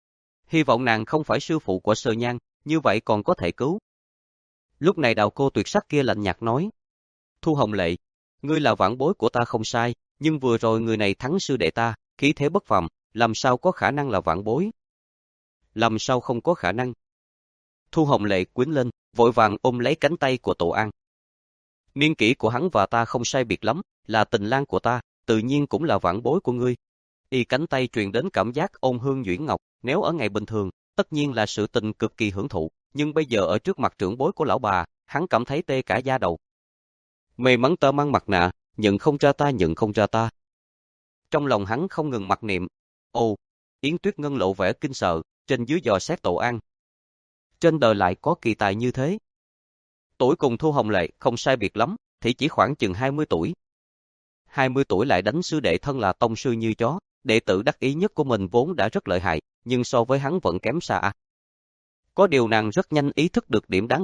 Hy vọng nàng không phải sư phụ của Sơ Nhan, như vậy còn có thể cứu. Lúc này đạo cô tuyệt sắc kia lạnh nhạt nói. Thu Hồng Lệ, ngươi là vãn bối của ta không sai, nhưng vừa rồi người này thắng sư đệ ta, khí thế bất phàm, làm sao có khả năng là vãn bối? Làm sao không có khả năng? Thu Hồng Lệ quýnh lên, vội vàng ôm lấy cánh tay của Tổ An. Niên kỷ của hắn và ta không sai biệt lắm, là tình lang của ta, tự nhiên cũng là vãn bối của ngươi. Y cánh tay truyền đến cảm giác ôn hương nhuyễn ngọc, nếu ở ngày bình thường, tất nhiên là sự tình cực kỳ hưởng thụ, nhưng bây giờ ở trước mặt trưởng bối của lão bà, hắn cảm thấy tê cả da đầu. May mắn ta mang mặt nạ, nhận không ra ta nhận không ra ta. Trong lòng hắn không ngừng mặc niệm. Ồ, Yến Tuyết Ngân lộ vẻ kinh sợ, trên dưới dò xét Tổ An. Trên đời lại có kỳ tài như thế. Tuổi cùng Thu Hồng Lệ không sai biệt lắm, thì chỉ khoảng chừng hai mươi tuổi. hai mươi tuổi lại đánh sư đệ thân là tông sư như chó, đệ tử đắc ý nhất của mình vốn đã rất lợi hại, nhưng so với hắn vẫn kém xa. Có điều nàng rất nhanh ý thức được điểm đáng ngờ,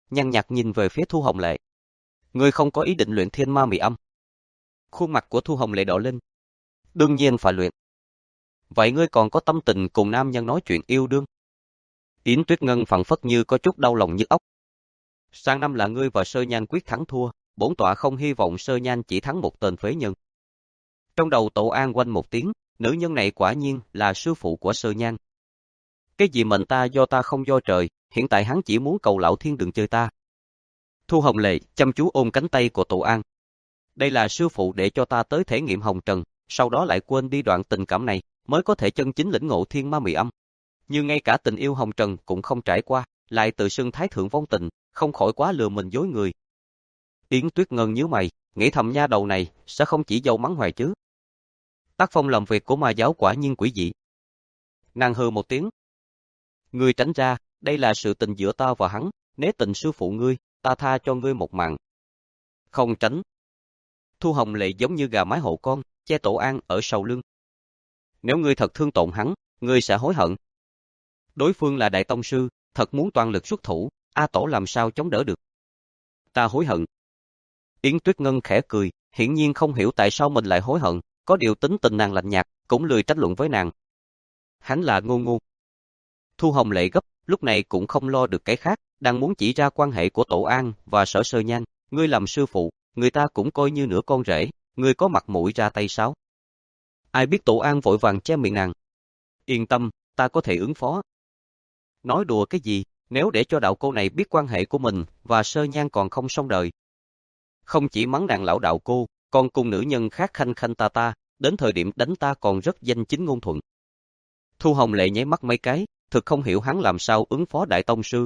nhăn nhạt nhìn về phía Thu Hồng Lệ. Ngươi không có ý định luyện thiên ma mị âm. Khuôn mặt của Thu Hồng Lệ đỏ lên. Đương nhiên phải luyện. Vậy ngươi còn có tâm tình cùng nam nhân nói chuyện yêu đương? Yến Tuyết Ngân phảng phất như có chút đau lòng nhức óc. Sang năm là ngươi và Sơ Nhan quyết thắng thua, bổn tọa không hy vọng Sơ Nhan chỉ thắng một tên phế nhân. Trong đầu Tổ An quanh một tiếng, nữ nhân này quả nhiên là sư phụ của Sơ Nhan. Cái gì mệnh ta do ta không do trời, hiện tại hắn chỉ muốn cầu lão thiên đừng chơi ta. Thu Hồng Lệ chăm chú ôm cánh tay của Tổ An. Đây là sư phụ để cho ta tới thể nghiệm hồng trần, sau đó lại quên đi đoạn tình cảm này, mới có thể chân chính lĩnh ngộ thiên ma mị âm. Nhưng ngay cả tình yêu hồng trần cũng không trải qua, lại tự xưng thái thượng vong tình, không khỏi quá lừa mình dối người. Yến Tuyết Ngân nhíu mày, nghĩ thầm nha đầu này sẽ không chỉ dâu mắng hoài chứ. Tác phong làm việc của ma giáo quả nhiên quỷ dị. Nàng hừ một tiếng. Ngươi tránh ra, đây là sự tình giữa ta và hắn, nếu tình sư phụ ngươi, ta tha cho ngươi một mạng. Không tránh. Thu Hồng Lệ giống như gà mái hộ con, che Tổ An ở sau lưng. Nếu ngươi thật thương tổn hắn, ngươi sẽ hối hận. Đối phương là đại tông sư, thật muốn toàn lực xuất thủ, A Tổ làm sao chống đỡ được. Ta hối hận. Yến Tuyết Ngân khẽ cười, hiển nhiên không hiểu tại sao mình lại hối hận, có điều tính tình nàng lạnh nhạt, cũng lười tranh luận với nàng. Hắn là ngu ngu. Thu Hồng Lệ gấp, lúc này cũng không lo được cái khác, đang muốn chỉ ra quan hệ của Tổ An và Sở Sơ Nhan, ngươi làm sư phụ, người ta cũng coi như nửa con rể, ngươi có mặt mũi ra tay sao? Ai biết Tổ An vội vàng che miệng nàng. Yên tâm, ta có thể ứng phó. Nói đùa cái gì, nếu để cho đạo cô này biết quan hệ của mình và Sơ Nhan còn không xong đời. Không chỉ mắng nàng lão đạo cô, còn cùng nữ nhân khác khanh khanh ta ta, đến thời điểm đánh ta còn rất danh chính ngôn thuận. Thu Hồng Lệ nháy mắt mấy cái, thực không hiểu hắn làm sao ứng phó đại tông sư.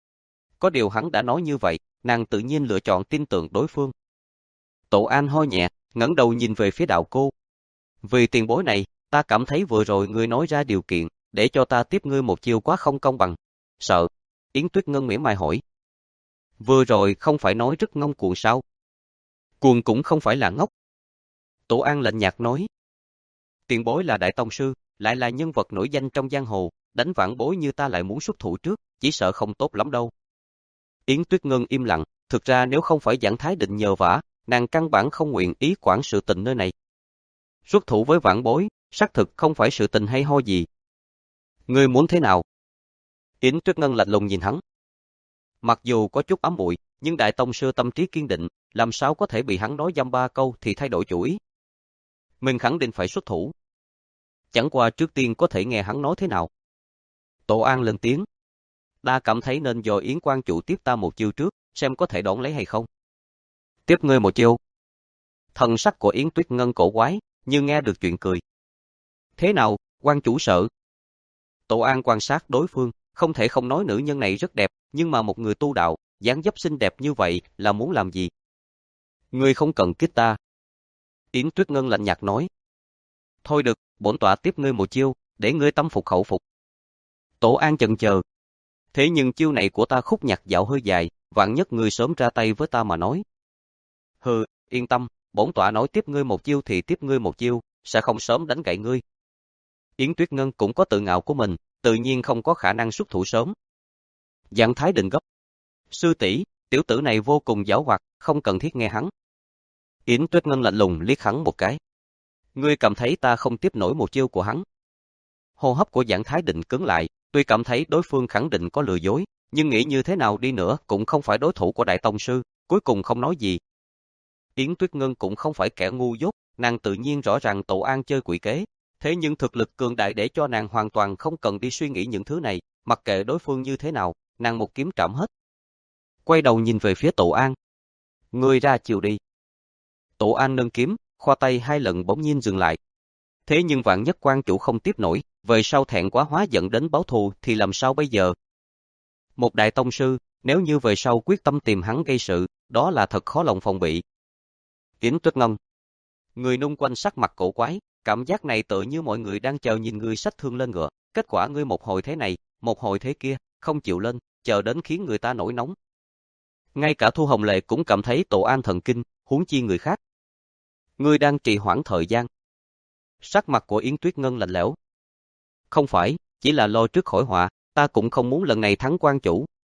Có điều hắn đã nói như vậy, nàng tự nhiên lựa chọn tin tưởng đối phương. Tổ An ho nhẹ, ngẩng đầu nhìn về phía đạo cô. Vì tiền bối này, ta cảm thấy vừa rồi ngươi nói ra điều kiện, để cho ta tiếp ngươi một chiêu quá không công bằng. Sợ. Yến Tuyết Ngân mỉa mai hỏi. Vừa rồi không phải nói rất ngông cuồng sao? Cuồng cũng không phải là ngốc. Tổ An lạnh nhạt nói. Tiền bối là đại tông sư, lại là nhân vật nổi danh trong giang hồ, đánh vãn bối như ta lại muốn xuất thủ trước, chỉ sợ không tốt lắm đâu. Yến Tuyết Ngân im lặng, thực ra nếu không phải Giảng Thái Định nhờ vả, nàng căn bản không nguyện ý quản sự tình nơi này. Xuất thủ với vãn bối, xác thực không phải sự tình hay ho gì. Ngươi muốn thế nào? Yến Tuyết Ngân lạnh lùng nhìn hắn. Mặc dù có chút ấm muội, nhưng đại tông sư tâm trí kiên định, làm sao có thể bị hắn nói dăm ba câu thì thay đổi chủ ý. Mình khẳng định phải xuất thủ. Chẳng qua trước tiên có thể nghe hắn nói thế nào. Tổ An lên tiếng. Ta cảm thấy nên do Yến quan chủ tiếp ta một chiêu trước, xem có thể đón lấy hay không. Tiếp ngươi một chiêu. Thần sắc của Yến Tuyết Ngân cổ quái, như nghe được chuyện cười. Thế nào, quan chủ sợ? Tổ An quan sát đối phương, không thể không nói nữ nhân này rất đẹp, nhưng mà một người tu đạo, dáng dấp xinh đẹp như vậy là muốn làm gì? Ngươi không cần kích ta. Yến Tuyết Ngân lạnh nhạt nói. Thôi được, bổn tọa tiếp ngươi một chiêu, để ngươi tâm phục khẩu phục. Tổ An chần chờ. Thế nhưng chiêu này của ta khúc nhạc dạo hơi dài, vạn nhất ngươi sớm ra tay với ta mà nói. Hừ, yên tâm, bổn tọa nói tiếp ngươi một chiêu thì tiếp ngươi một chiêu, sẽ không sớm đánh gãy ngươi. Yến Tuyết Ngân cũng có tự ngạo của mình, tự nhiên không có khả năng xuất thủ sớm. Giảng Thái Định gấp. Sư tỷ, tiểu tử này vô cùng giảo hoạt, không cần thiết nghe hắn. Yến Tuyết Ngân lạnh lùng liếc hắn một cái. Ngươi cảm thấy ta không tiếp nổi một chiêu của hắn? Hô hấp của Giảng Thái Định cứng lại, tuy cảm thấy đối phương khẳng định có lừa dối, nhưng nghĩ như thế nào đi nữa cũng không phải đối thủ của đại tông sư, cuối cùng không nói gì. Yến Tuyết Ngân cũng không phải kẻ ngu dốt, nàng tự nhiên rõ ràng Tổ An chơi quỷ kế, thế nhưng thực lực cường đại để cho nàng hoàn toàn không cần đi suy nghĩ những thứ này, mặc kệ đối phương như thế nào, nàng một kiếm trảm hết. Quay đầu nhìn về phía Tổ An. Ngươi ra chiều đi. Tổ An nâng kiếm, khoa tay hai lần bỗng nhiên dừng lại. Thế nhưng vạn nhất quan chủ không tiếp nổi, về sau thẹn quá hóa giận đến báo thù thì làm sao bây giờ? Một đại tông sư, nếu như về sau quyết tâm tìm hắn gây sự, đó là thật khó lòng phòng bị. Yến Tuyết Ngân. Người nung quanh sắc mặt cổ quái, cảm giác này tựa như mọi người đang chờ nhìn người xách thương lên ngựa, kết quả ngươi một hồi thế này, một hồi thế kia, không chịu lên, chờ đến khiến người ta nổi nóng. Ngay cả Thu Hồng Lệ cũng cảm thấy Tổ An thần kinh, huống chi người khác. Ngươi đang trì hoãn thời gian. Sắc mặt của Yến Tuyết Ngân lạnh lẽo. Không phải, chỉ là lo trước khỏi họa, ta cũng không muốn lần này thắng quan chủ,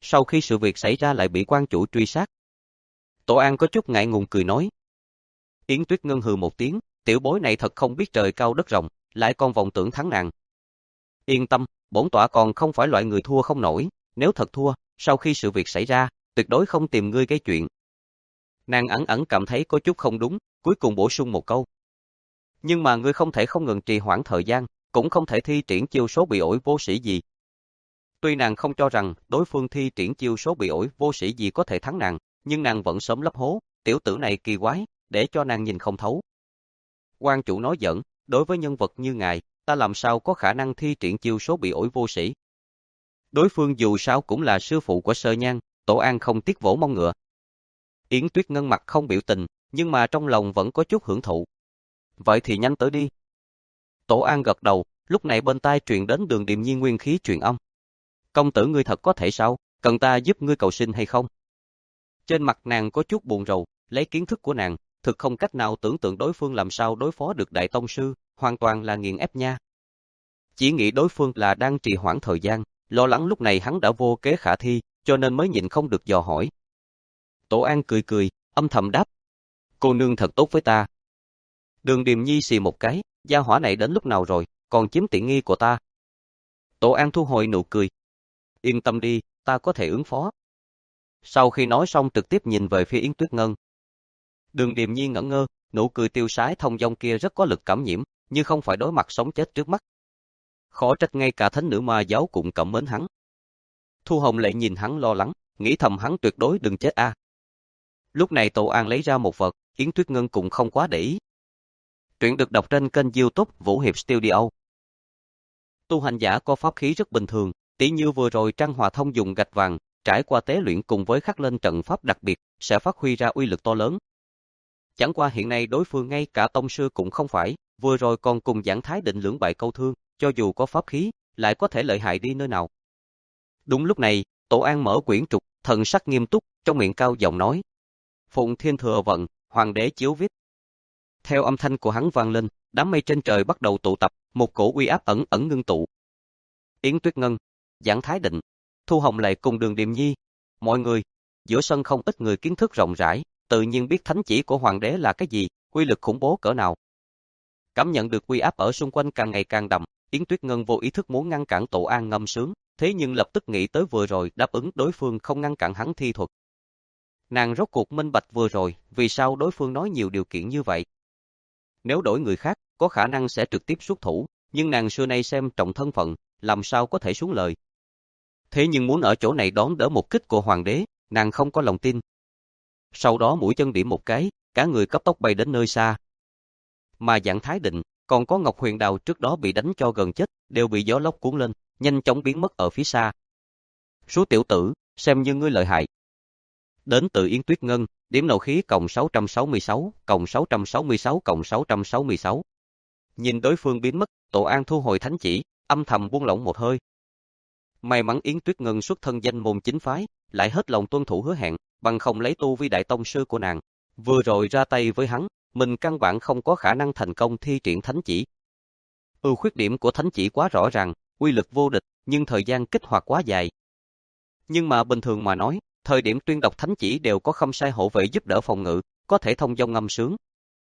sau khi sự việc xảy ra lại bị quan chủ truy sát. Tổ An có chút ngại ngùng cười nói. Yến Tuyết Ngân hừ một tiếng, tiểu bối này thật không biết trời cao đất rộng, lại còn vọng tưởng thắng nàng. Yên tâm, bổn tọa còn không phải loại người thua không nổi, nếu thật thua, sau khi sự việc xảy ra, tuyệt đối không tìm ngươi gây chuyện. Nàng ẩn ẩn cảm thấy có chút không đúng, cuối cùng bổ sung một câu. Nhưng mà ngươi không thể không ngừng trì hoãn thời gian, cũng không thể thi triển chiêu số bị ổi vô sĩ gì. Tuy nàng không cho rằng đối phương thi triển chiêu số bị ổi vô sĩ gì có thể thắng nàng, nhưng nàng vẫn sớm lấp hố, tiểu tử này kỳ quái, để cho nàng nhìn không thấu. Quan chủ nói giỡn, đối với nhân vật như ngài, ta làm sao có khả năng thi triển chiêu số bị ổi vô sĩ. Đối phương dù sao cũng là sư phụ của Sơ Nhan, Tổ An không tiếc vỗ mông ngựa. Yến Tuyết Ngân mặt không biểu tình, nhưng mà trong lòng vẫn có chút hưởng thụ. Vậy thì nhanh tới đi. Tổ An gật đầu, lúc này bên tai truyền đến Đường Điềm Nhi nguyên khí truyền âm. Công tử ngươi thật có thể sao, cần ta giúp ngươi cầu xin hay không? Trên mặt nàng có chút buồn rầu, lấy kiến thức của nàng, thực không cách nào tưởng tượng đối phương làm sao đối phó được đại tông sư, hoàn toàn là nghiền ép nha. Chỉ nghĩ đối phương là đang trì hoãn thời gian, lo lắng lúc này hắn đã vô kế khả thi, cho nên mới nhịn không được dò hỏi. Tổ An cười cười, âm thầm đáp. Cô nương thật tốt với ta. Đường Điềm Nhi xì một cái, gia hỏa này đến lúc nào rồi, còn chiếm tiện nghi của ta. Tổ An thu hồi nụ cười. Yên tâm đi, ta có thể ứng phó. Sau khi nói xong trực tiếp nhìn về phía Yến Tuyết Ngân. Đường Điềm Nhi ngẩn ngơ, nụ cười tiêu sái thông dong kia rất có lực cảm nhiễm, như không phải đối mặt sống chết trước mắt. Khó trách ngay cả thánh nữ ma giáo cũng cảm mến hắn. Thu Hồng Lệ nhìn hắn lo lắng, nghĩ thầm hắn tuyệt đối đừng chết a. Lúc này Tổ An lấy ra một vật, Yến Tuyết Ngân cũng không quá để ý. Truyện được đọc trên kênh YouTube Vũ Hiệp Studio. Tu hành giả có pháp khí rất bình thường, tỉ như vừa rồi Trang Hòa Thông dùng gạch vàng, trải qua tế luyện cùng với khắc lên trận pháp đặc biệt, sẽ phát huy ra uy lực to lớn. Chẳng qua hiện nay đối phương ngay cả tông sư cũng không phải, vừa rồi còn cùng Giảng Thái Định lưỡng bại câu thương, cho dù có pháp khí, lại có thể lợi hại đi nơi nào. Đúng lúc này, Tổ An mở quyển trục, thần sắc nghiêm túc, trong miệng cao giọng nói. Phụng Thiên Thừa Vận, Hoàng đế chiếu viết. Theo âm thanh của hắn vang lên, đám mây trên trời bắt đầu tụ tập, một cổ uy áp ẩn ẩn ngưng tụ. Yến Tuyết Ngân, Giảng Thái Định, Thu Hồng Lệ cùng Đường Điềm Nhi, mọi người, giữa sân không ít người kiến thức rộng rãi, tự nhiên biết thánh chỉ của hoàng đế là cái gì, uy lực khủng bố cỡ nào. Cảm nhận được uy áp ở xung quanh càng ngày càng đậm, Yến Tuyết Ngân vô ý thức muốn ngăn cản Tổ An ngâm sướng, thế nhưng lập tức nghĩ tới vừa rồi đáp ứng đối phương không ngăn cản hắn thi thuật. Nàng rốt cuộc minh bạch vừa rồi, vì sao đối phương nói nhiều điều kiện như vậy. Nếu đổi người khác, có khả năng sẽ trực tiếp xuất thủ, nhưng nàng xưa nay xem trọng thân phận, làm sao có thể xuống lời. Thế nhưng muốn ở chỗ này đón đỡ một kích của hoàng đế, nàng không có lòng tin. Sau đó mũi chân điểm một cái, cả người cấp tốc bay đến nơi xa. Mà Giảng Thái Định, còn có Ngọc Huyền Đào trước đó bị đánh cho gần chết, đều bị gió lốc cuốn lên, nhanh chóng biến mất ở phía xa. Số tiểu tử, xem như ngươi lợi hại. Đến từ Yến Tuyết Ngân, điểm nộ khí cộng sáu trăm sáu mươi sáu, cộng sáu trăm sáu mươi sáu cộng sáu trăm sáu mươi sáu. Nhìn đối phương biến mất, Tổ An thu hồi thánh chỉ, âm thầm buông lỏng một hơi. May mắn Yến Tuyết Ngân xuất thân danh môn chính phái, lại hết lòng tuân thủ hứa hẹn, bằng không lấy tu vi đại tông sư của nàng, vừa rồi ra tay với hắn, mình căn bản không có khả năng thành công thi triển thánh chỉ. Ưu khuyết điểm của thánh chỉ quá rõ ràng, uy lực vô địch, nhưng thời gian kích hoạt quá dài. Nhưng mà bình thường mà nói, thời điểm tuyên đọc thánh chỉ đều có khâm sai hộ vệ giúp đỡ phòng ngự, có thể thông dong ngâm sướng.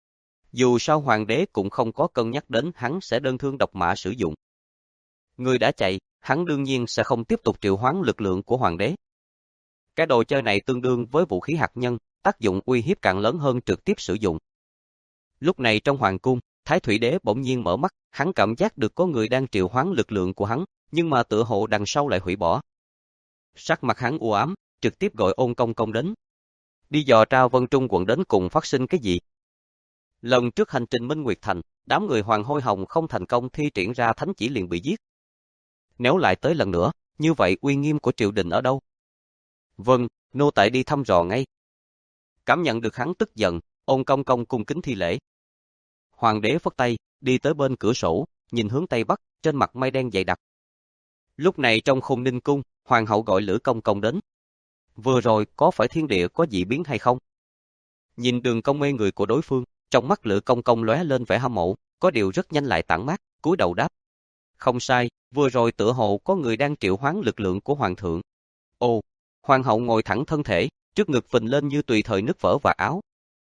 Dù sao hoàng đế cũng không có cân nhắc đến hắn sẽ đơn thương độc mã sử dụng. Người đã chạy, hắn đương nhiên sẽ không tiếp tục triệu hoán lực lượng của hoàng đế. Cái đồ chơi này tương đương với vũ khí hạt nhân, tác dụng uy hiếp càng lớn hơn trực tiếp sử dụng. Lúc này trong hoàng cung, Thái Thủy Đế bỗng nhiên mở mắt, hắn cảm giác được có người đang triệu hoán lực lượng của hắn, nhưng mà tựa hồ đằng sau lại hủy bỏ. Sắc mặt hắn u ám, trực tiếp gọi Ôn Công Công đến. Đi dò tra Vân Trung quận đến cùng phát sinh cái gì. Lần trước hành trình Minh Nguyệt Thành, đám người Hoàng Hôi Hồng không thành công thi triển ra thánh chỉ liền bị giết. Nếu lại tới lần nữa, như vậy uy nghiêm của triều đình ở đâu? Vâng, nô tài đi thăm dò ngay. Cảm nhận được hắn tức giận, Ôn Công Công cung kính thi lễ. Hoàng đế phất tay, đi tới bên cửa sổ, nhìn hướng tây bắc, trên mặt mây đen dày đặc. Lúc này trong Khôn Ninh cung, hoàng hậu gọi Lữ Công Công đến. Vừa rồi có phải thiên địa có dị biến hay không? Nhìn đường cong mê người của đối phương, trong mắt Lữ Công Công lóe lên vẻ hâm mộ, có điều rất nhanh lại tản mát, cúi đầu đáp. Không sai, vừa rồi tựa hồ có người đang triệu hoán lực lượng của hoàng thượng. Ồ, Hoàng hậu ngồi thẳng thân thể, trước ngực phình lên như tùy thời nứt vỡ và áo.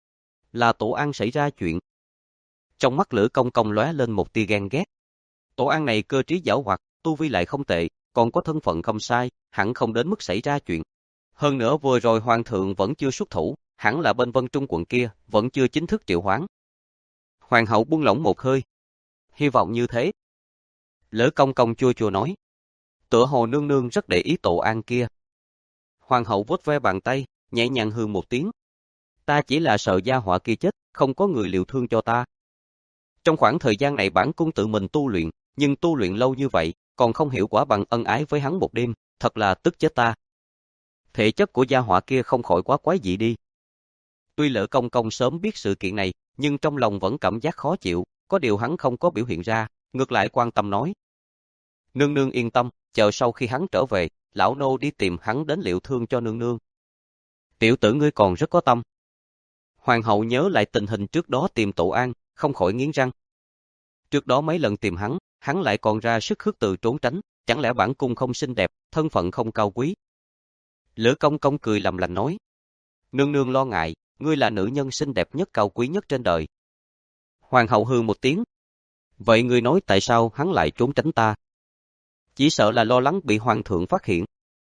Là Tổ An xảy ra chuyện. Trong mắt Lữ Công Công lóe lên một tia ghen ghét. Tổ An này cơ trí giảo hoạt, tu vi lại không tệ, còn có thân phận không sai, hẳn không đến mức xảy ra chuyện. Hơn nữa vừa rồi hoàng thượng vẫn chưa xuất thủ, hẳn là bên Vân Trung quận kia, vẫn chưa chính thức triệu hoán. Hoàng hậu buông lỏng một hơi. Hy vọng như thế. Lữ Công Công chua chua nói. Tựa hồ nương nương rất để ý Tổ An kia. Hoàng hậu vuốt ve bàn tay, nhẹ nhàng hừ một tiếng. Ta chỉ là sợ gia họa kia chết, không có người liệu thương cho ta. Trong khoảng thời gian này bản cung tự mình tu luyện, nhưng tu luyện lâu như vậy, còn không hiểu quả bằng ân ái với hắn một đêm, thật là tức chết ta. Thể chất của gia họa kia không khỏi quá quái dị đi. Tuy Lữ Công Công sớm biết sự kiện này, nhưng trong lòng vẫn cảm giác khó chịu, có điều hắn không có biểu hiện ra, ngược lại quan tâm nói. Nương nương yên tâm, chờ sau khi hắn trở về, lão nô đi tìm hắn đến liệu thương cho nương nương. Tiểu tử ngươi còn rất có tâm. Hoàng hậu nhớ lại tình hình trước đó tìm Tổ An, không khỏi nghiến răng. Trước đó mấy lần tìm hắn, hắn lại còn ra sức khước từ trốn tránh, chẳng lẽ bản cung không xinh đẹp, thân phận không cao quý. Lữ Công Công cười làm lành nói. Nương nương lo ngại, ngươi là nữ nhân xinh đẹp nhất cao quý nhất trên đời. Hoàng hậu hừ một tiếng. Vậy ngươi nói tại sao hắn lại trốn tránh ta? Chỉ sợ là lo lắng bị hoàng thượng phát hiện.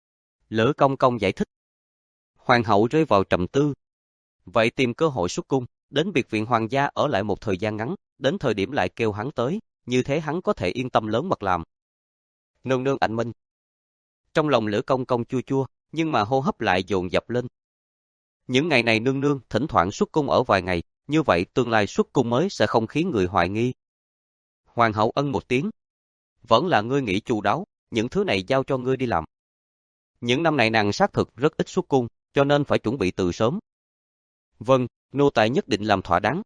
Lữ Công Công giải thích. Hoàng hậu rơi vào trầm tư. Vậy tìm cơ hội xuất cung, đến biệt viện hoàng gia ở lại một thời gian ngắn, đến thời điểm lại kêu hắn tới, như thế hắn có thể yên tâm lớn mật làm. Nương nương anh minh. Trong lòng Lữ Công Công chua chua, nhưng mà hô hấp lại dồn dập lên. Những ngày này nương nương thỉnh thoảng xuất cung ở vài ngày, như vậy tương lai xuất cung mới sẽ không khiến người hoài nghi. Hoàng hậu ân một tiếng. Vẫn là ngươi nghĩ chu đáo, những thứ này giao cho ngươi đi làm. Những năm này nàng xác thực rất ít xuất cung, cho nên phải chuẩn bị từ sớm. Vâng, nô tài nhất định làm thỏa đáng.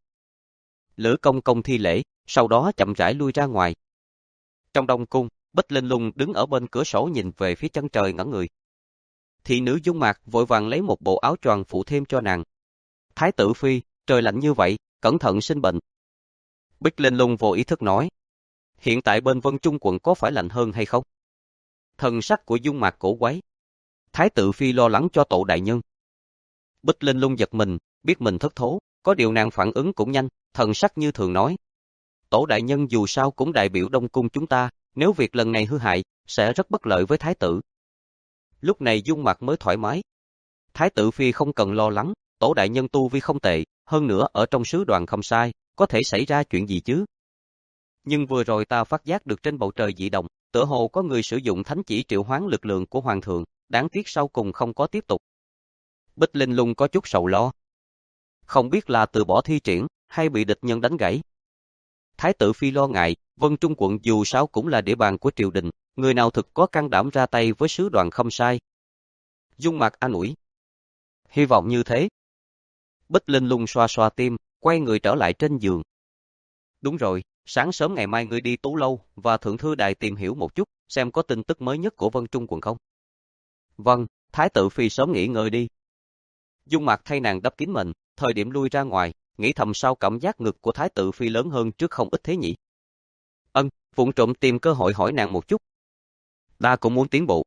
Lữ Công Công thi lễ, sau đó chậm rãi lui ra ngoài. Trong đông cung, Bích Linh Lung đứng ở bên cửa sổ nhìn về phía chân trời ngẩn người. Thị nữ Dung Mạc vội vàng lấy một bộ áo choàng phủ thêm cho nàng. Thái tử phi, trời lạnh như vậy, cẩn thận sinh bệnh. Bích Linh Lung vô ý thức nói. Hiện tại bên Vân Trung quận có phải lạnh hơn hay không? Thần sắc của Dung Mạc cổ quái. Thái tử phi lo lắng cho Tổ đại nhân. Bích Linh Lung giật mình, biết mình thất thố, có điều nàng phản ứng cũng nhanh, thần sắc như thường nói. Tổ đại nhân dù sao cũng đại biểu Đông cung chúng ta, nếu việc lần này hư hại, sẽ rất bất lợi với thái tử. Lúc này Dung Mạc mới thoải mái. Thái tử phi không cần lo lắng, Tổ đại nhân tu vi không tệ, hơn nữa ở trong sứ đoàn không sai, có thể xảy ra chuyện gì chứ? Nhưng vừa rồi ta phát giác được trên bầu trời dị động, tựa hồ có người sử dụng thánh chỉ triệu hoán lực lượng của hoàng thượng, đáng tiếc sau cùng không có tiếp tục. Bích Linh Lung có chút sầu lo. Không biết là từ bỏ thi triển, hay bị địch nhân đánh gãy. Thái tử phi lo ngại, Vân Trung quận dù sao cũng là địa bàn của triều đình, người nào thực có can đảm ra tay với sứ đoàn không sai. Dung Mạc an ủi. Hy vọng như thế. Bích Linh Lung xoa xoa tim, quay người trở lại trên giường. Đúng rồi, sáng sớm ngày mai ngươi đi Tú Lâu và Thượng Thư Đài tìm hiểu một chút, xem có tin tức mới nhất của Vân Trung quận không. Vâng, Thái tử phi sớm nghỉ ngơi đi. Dung Mạc thay nàng đắp kín mền, thời điểm lui ra ngoài, nghĩ thầm sao cảm giác ngực của Thái tử phi lớn hơn trước không ít thế nhỉ. Ân, vụng trộm tìm cơ hội hỏi nàng một chút. Ta cũng muốn tiến bộ.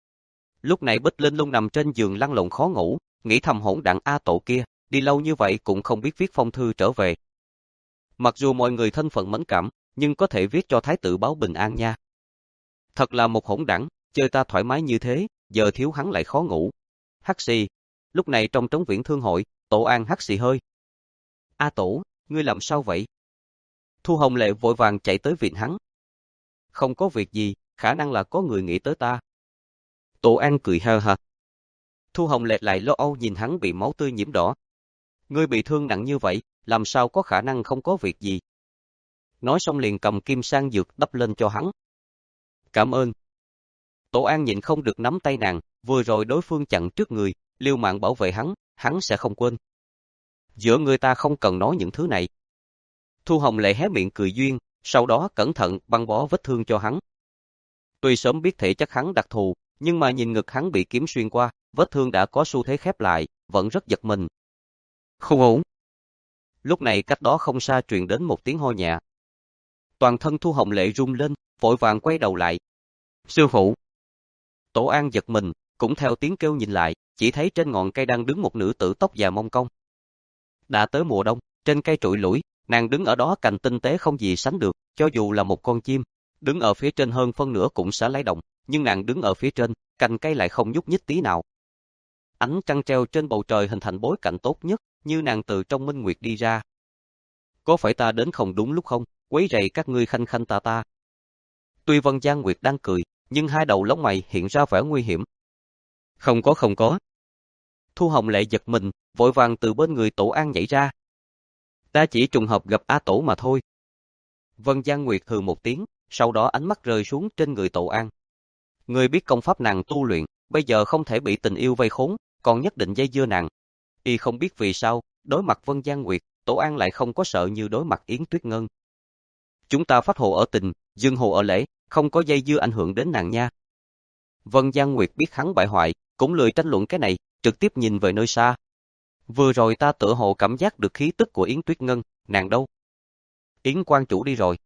Lúc này Bích Linh Lung nằm trên giường lăn lộn khó ngủ, nghĩ thầm hỗn đản A Tổ kia, đi lâu như vậy cũng không biết viết phong thư trở về. Mặc dù mọi người thân phận mẫn cảm, nhưng có thể viết cho thái tử báo bình an nha. Thật là một hỗn đản, chơi ta thoải mái như thế, giờ thiếu hắn lại khó ngủ. Hắc xì. Lúc này trong trống viễn thương hội, Tổ An hắt xì hơi. A Tổ, ngươi làm sao vậy? Thu Hồng Lệ vội vàng chạy tới viện hắn. Không có việc gì, khả năng là có người nghĩ tới ta. Tổ An cười ha ha. Thu Hồng Lệ lại lo âu nhìn hắn bị máu tươi nhiễm đỏ. Ngươi bị thương nặng như vậy, làm sao có khả năng không có việc gì? Nói xong liền cầm kim sang dược đắp lên cho hắn. Cảm ơn. Tổ An nhịn không được nắm tay nàng, vừa rồi đối phương chặn trước người, liều mạng bảo vệ hắn, hắn sẽ không quên. Giữa người ta không cần nói những thứ này. Thu Hồng Lệ hé miệng cười duyên, sau đó cẩn thận băng bó vết thương cho hắn. Tuy sớm biết thể chất hắn đặc thù, nhưng mà nhìn ngực hắn bị kiếm xuyên qua, vết thương đã có xu thế khép lại, vẫn rất giật mình. Không ổn. Lúc này cách đó không xa truyền đến một tiếng ho nhẹ. Toàn thân Thu Hồng Lệ run lên, vội vàng quay đầu lại. Sư phụ. Tổ An giật mình, cũng theo tiếng kêu nhìn lại, chỉ thấy trên ngọn cây đang đứng một nữ tử tóc dài mông cong. Đã tới mùa đông, trên cây trụi lủi, nàng đứng ở đó cành tinh tế không gì sánh được, cho dù là một con chim, đứng ở phía trên hơn phân nửa cũng sẽ lay động, nhưng nàng đứng ở phía trên, cành cây lại không nhúc nhích tí nào. Ánh trăng treo trên bầu trời hình thành bối cảnh tốt nhất, như nàng từ trong minh nguyệt đi ra. Có phải ta đến không đúng lúc không, quấy rầy các ngươi khanh khanh ta ta? Tuy Vân Giang Nguyệt đang cười, nhưng hai đầu lông mày hiện ra vẻ nguy hiểm. Không có không có. Thu Hồng Lệ giật mình, vội vàng từ bên người Tổ An nhảy ra. Ta chỉ trùng hợp gặp A Tổ mà thôi. Vân Giang Nguyệt hừ một tiếng, sau đó ánh mắt rơi xuống trên người Tổ An. Người biết công pháp nàng tu luyện, bây giờ không thể bị tình yêu vây khốn, còn nhất định dây dưa nàng. Y không biết vì sao, đối mặt Vân Giang Nguyệt, Tổ An lại không có sợ như đối mặt Yến Tuyết Ngân. Chúng ta phách hồ ở tình, dương hồ ở lễ, không có dây dưa ảnh hưởng đến nàng nha. Vân Giang Nguyệt biết hắn bại hoại, cũng lười tranh luận cái này, trực tiếp nhìn về nơi xa. Vừa rồi ta tựa hồ cảm giác được khí tức của Yến Tuyết Ngân, nàng đâu? Yến quan chủ đi rồi.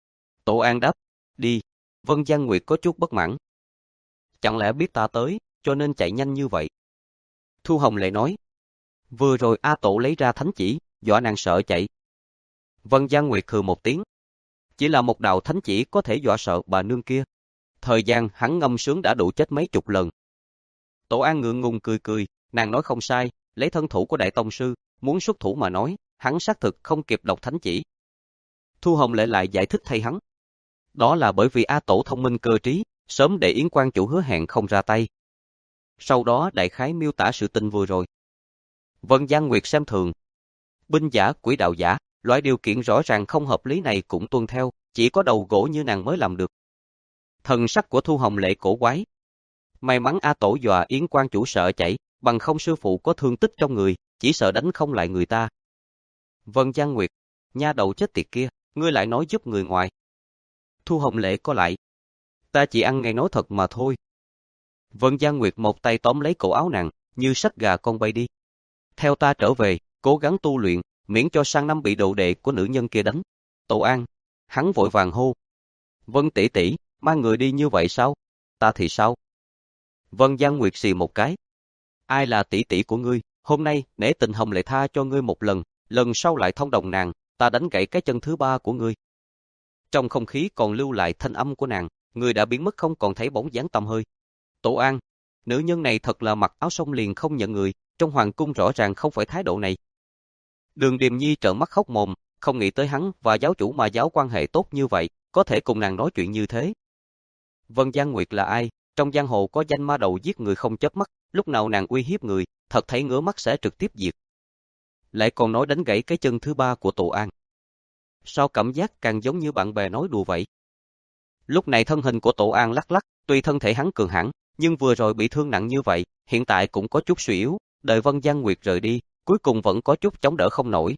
Tổ An đáp, đi. Vân Giang Nguyệt có chút bất mãn. Chẳng lẽ biết ta tới, cho nên chạy nhanh như vậy? Thu Hồng Lệ nói, vừa rồi A Tổ lấy ra thánh chỉ, dọa nàng sợ chạy. Vân Giang Nguyệt hừ một tiếng. Chỉ là một đạo thánh chỉ có thể dọa sợ bà nương kia. Thời gian hắn ngâm sướng đã đủ chết mấy chục lần. Tổ An ngượng ngùng cười cười, nàng nói không sai, lấy thân thủ của Đại Tông Sư, muốn xuất thủ mà nói, hắn xác thực không kịp đọc thánh chỉ. Thu Hồng Lệ lại giải thích thay hắn. Đó là bởi vì A Tổ thông minh cơ trí, sớm để Yến quan chủ hứa hẹn không ra tay. Sau đó đại khái miêu tả sự tình vừa rồi. Vân Giang Nguyệt xem thường. Binh giả, quỷ đạo giả, loại điều kiện rõ ràng không hợp lý này cũng tuân theo, chỉ có đầu gỗ như nàng mới làm được. Thần sắc của Thu Hồng Lệ cổ quái. May mắn A Tổ dọa Yến quan chủ sợ chạy, bằng không sư phụ có thương tích trong người, chỉ sợ đánh không lại người ta. Vân Giang Nguyệt, nha đầu chết tiệt kia, ngươi lại nói giúp người ngoài. Thu Hồng Lệ có lại. Ta chỉ ăn ngay nói thật mà thôi. Vân Giang Nguyệt một tay tóm lấy cổ áo nàng, như xách gà con bay đi. Theo ta trở về, cố gắng tu luyện, miễn cho sang năm bị đồ đệ của nữ nhân kia đánh. Tổ An, hắn vội vàng hô. Vân tỷ tỷ, mang người đi như vậy sao? Ta thì sao? Vân Giang Nguyệt xì một cái. Ai là tỷ tỷ của ngươi? Hôm nay, nể tình Hồng Lệ tha cho ngươi một lần, lần sau lại thông đồng nàng, ta đánh gãy cái chân thứ ba của ngươi. Trong không khí còn lưu lại thanh âm của nàng, người đã biến mất không còn thấy bóng dáng tăm hơi. Tổ An, nữ nhân này thật là mặc áo xong liền không nhận người, trong hoàng cung rõ ràng không phải thái độ này. Đường Điềm Nhi trợn mắt khóc mồm, không nghĩ tới hắn và giáo chủ mà giáo quan hệ tốt như vậy, có thể cùng nàng nói chuyện như thế. Vân Giang Nguyệt là ai? Trong giang hồ có danh ma đầu giết người không chớp mắt, lúc nào nàng uy hiếp người, thật thấy ngứa mắt sẽ trực tiếp diệt. Lại còn nói đánh gãy cái chân thứ ba của Tổ An. Sao cảm giác càng giống như bạn bè nói đùa vậy? Lúc này thân hình của Tổ An lắc lắc, tuy thân thể hắn cường hãn, nhưng vừa rồi bị thương nặng như vậy, hiện tại cũng có chút suy yếu, đợi Vân Giang Nguyệt rời đi, cuối cùng vẫn có chút chống đỡ không nổi.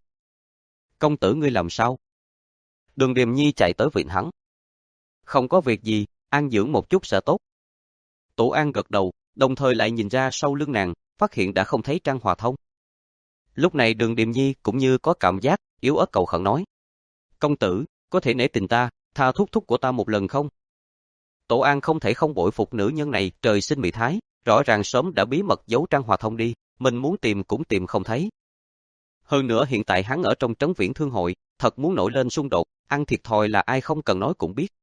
Công tử ngươi làm sao? Đường Điềm Nhi chạy tới viện hắn. Không có việc gì, an dưỡng một chút sẽ tốt. Tổ An gật đầu, đồng thời lại nhìn ra sau lưng nàng, phát hiện đã không thấy Trang Hòa Thông. Lúc này Đường Điềm Nhi cũng như có cảm giác, yếu ớt cầu khẩn nói. Công tử, có thể nể tình ta, tha thúc thúc của ta một lần không? Tổ An không thể không bội phục nữ nhân này, trời sinh mỹ thái, rõ ràng sớm đã bí mật giấu Trang Hòa Thông đi, mình muốn tìm cũng tìm không thấy. Hơn nữa hiện tại hắn ở trong trấn Viễn Thương hội, thật muốn nổi lên xung đột, ăn thiệt thòi là ai không cần nói cũng biết.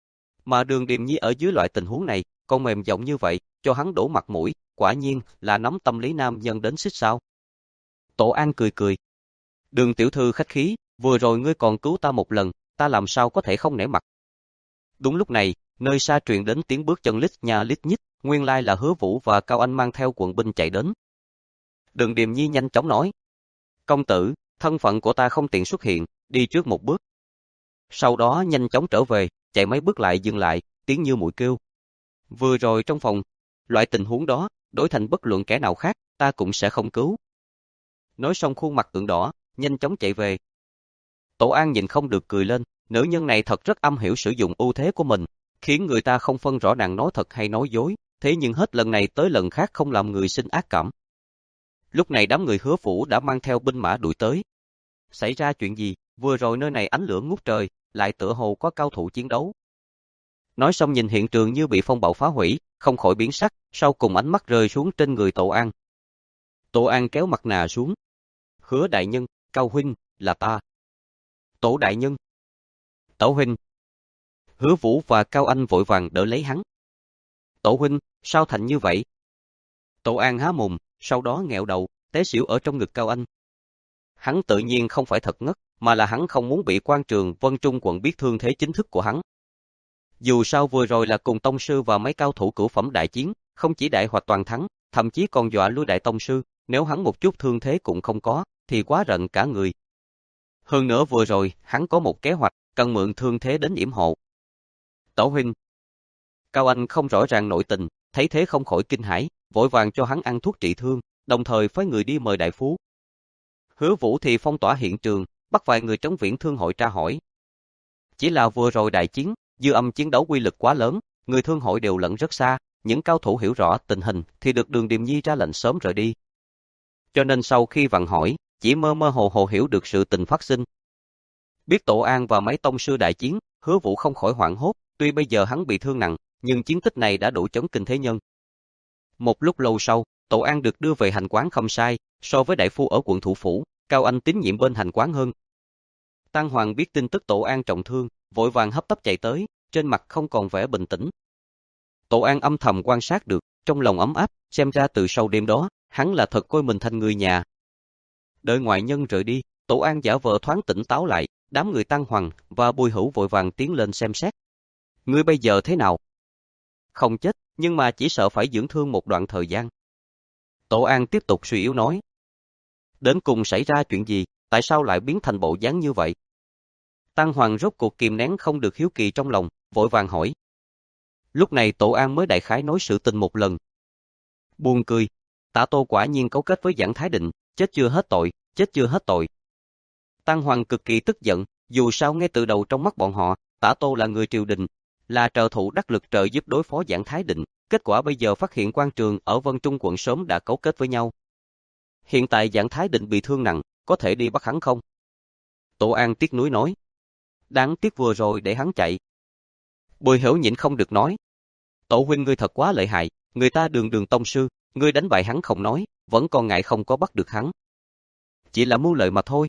Mà Đường Điềm Nhi ở dưới loại tình huống này, con mềm giọng như vậy, cho hắn đổ mặt mũi, quả nhiên là nắm tâm lý nam nhân đến xích sao. Tổ An cười cười. Đường tiểu thư khách khí, vừa rồi ngươi còn cứu ta một lần, ta làm sao có thể không nể mặt. Đúng lúc này, nơi xa truyền đến tiếng bước chân lít nha lít nhít, nguyên lai là Hứa Vũ và Cao Anh mang theo quận binh chạy đến. Đường Điềm Nhi nhanh chóng nói. Công tử, thân phận của ta không tiện xuất hiện, đi trước một bước. Sau đó nhanh chóng trở về, chạy mấy bước lại dừng lại, tiếng như muội kêu. Vừa rồi trong phòng, loại tình huống đó, đổi thành bất luận kẻ nào khác, ta cũng sẽ không cứu. Nói xong khuôn mặt ửng đỏ, nhanh chóng chạy về. Tổ An nhìn không được cười lên, nữ nhân này thật rất âm hiểu sử dụng ưu thế của mình, khiến người ta không phân rõ nàng nói thật hay nói dối, thế nhưng hết lần này tới lần khác không làm người sinh ác cảm. Lúc này đám người Hứa Phủ đã mang theo binh mã đuổi tới. Xảy ra chuyện gì? Vừa rồi nơi này ánh lửa ngút trời, lại tựa hồ có cao thủ chiến đấu. Nói xong nhìn hiện trường như bị phong bạo phá hủy, không khỏi biến sắc, sau cùng ánh mắt rơi xuống trên người Tổ An. Tổ An kéo mặt nạ xuống. Hứa đại nhân, Cao huynh, là ta. Tổ đại nhân. Tổ huynh. Hứa Vũ và Cao Anh vội vàng đỡ lấy hắn. Tổ huynh, sao thành như vậy? Tổ An há mồm, sau đó nghẹo đầu, té xỉu ở trong ngực Cao Anh. Hắn tự nhiên không phải thật ngất, mà là hắn không muốn bị quan trường Vân Trung quận biết thương thế chính thức của hắn. Dù sao vừa rồi là cùng tông sư và mấy cao thủ cửu phẩm đại chiến, không chỉ đại hoặc toàn thắng, thậm chí còn dọa lui đại tông sư, nếu hắn một chút thương thế cũng không có, thì quá rợn cả người. Hơn nữa vừa rồi, hắn có một kế hoạch, cần mượn thương thế đến yểm hộ. Tổ huynh. Cao Anh không rõ ràng nội tình, thấy thế không khỏi kinh hãi, vội vàng cho hắn ăn thuốc trị thương, đồng thời phái người đi mời đại phú. Hứa Vũ thì phong tỏa hiện trường, bắt vài người trống viễn thương hội tra hỏi. Chỉ là vừa rồi đại chiến, dư âm chiến đấu quy lực quá lớn, người thương hội đều lẫn rất xa, những cao thủ hiểu rõ tình hình thì được Đường Điềm Nhi ra lệnh sớm rời đi. Cho nên sau khi vặn hỏi, chỉ mơ mơ hồ hồ hiểu được sự tình phát sinh. Biết Tổ An và mấy tông sư đại chiến, Hứa Vũ không khỏi hoảng hốt, tuy bây giờ hắn bị thương nặng, nhưng chiến tích này đã đủ chấn kinh thế nhân. Một lúc lâu sau, Tổ An được đưa về hành quán không sai, so với đại phu ở quận thủ phủ, Cao Anh tín nhiệm bên hành quán hơn. Tăng Hoàng biết tin tức Tổ An trọng thương, vội vàng hấp tấp chạy tới, trên mặt không còn vẻ bình tĩnh. Tổ An âm thầm quan sát được, trong lòng ấm áp, xem ra từ sau đêm đó, hắn là thật coi mình thành người nhà. Đợi ngoại nhân rời đi, Tổ An giả vờ thoáng tỉnh táo lại, đám người Tăng Hoàng và Bùi Hữu vội vàng tiến lên xem xét. Ngươi bây giờ thế nào? Không chết, nhưng mà chỉ sợ phải dưỡng thương một đoạn thời gian. Tổ An tiếp tục suy yếu nói. Đến cùng xảy ra chuyện gì, tại sao lại biến thành bộ dáng như vậy? Tăng Hoàng rốt cuộc kìm nén không được hiếu kỳ trong lòng, vội vàng hỏi. Lúc này Tổ An mới đại khái nói sự tình một lần. Buồn cười, Tả Tô quả nhiên cấu kết với Giảng Thái Định, chết chưa hết tội, chết chưa hết tội. Tăng Hoàng cực kỳ tức giận, dù sao ngay từ đầu trong mắt bọn họ, Tả Tô là người triều đình, là trợ thủ đắc lực trợ giúp đối phó Giảng Thái Định, kết quả bây giờ phát hiện quan trường ở Vân Trung quận sớm đã cấu kết với nhau. Hiện tại Giảng Thái Định bị thương nặng, có thể đi bắt hắn không? Tổ An tiếc nuối nói. Đáng tiếc vừa rồi để hắn chạy. Bùi Hiểu nhịn không được nói. Tổ huynh ngươi thật quá lợi hại, người ta Đường Đường tông sư, ngươi đánh bại hắn không nói, vẫn còn ngại không có bắt được hắn. Chỉ là mưu lợi mà thôi.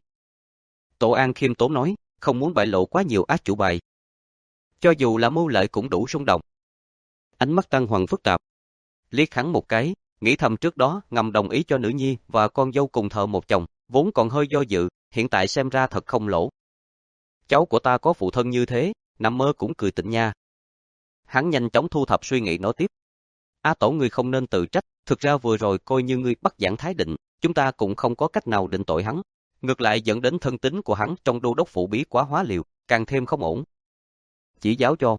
Tổ An khiêm tốn nói, không muốn bại lộ quá nhiều ác chủ bài. Cho dù là mưu lợi cũng đủ rung động. Ánh mắt Tăng Hoàng phức tạp. Liếc hắn một cái, nghĩ thầm trước đó ngầm đồng ý cho nữ nhi và con dâu cùng thợ một chồng, vốn còn hơi do dự, hiện tại xem ra thật không lỗ. Cháu của ta có phụ thân như thế, nằm mơ cũng cười tỉnh nha. Hắn nhanh chóng thu thập suy nghĩ nói tiếp. A Tổ ngươi không nên tự trách, thực ra vừa rồi coi như ngươi bắt Giảng Thái Định, chúng ta cũng không có cách nào định tội hắn. Ngược lại dẫn đến thân tín của hắn trong đô đốc phủ bí quá hóa liều, càng thêm không ổn. Chỉ giáo cho.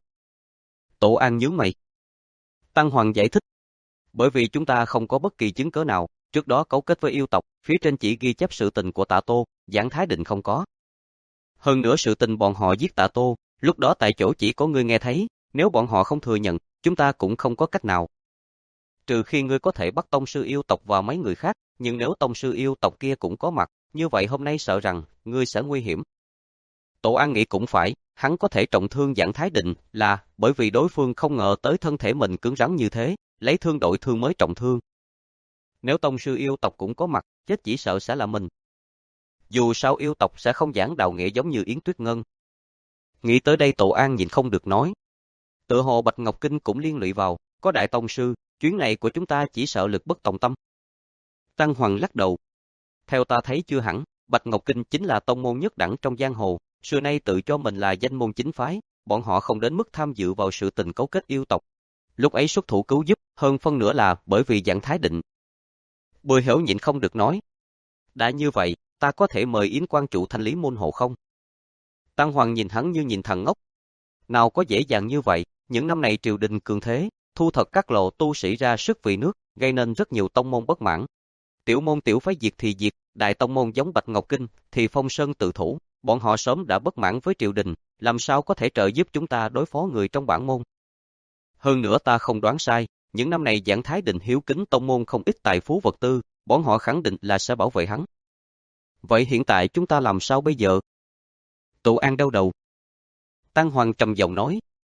Tổ An nhướng mày. Tăng Hoàng giải thích. Bởi vì chúng ta không có bất kỳ chứng cớ nào, trước đó cấu kết với yêu tộc, phía trên chỉ ghi chép sự tình của Tạ Tô, Giảng Thái Định không có. Hơn nữa sự tình bọn họ giết Tạ Tô, lúc đó tại chỗ chỉ có ngươi nghe thấy, nếu bọn họ không thừa nhận, chúng ta cũng không có cách nào. Trừ khi ngươi có thể bắt tông sư yêu tộc và mấy người khác, nhưng nếu tông sư yêu tộc kia cũng có mặt, như vậy hôm nay sợ rằng, ngươi sẽ nguy hiểm. Tổ An nghĩ cũng phải, hắn có thể trọng thương Giảng Thái Định là bởi vì đối phương không ngờ tới thân thể mình cứng rắn như thế, lấy thương đổi thương mới trọng thương. Nếu tông sư yêu tộc cũng có mặt, chết chỉ sợ sẽ là mình. Dù sao yêu tộc sẽ không giảng đạo nghĩa giống như Yến Tuyết Ngân. Nghĩ tới đây Tổ An nhìn không được nói. Tự hồ Bạch Ngọc Kinh cũng liên lụy vào, có đại tông sư, chuyến này của chúng ta chỉ sợ lực bất tòng tâm. Tăng Hoàng lắc đầu. Theo ta thấy chưa hẳn, Bạch Ngọc Kinh chính là tông môn nhất đẳng trong giang hồ, xưa nay tự cho mình là danh môn chính phái, bọn họ không đến mức tham dự vào sự tình cấu kết yêu tộc. Lúc ấy xuất thủ cứu giúp, hơn phân nửa là bởi vì Giảng Thái Định. Bùi Hiểu nhịn không được nói. Đã như vậy, ta có thể mời Yến quan chủ thanh lý môn hộ không? Tăng Hoàng nhìn hắn như nhìn thằng ngốc. Nào có dễ dàng như vậy, những năm này triều đình cường thế, thu thật các lộ tu sĩ ra sức vì nước, gây nên rất nhiều tông môn bất mãn. Tiểu môn tiểu phái diệt thì diệt, đại tông môn giống Bạch Ngọc Kinh thì phong sơn tự thủ, bọn họ sớm đã bất mãn với triều đình, làm sao có thể trợ giúp chúng ta đối phó người trong bản môn. Hơn nữa ta không đoán sai, những năm này Giảng Thái Định hiếu kính tông môn không ít tài phú vật tư, bọn họ khẳng định là sẽ bảo vệ hắn. Vậy hiện tại chúng ta làm sao bây giờ? Tổ An đau đầu. Tăng Hoàng trầm giọng nói.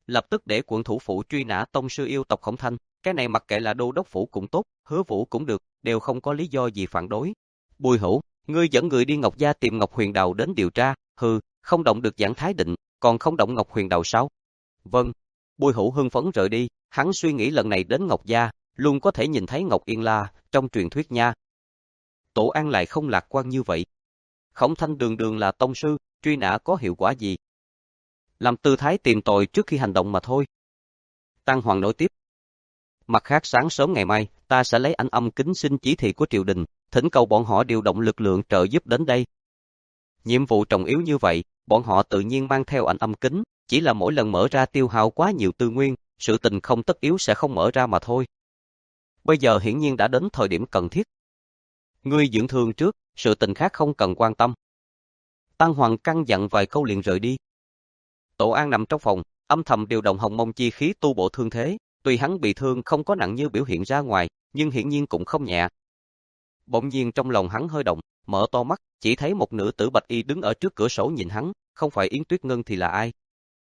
lập tức để quận thủ phủ truy nã tông sư yêu tộc Khổng Thanh, cái này mặc kệ là đô đốc phủ cũng tốt, Hứa Vũ cũng được, đều không có lý do gì phản đối. Bùi Hữu, ngươi dẫn người đi Ngọc Gia tìm Ngọc Huyền Đào đến điều tra, hừ, không động được Giảng Thái Định, còn không động Ngọc Huyền Đào sao? Vâng. Bùi Hữu hưng phấn rời đi, hắn suy nghĩ lần này đến Ngọc Gia, luôn có thể nhìn thấy Ngọc Yên La, trong truyền thuyết nha. Tổ An lại không lạc quan như vậy. Khổng Thanh đường đường là tông sư, truy nã có hiệu quả gì? Làm tư thái tìm tội trước khi hành động mà thôi. Tăng Hoàng nói tiếp. Mặt khác sáng sớm ngày mai, ta sẽ lấy ảnh âm kính xin chỉ thị của triều đình, thỉnh cầu bọn họ điều động lực lượng trợ giúp đến đây. Nhiệm vụ trọng yếu như vậy, bọn họ tự nhiên mang theo ảnh âm kính, chỉ là mỗi lần mở ra tiêu hao quá nhiều tư nguyên, sự tình không tất yếu sẽ không mở ra mà thôi. Bây giờ hiển nhiên đã đến thời điểm cần thiết. Ngươi dưỡng thương trước, sự tình khác không cần quan tâm. Tăng Hoàng căn dặn vài câu liền rời đi. Tổ An nằm trong phòng, âm thầm điều động hồng mông chi khí tu bổ thương thế, tuy hắn bị thương không có nặng như biểu hiện ra ngoài, nhưng hiển nhiên cũng không nhẹ. Bỗng nhiên trong lòng hắn hơi động, mở to mắt, chỉ thấy một nữ tử bạch y đứng ở trước cửa sổ nhìn hắn, không phải Yến Tuyết Ngân thì là ai?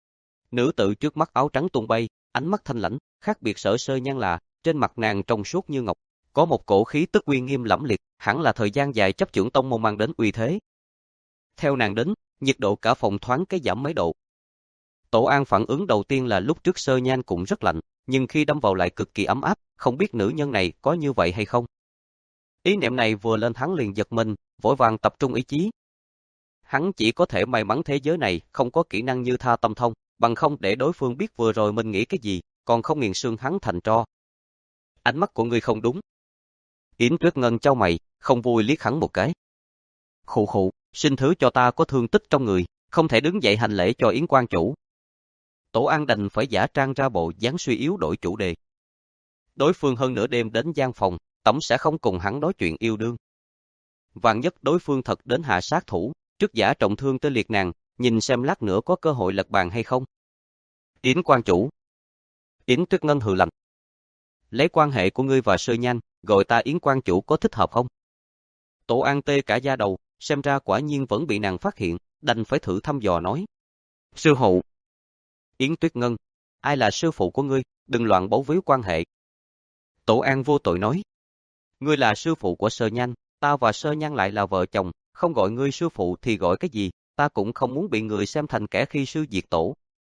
Nữ tử trước mắt áo trắng tung bay, ánh mắt thanh lãnh, khác biệt sở sơ nhan là, trên mặt nàng trong suốt như ngọc, có một cổ khí tức uy nghiêm lẫm liệt, hẳn là thời gian dài chấp trưởng tông môn mang đến uy thế. Theo nàng đến, nhiệt độ cả phòng thoáng cái giảm mấy độ. Tổ An phản ứng đầu tiên là lúc trước sơ nhan cũng rất lạnh, nhưng khi đâm vào lại cực kỳ ấm áp, không biết nữ nhân này có như vậy hay không. Ý niệm này vừa lên hắn liền giật mình, vội vàng tập trung ý chí. Hắn chỉ có thể may mắn thế giới này không có kỹ năng như tha tâm thông, bằng không để đối phương biết vừa rồi mình nghĩ cái gì, còn không nghiền xương hắn thành tro. Ánh mắt của ngươi không đúng. Yến Tuyết Ngân chau mày, không vui liếc hắn một cái. Khụ khụ, xin thứ cho ta có thương tích trong người, không thể đứng dậy hành lễ cho Yến quan chủ. Tổ An đành phải giả trang ra bộ dáng suy yếu đổi chủ đề. Đối phương hơn nửa đêm đến gian phòng, tổng sẽ không cùng hắn nói chuyện yêu đương. Vạn nhất đối phương thật đến hạ sát thủ, trước giả trọng thương tê liệt nàng, nhìn xem lát nữa có cơ hội lật bàn hay không. Yến quan chủ. Yến Tuyết Ngân hừ lạnh. Lấy quan hệ của ngươi và Sơ Nhan, gọi ta Yến quan chủ có thích hợp không? Tổ An tê cả da đầu, xem ra quả nhiên vẫn bị nàng phát hiện, đành phải thử thăm dò nói. Sư phụ. Yến Tuyết Ngân, ai là sư phụ của ngươi, đừng loạn bấu víu quan hệ. Tổ An vô tội nói. Ngươi là sư phụ của Sơ Nhan, ta và Sơ Nhan lại là vợ chồng, không gọi ngươi sư phụ thì gọi cái gì, ta cũng không muốn bị người xem thành kẻ khi sư diệt tổ.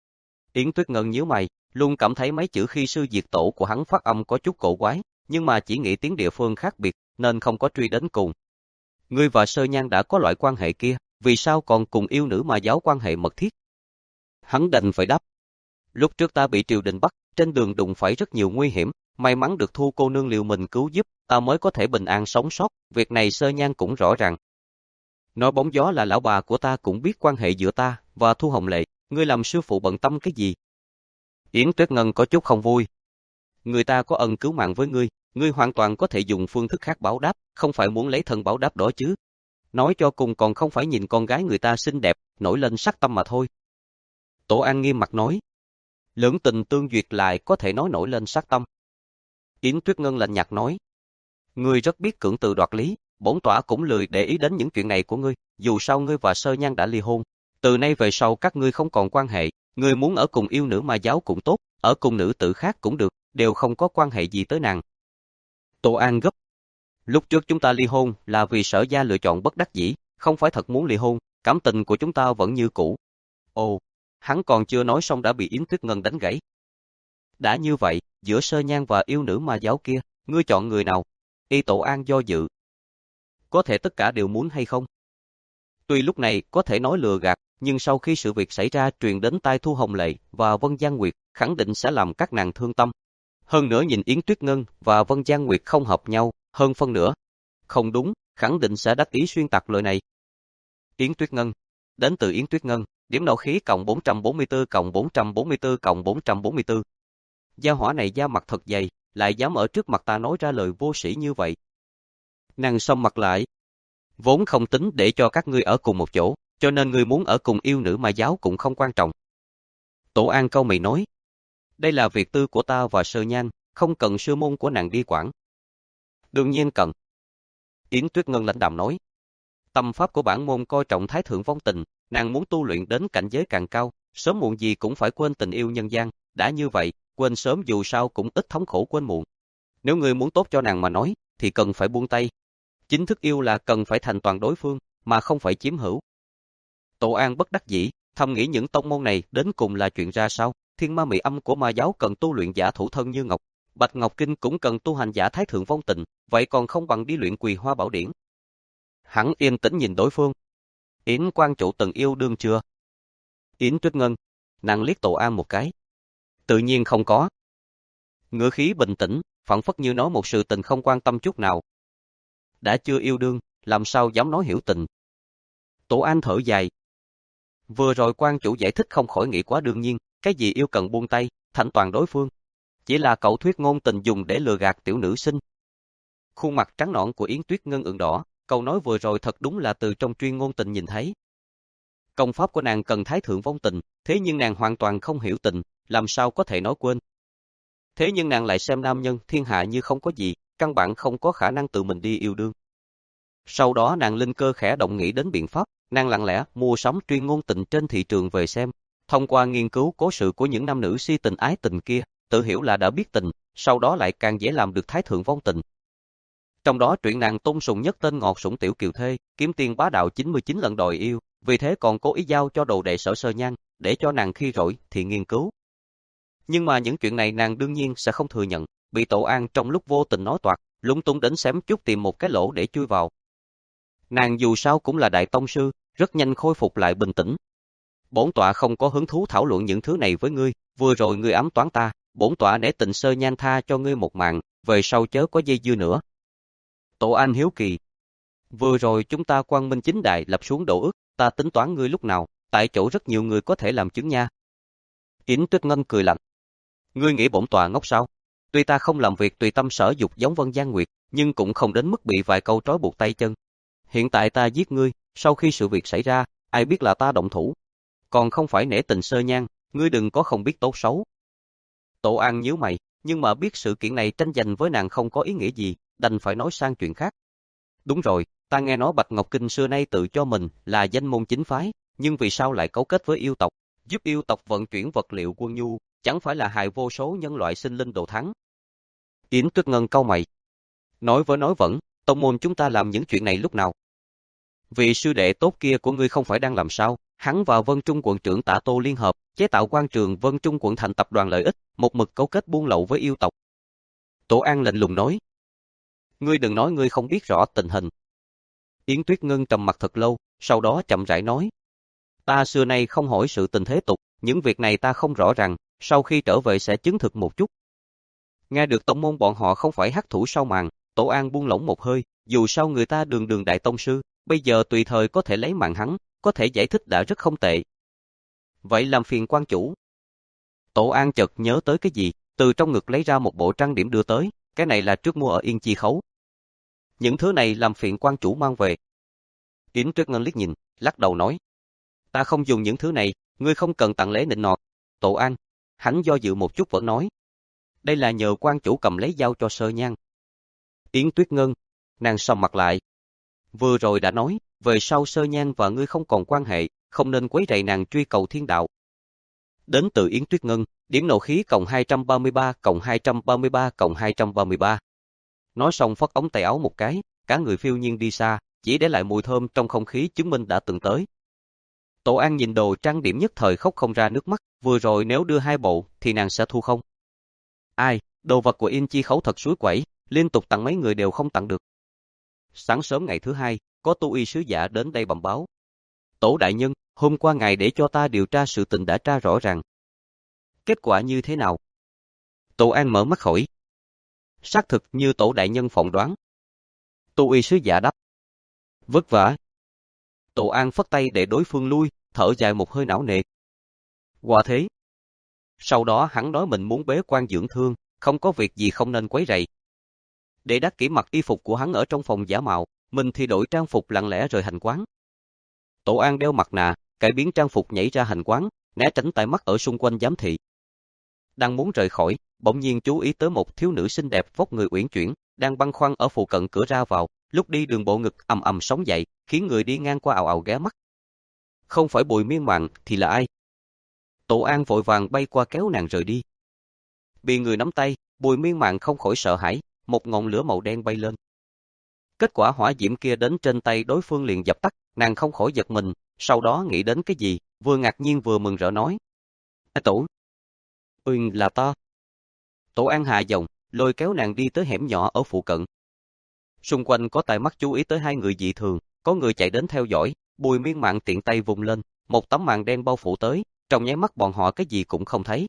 Yến Tuyết Ngân nhíu mày, luôn cảm thấy mấy chữ khi sư diệt tổ của hắn phát âm có chút cổ quái, nhưng mà chỉ nghĩ tiếng địa phương khác biệt, nên không có truy đến cùng. Ngươi và Sơ Nhan đã có loại quan hệ kia, vì sao còn cùng yêu nữ mà giáo quan hệ mật thiết? Hắn đành phải đáp. Lúc trước ta bị triều đình bắt, trên đường đụng phải rất nhiều nguy hiểm, may mắn được Thu cô nương liều mình cứu giúp, ta mới có thể bình an sống sót, việc này Sơ Nhan cũng rõ ràng. Nói bóng gió là lão bà của ta cũng biết quan hệ giữa ta và Thu Hồng Lệ, ngươi làm sư phụ bận tâm cái gì? Yến Tuyết Ngân có chút không vui. Người ta có ân cứu mạng với ngươi, ngươi hoàn toàn có thể dùng phương thức khác báo đáp, không phải muốn lấy thân báo đáp đó chứ. Nói cho cùng còn không phải nhìn con gái người ta xinh đẹp, nổi lên sắc tâm mà thôi. Tổ An nghiêm mặt nói. Lưỡng tình tương duyệt lại có thể nói nổi lên sắc tâm. Yến Tuyết Ngân lạnh nhạt nói. Ngươi rất biết cưỡng từ đoạt lý, bổn tỏa cũng lười để ý đến những chuyện này của ngươi, dù sao ngươi và Sơ Nhan đã ly hôn. Từ nay về sau các ngươi không còn quan hệ, ngươi muốn ở cùng yêu nữ mà giáo cũng tốt, ở cùng nữ tử khác cũng được, đều không có quan hệ gì tới nàng. Tổ An gấp. Lúc trước chúng ta ly hôn là vì Sở gia lựa chọn bất đắc dĩ, không phải thật muốn ly hôn, cảm tình của chúng ta vẫn như cũ. Ồ, hắn còn chưa nói xong đã bị Yến Tuyết Ngân đánh gãy. Đã như vậy, giữa Sơ Nhan và yêu nữ mà giáo kia, ngươi chọn người nào? Y Tổ An do dự. Có thể tất cả đều muốn hay không? Tuy lúc này có thể nói lừa gạt, nhưng sau khi sự việc xảy ra truyền đến tai Thu Hồng Lệ và Vân Giang Nguyệt, khẳng định sẽ làm các nàng thương tâm. Hơn nữa nhìn Yến Tuyết Ngân và Vân Giang Nguyệt không hợp nhau, hơn phân nữa. Không đúng, khẳng định sẽ đắc ý xuyên tạc lời này. Yến Tuyết Ngân. Đến từ Yến Tuyết Ngân, điểm nộ khí cộng bốn trăm bốn mươi tư cộng bốn trăm bốn mươi tư cộng bốn trăm bốn mươi tư. Gia hỏa này da mặt thật dày, lại dám ở trước mặt ta nói ra lời vô sĩ như vậy. Nàng sầm mặt lại. Vốn không tính để cho các ngươi ở cùng một chỗ, cho nên ngươi muốn ở cùng yêu nữ mà giáo cũng không quan trọng. Tổ An câu mày nói. Đây là việc tư của ta và Sơ Nhan, không cần sư môn của nàng đi quản. Đương nhiên cần. Yến Tuyết Ngân lãnh đạm nói. Tâm pháp của bản môn coi trọng thái thượng vong tình, nàng muốn tu luyện đến cảnh giới càng cao, sớm muộn gì cũng phải quên tình yêu nhân gian, đã như vậy, quên sớm dù sao cũng ít thống khổ quên muộn. Nếu ngươi muốn tốt cho nàng mà nói, thì cần phải buông tay. Chính thức yêu là cần phải thành toàn đối phương, mà không phải chiếm hữu. Tổ An bất đắc dĩ, thầm nghĩ những tông môn này đến cùng là chuyện ra sao, thiên ma mị âm của ma giáo cần tu luyện giả thủ thân như ngọc, Bạch Ngọc Kinh cũng cần tu hành giả thái thượng vong tình, vậy còn không bằng đi luyện Quỳ Hoa Bảo Điển. Hắn yên tĩnh nhìn đối phương. Yến quan chủ từng yêu đương chưa? Yến Tuyết Ngân, nàng liếc Tổ An một cái. Tự nhiên không có. Ngữ khí bình tĩnh, phảng phất như nói một sự tình không quan tâm chút nào. Đã chưa yêu đương, làm sao dám nói hiểu tình. Tổ An thở dài. Vừa rồi quan chủ giải thích không khỏi nghĩ quá đương nhiên, cái gì yêu cần buông tay, thành toàn đối phương. Chỉ là cậu thuyết ngôn tình dùng để lừa gạt tiểu nữ sinh. Khuôn mặt trắng nõn của Yến Tuyết Ngân ửng đỏ, câu nói vừa rồi thật đúng là từ trong chuyên ngôn tình nhìn thấy. Công pháp của nàng cần thái thượng vong tình, thế nhưng nàng hoàn toàn không hiểu tình, làm sao có thể nói quên. Thế nhưng nàng lại xem nam nhân thiên hạ như không có gì, căn bản không có khả năng tự mình đi yêu đương. Sau đó nàng linh cơ khẽ động nghĩ đến biện pháp, nàng lặng lẽ mua sắm chuyên ngôn tình trên thị trường về xem, thông qua nghiên cứu cố sự của những nam nữ si tình ái tình kia, tự hiểu là đã biết tình, sau đó lại càng dễ làm được thái thượng vong tình. Trong đó truyện nàng tôn sùng nhất tên ngọt sủng tiểu kiều thê, kiếm tiền bá đạo chín mươi chín lần đòi yêu, vì thế còn cố ý giao cho đồ đệ Sở Sơ Nhan, để cho nàng khi rỗi thì nghiên cứu. Nhưng mà những chuyện này nàng đương nhiên sẽ không thừa nhận, bị Tổ An trong lúc vô tình nói toạc, lúng túng đến xém chút tìm một cái lỗ để chui vào. Nàng dù sao cũng là đại tông sư, rất nhanh khôi phục lại bình tĩnh. Bổn tọa không có hứng thú thảo luận những thứ này với ngươi, vừa rồi ngươi ám toán ta, bổn tọa nể tình Sơ Nhan tha cho ngươi một mạng, về sau chớ có dây dưa nữa. Tổ An hiếu kỳ. Vừa rồi chúng ta quang minh chính đại lập xuống độ ước, ta tính toán ngươi lúc nào, tại chỗ rất nhiều người có thể làm chứng nha. Yến Tuyết Ngân cười lạnh. Ngươi nghĩ bổn tọa ngốc sao? Tuy ta không làm việc tùy tâm sở dục giống Vân Giang Nguyệt, nhưng cũng không đến mức bị vài câu trói buộc tay chân. Hiện tại ta giết ngươi, sau khi sự việc xảy ra, ai biết là ta động thủ. Còn không phải nể tình Sơ Nhan, ngươi đừng có không biết tốt xấu. Tổ An nhíu mày, nhưng mà biết sự kiện này tranh giành với nàng không có ý nghĩa gì, đành phải nói sang chuyện khác. Đúng rồi, ta nghe nói Bạch Ngọc Kinh xưa nay tự cho mình là danh môn chính phái, nhưng vì sao lại cấu kết với yêu tộc, giúp yêu tộc vận chuyển vật liệu quân nhu, chẳng phải là hại vô số nhân loại sinh linh đồ thắng. Yến Tuyết Ngân cau mày. Nói với nói vẫn, tông môn chúng ta làm những chuyện này lúc nào? Vị sư đệ tốt kia của ngươi không phải đang làm sao? Hắn và Vân Trung quận trưởng Tạ Tô liên hợp, chế tạo quan trường Vân Trung quận thành tập đoàn lợi ích, một mực cấu kết buôn lậu với yêu tộc. Tổ An lạnh lùng nói. Ngươi đừng nói ngươi không biết rõ tình hình. Yến Tuyết Ngân trầm mặt thật lâu, sau đó chậm rãi nói. Ta xưa nay không hỏi sự tình thế tục, những việc này ta không rõ ràng, sau khi trở về sẽ chứng thực một chút. Nghe được tông môn bọn họ không phải hắc thủ sau màn, Tổ An buông lỏng một hơi, dù sao người ta đường đường đại tông sư, bây giờ tùy thời có thể lấy mạng hắn, có thể giải thích đã rất không tệ. Vậy làm phiền quan chủ. Tổ An chợt nhớ tới cái gì, từ trong ngực lấy ra một bộ trang điểm đưa tới, cái này là trước mua ở Yên Chi Khấu. Những thứ này làm phiền quan chủ mang về. Yến Tuyết Ngân liếc nhìn, lắc đầu nói. Ta không dùng những thứ này, ngươi không cần tặng lễ nịnh nọt. Tổ An, hắn do dự một chút vẫn nói. Đây là nhờ quan chủ cầm lấy giao cho Sơ Nhan. Yến Tuyết Ngân, nàng sầm mặt lại. Vừa rồi đã nói, về sau Sơ Nhan và ngươi không còn quan hệ, không nên quấy rầy nàng truy cầu thiên đạo. Đến từ Yến Tuyết Ngân, điểm nộ khí cộng hai trăm ba mươi ba cộng hai trăm ba mươi ba cộng hai trăm ba mươi ba. Nói xong phất ống tay áo một cái, cả người phiêu nhiên đi xa, chỉ để lại mùi thơm trong không khí chứng minh đã từng tới. Tổ An nhìn đồ trang điểm nhất thời khóc không ra nước mắt, vừa rồi nếu đưa hai bộ thì nàng sẽ thu không. Ai, đồ vật của Yên Chi Khấu thật suối quẩy, liên tục tặng mấy người đều không tặng được. Sáng sớm ngày thứ hai, có tu y sứ giả đến đây bẩm báo. Tổ đại nhân, hôm qua ngài để cho ta điều tra sự tình đã tra rõ ràng. Kết quả như thế nào? Tổ An mở mắt hỏi. Xác thực như tổ đại nhân phỏng đoán. Tu y sứ giả đáp. Vất vả. Tổ An phất tay để đối phương lui, thở dài một hơi não nề. Quả thế. Sau đó hắn nói mình muốn bế quan dưỡng thương, không có việc gì không nên quấy rầy. Để đắc kỹ mặc y phục của hắn ở trong phòng giả mạo, mình thì đổi trang phục lặng lẽ rời hành quán. Tổ An đeo mặt nạ, cải biến trang phục nhảy ra hành quán, né tránh tai mắt ở xung quanh giám thị. Đang muốn rời khỏi, bỗng nhiên chú ý tới một thiếu nữ xinh đẹp vóc người uyển chuyển, đang băn khoăn ở phụ cận cửa ra vào, lúc đi đường bộ ngực ầm ầm sóng dậy, khiến người đi ngang qua ào ào ghé mắt. Không phải Bùi Miên Mạn thì là ai? Tổ An vội vàng bay qua kéo nàng rời đi. Bị người nắm tay, Bùi Miên Mạn không khỏi sợ hãi, một ngọn lửa màu đen bay lên. Kết quả hỏa diễm kia đến trên tay đối phương liền dập tắt, nàng không khỏi giật mình, sau đó nghĩ đến cái gì, vừa ngạc nhiên vừa mừng rỡ nói. À, Tổ. Ừm, là ta. Tổ An hạ giọng, lôi kéo nàng đi tới hẻm nhỏ ở phụ cận. Xung quanh có tai mắt chú ý tới hai người dị thường, có người chạy đến theo dõi, Bùi Miên Mạn tiện tay vùng lên, một tấm màn đen bao phủ tới, trong nháy mắt bọn họ cái gì cũng không thấy.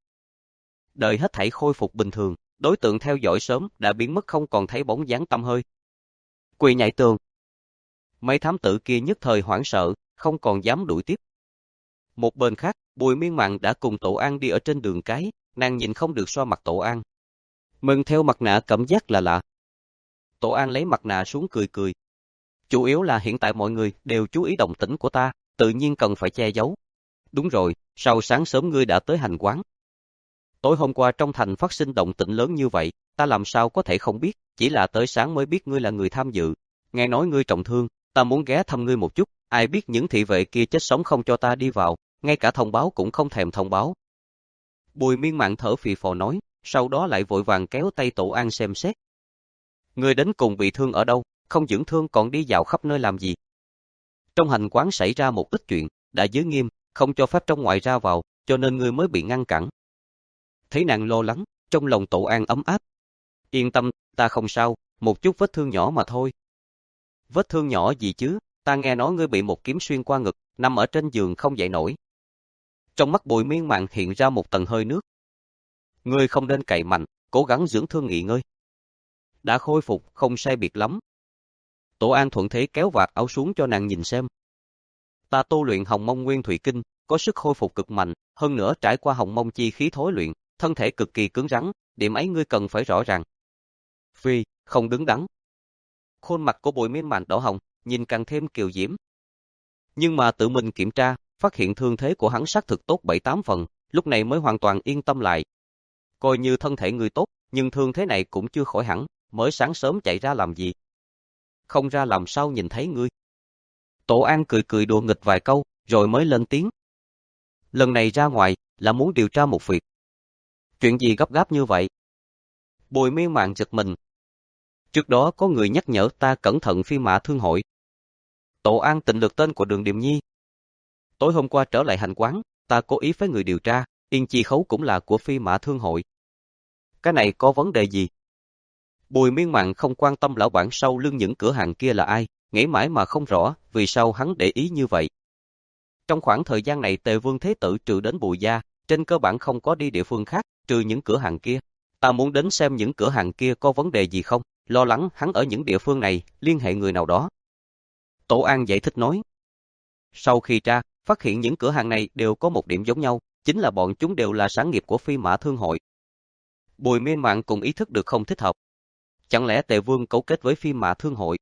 Đợi hết thảy khôi phục bình thường, đối tượng theo dõi sớm đã biến mất không còn thấy bóng dáng tăm hơi. Quỳ nhảy tường. Mấy thám tử kia nhất thời hoảng sợ, không còn dám đuổi tiếp. Một bên khác, Bùi Miên Mạn đã cùng Tổ An đi ở trên đường cái, nàng nhìn không được xoa mặt Tổ An. Mừng theo mặt nạ cảm giác là lạ. Tổ An lấy mặt nạ xuống cười cười. Chủ yếu là hiện tại mọi người đều chú ý động tĩnh của ta, tự nhiên cần phải che giấu. Đúng rồi, sau sáng sớm ngươi đã tới hành quán. Tối hôm qua trong thành phát sinh động tĩnh lớn như vậy, ta làm sao có thể không biết, chỉ là tới sáng mới biết ngươi là người tham dự. Nghe nói ngươi trọng thương, ta muốn ghé thăm ngươi một chút, ai biết những thị vệ kia chết sống không cho ta đi vào, ngay cả thông báo cũng không thèm thông báo. Bùi Miên Mạn thở phì phò nói, sau đó lại vội vàng kéo tay Tổ An xem xét. Ngươi đến cùng bị thương ở đâu, không dưỡng thương còn đi dạo khắp nơi làm gì? Trong hành quán xảy ra một ít chuyện, đã giới nghiêm, không cho phép trong ngoài ra vào, cho nên ngươi mới bị ngăn cản. Thấy nàng lo lắng, trong lòng Tổ An ấm áp. Yên tâm, ta không sao, một chút vết thương nhỏ mà thôi. Vết thương nhỏ gì chứ, ta nghe nói ngươi bị một kiếm xuyên qua ngực, nằm ở trên giường không dậy nổi. Trong mắt Bùi Miên Mạn hiện ra một tầng hơi nước. Ngươi không nên cậy mạnh, cố gắng dưỡng thương nghỉ ngơi. Đã khôi phục, không sai biệt lắm. Tổ An thuận thế kéo vạt áo xuống cho nàng nhìn xem. Ta tu luyện Hồng Mông Nguyên Thủy Kinh, có sức khôi phục cực mạnh, hơn nữa trải qua Hồng Mông chi khí thối luyện, thân thể cực kỳ cứng rắn, điểm ấy ngươi cần phải rõ ràng. Phi, không đứng đắn. Khuôn mặt của Bùi Miên Mạn đỏ hồng, nhìn càng thêm kiều diễm. Nhưng mà tự mình kiểm tra, phát hiện thương thế của hắn xác thực tốt bảy tám phần, lúc này mới hoàn toàn yên tâm lại. Coi như thân thể người tốt, nhưng thương thế này cũng chưa khỏi hẳn, mới sáng sớm chạy ra làm gì. Không ra làm sao nhìn thấy ngươi. Tổ An cười cười đùa nghịch vài câu, rồi mới lên tiếng. Lần này ra ngoài, là muốn điều tra một việc. Chuyện gì gấp gáp như vậy? Bùi Miên Mạn giật mình. Trước đó có người nhắc nhở ta cẩn thận Phi Mã Thương Hội. Tổ An tịnh lược tên của Đường Điềm Nhi. Tối hôm qua trở lại hành quán, ta cố ý phái người điều tra, Yên Chi Khấu cũng là của Phi Mã Thương Hội. Cái này có vấn đề gì? Bùi Miên Mạn không quan tâm lão bản sau lưng những cửa hàng kia là ai, nghĩ mãi mà không rõ vì sao hắn để ý như vậy. Trong khoảng thời gian này Tề Vương Thế Tử trừ đến Bùi gia, trên cơ bản không có đi địa phương khác, trừ những cửa hàng kia. Ta muốn đến xem những cửa hàng kia có vấn đề gì không, lo lắng hắn ở những địa phương này liên hệ người nào đó. Tổ An giải thích nói. Sau khi tra, phát hiện những cửa hàng này đều có một điểm giống nhau, chính là bọn chúng đều là sản nghiệp của Phi Mã Thương Hội. Bùi Miên Mạn cùng ý thức được không thích hợp. Chẳng lẽ Tề Vương cấu kết với Phi Mã Thương Hội?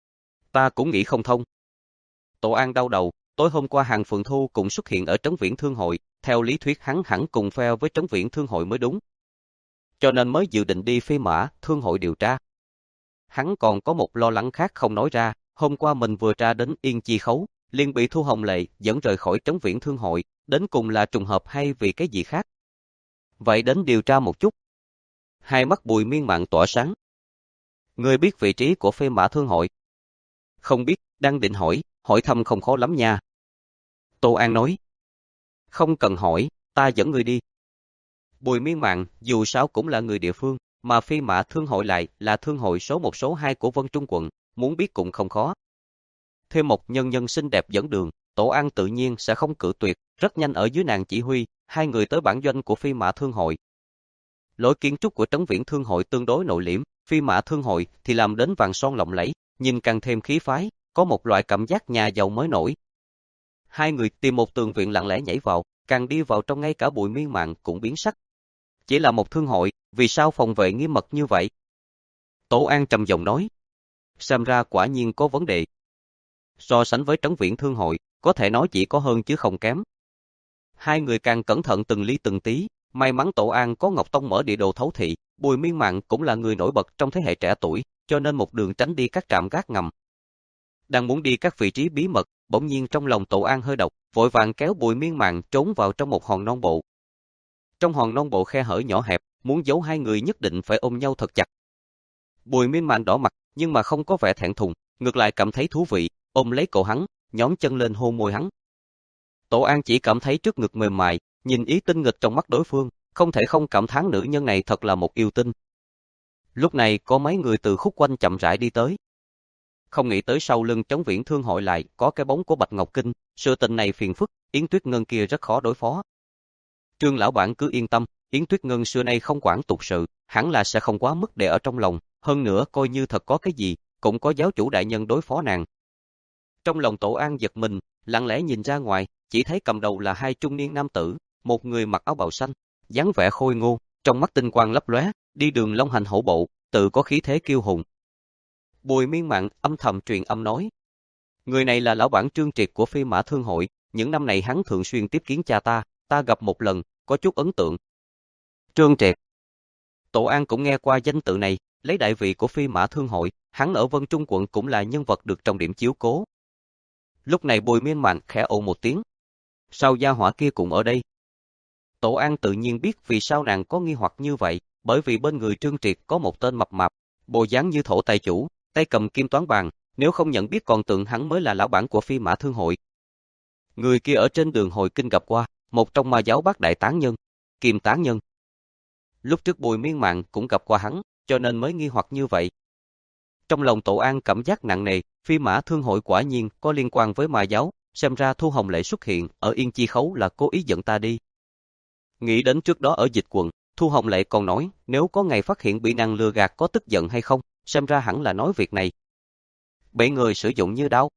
Ta cũng nghĩ không thông. Tổ An đau đầu, tối hôm qua Hàng Phượng Thu cũng xuất hiện ở Trấn Viễn Thương Hội, theo lý thuyết hắn hẳn cùng phe với Trấn Viễn Thương Hội mới đúng. Cho nên mới dự định đi Phi Mã Thương Hội điều tra. Hắn còn có một lo lắng khác không nói ra, hôm qua mình vừa tra đến Yên Chi Khấu, liền bị Thu Hồng Lệ dẫn rời khỏi Trấn Viễn Thương Hội, đến cùng là trùng hợp hay vì cái gì khác? Vậy đến điều tra một chút. Hai mắt Bùi Miên Mạn tỏa sáng. Ngươi biết vị trí của Phi Mã Thương Hội? Không biết, đang định hỏi, hỏi thăm không khó lắm nha. Tô An nói. Không cần hỏi, ta dẫn ngươi đi. Bùi Miên Mạn dù sao cũng là người địa phương, mà Phi Mã Thương Hội lại là thương hội số một số hai của Vân Trung quận, muốn biết cũng không khó. Thêm một nhân nhân xinh đẹp dẫn đường, Tổ An tự nhiên sẽ không cự tuyệt, rất nhanh ở dưới nàng chỉ huy, hai người tới bản doanh của Phi Mã Thương Hội. Lối kiến trúc của Trấn Viễn Thương Hội tương đối nội liễm, Phi Mã Thương Hội thì làm đến vàng son lộng lẫy, nhìn càng thêm khí phái, có một loại cảm giác nhà giàu mới nổi. Hai người tìm một tường viện lặng lẽ nhảy vào, càng đi vào trong ngay cả Bùi Miên Mạn cũng biến sắc. Chỉ là một thương hội, vì sao phòng vệ nghiêm mật như vậy? Tổ An trầm giọng nói. Xem ra quả nhiên có vấn đề. So sánh với Trấn Viễn Thương Hội, có thể nói chỉ có hơn chứ không kém. Hai người càng cẩn thận từng ly từng tí, may mắn Tổ An có Ngọc Tông mở địa đồ thấu thị, Bùi Miên Mạn cũng là người nổi bật trong thế hệ trẻ tuổi, cho nên một đường tránh đi các trạm gác ngầm. Đang muốn đi các vị trí bí mật, bỗng nhiên trong lòng Tổ An hơi động, vội vàng kéo Bùi Miên Mạn trốn vào trong một hòn non bộ, trong hòn non bộ khe hở nhỏ hẹp, muốn giấu hai người nhất định phải ôm nhau thật chặt. Bùi Miên Man đỏ mặt, nhưng mà không có vẻ thẹn thùng, ngược lại cảm thấy thú vị, ôm lấy cổ hắn, nhón chân lên hôn môi hắn. Tổ An chỉ cảm thấy trước ngực mềm mại, nhìn ý tinh nghịch trong mắt đối phương, không thể không cảm thán nữ nhân này thật là một yêu tinh. Lúc này có mấy người từ khúc quanh chậm rãi đi tới. Không nghĩ tới sau lưng Trấn Viễn Thương hội lại có cái bóng của Bạch Ngọc Kinh, sự tình này phiền phức, Yến Tuyết Ngân kia rất khó đối phó. Trương lão bản cứ yên tâm, Yến Tuyết Ngân xưa nay không quản tục sự, hẳn là sẽ không quá mức để ở trong lòng, hơn nữa coi như thật có cái gì, cũng có giáo chủ đại nhân đối phó nàng. Trong lòng Tổ An giật mình, lặng lẽ nhìn ra ngoài, chỉ thấy cầm đầu là hai trung niên nam tử, một người mặc áo bào xanh, dáng vẻ khôi ngô, trong mắt tinh quang lấp lóe, đi đường long hành hổ bộ, tự có khí thế kiêu hùng. Bùi Miên Man âm thầm truyền âm nói, người này là lão bản Trương Triệt của Phi Mã Thương hội, những năm này hắn thường xuyên tiếp kiến cha ta, ta gặp một lần, có chút ấn tượng. Trương Triệt. Tổ An cũng nghe qua danh tự này, lấy đại vị của Phi Mã Thương hội, hắn ở Vân Trung quận cũng là nhân vật được trọng điểm chiếu cố. Lúc này Bùi Miên Man khẽ ồ một tiếng. Sao gia hỏa kia cũng ở đây? Tổ An tự nhiên biết vì sao nàng có nghi hoặc như vậy, bởi vì bên người Trương Triệt có một tên mập mạp, bộ dáng như thổ tài chủ, tay cầm kim toán bàn, nếu không nhận biết còn tưởng hắn mới là lão bản của Phi Mã Thương hội. Người kia ở trên đường hồi kinh gặp qua, một trong ma giáo bát đại tán nhân, Kim tán nhân. Lúc trước Bùi Miên Man cũng gặp qua hắn, cho nên mới nghi hoặc như vậy. Trong lòng Tổ An cảm giác nặng nề, Phi Mã Thương hội quả nhiên có liên quan với ma giáo, xem ra Thu Hồng Lệ xuất hiện ở Yên Chi Khấu là cố ý dẫn ta đi. Nghĩ đến trước đó ở Dịch quận, Thu Hồng Lệ còn nói, nếu có ngày phát hiện bị nàng lừa gạt có tức giận hay không, xem ra hẳn là nói việc này. Bảy người sử dụng như đao.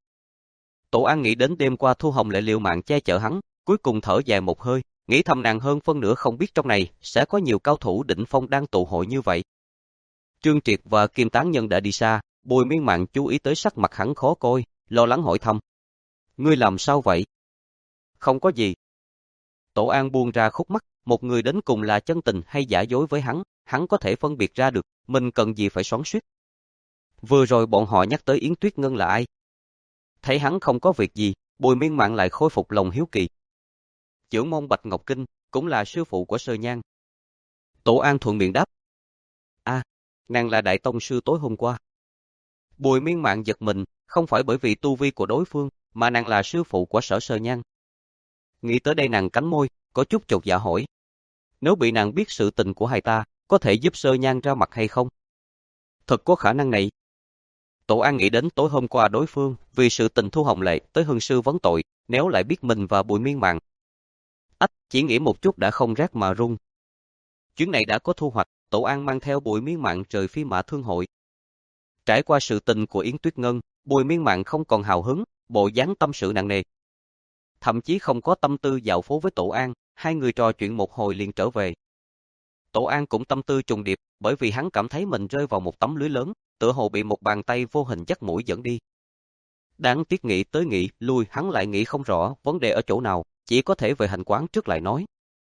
Tổ An nghĩ đến đêm qua Thu Hồng Lệ liều mạng che chở hắn, cuối cùng thở dài một hơi, nghĩ thầm nàng hơn phân nửa không biết trong này sẽ có nhiều cao thủ đỉnh phong đang tụ hội như vậy. Trương Triệt và Kim tán nhân đã đi xa, Bùi Miên Man chú ý tới sắc mặt hắn khó coi, lo lắng hỏi thăm. Ngươi làm sao vậy? Không có gì. Tổ An buông ra khúc mắt, một người đến cùng là chân tình hay giả dối với hắn, hắn có thể phân biệt ra được, mình cần gì phải xoắn xuýt. Vừa rồi bọn họ nhắc tới Yến Tuyết Ngân là ai? Thấy hắn không có việc gì, Bùi Miên Man lại khôi phục lòng hiếu kỳ. Chưởng môn Bạch Ngọc Kinh, cũng là sư phụ của Sơ Nhan. Tổ An thuận miệng đáp. A, à, nàng là đại tông sư tối hôm qua. Bùi Miên Man giật mình, không phải bởi vì tu vi của đối phương, mà nàng là sư phụ của Sở Sơ Nhan. Nghĩ tới đây nàng cắn môi, có chút chột dạ hỏi. Nếu bị nàng biết sự tình của hai ta, có thể giúp Sơ Nhan ra mặt hay không? Thật có khả năng này. Tổ An nghĩ đến tối hôm qua đối phương, vì sự tình Thu Hồng Lệ tới hương sư vấn tội, nếu lại biết mình và Bùi Miên Man. Ách, chỉ nghĩ một chút đã không rác mà run. Chuyến này đã có thu hoạch, Tổ An mang theo Bùi Miên Man rời Phi Mã Thương hội. Trải qua sự tình của Yến Tuyết Ngân, Bùi Miên Man không còn hào hứng, bộ dáng tâm sự nặng nề. Thậm chí không có tâm tư dạo phố với Tổ An, hai người trò chuyện một hồi liền trở về. Tổ An cũng tâm tư trùng điệp, bởi vì hắn cảm thấy mình rơi vào một tấm lưới lớn, tựa hồ bị một bàn tay vô hình dắt mũi dẫn đi. Đáng tiếc nghĩ tới nghĩ, lui hắn lại nghĩ không rõ vấn đề ở chỗ nào, chỉ có thể về hành quán trước lại nói.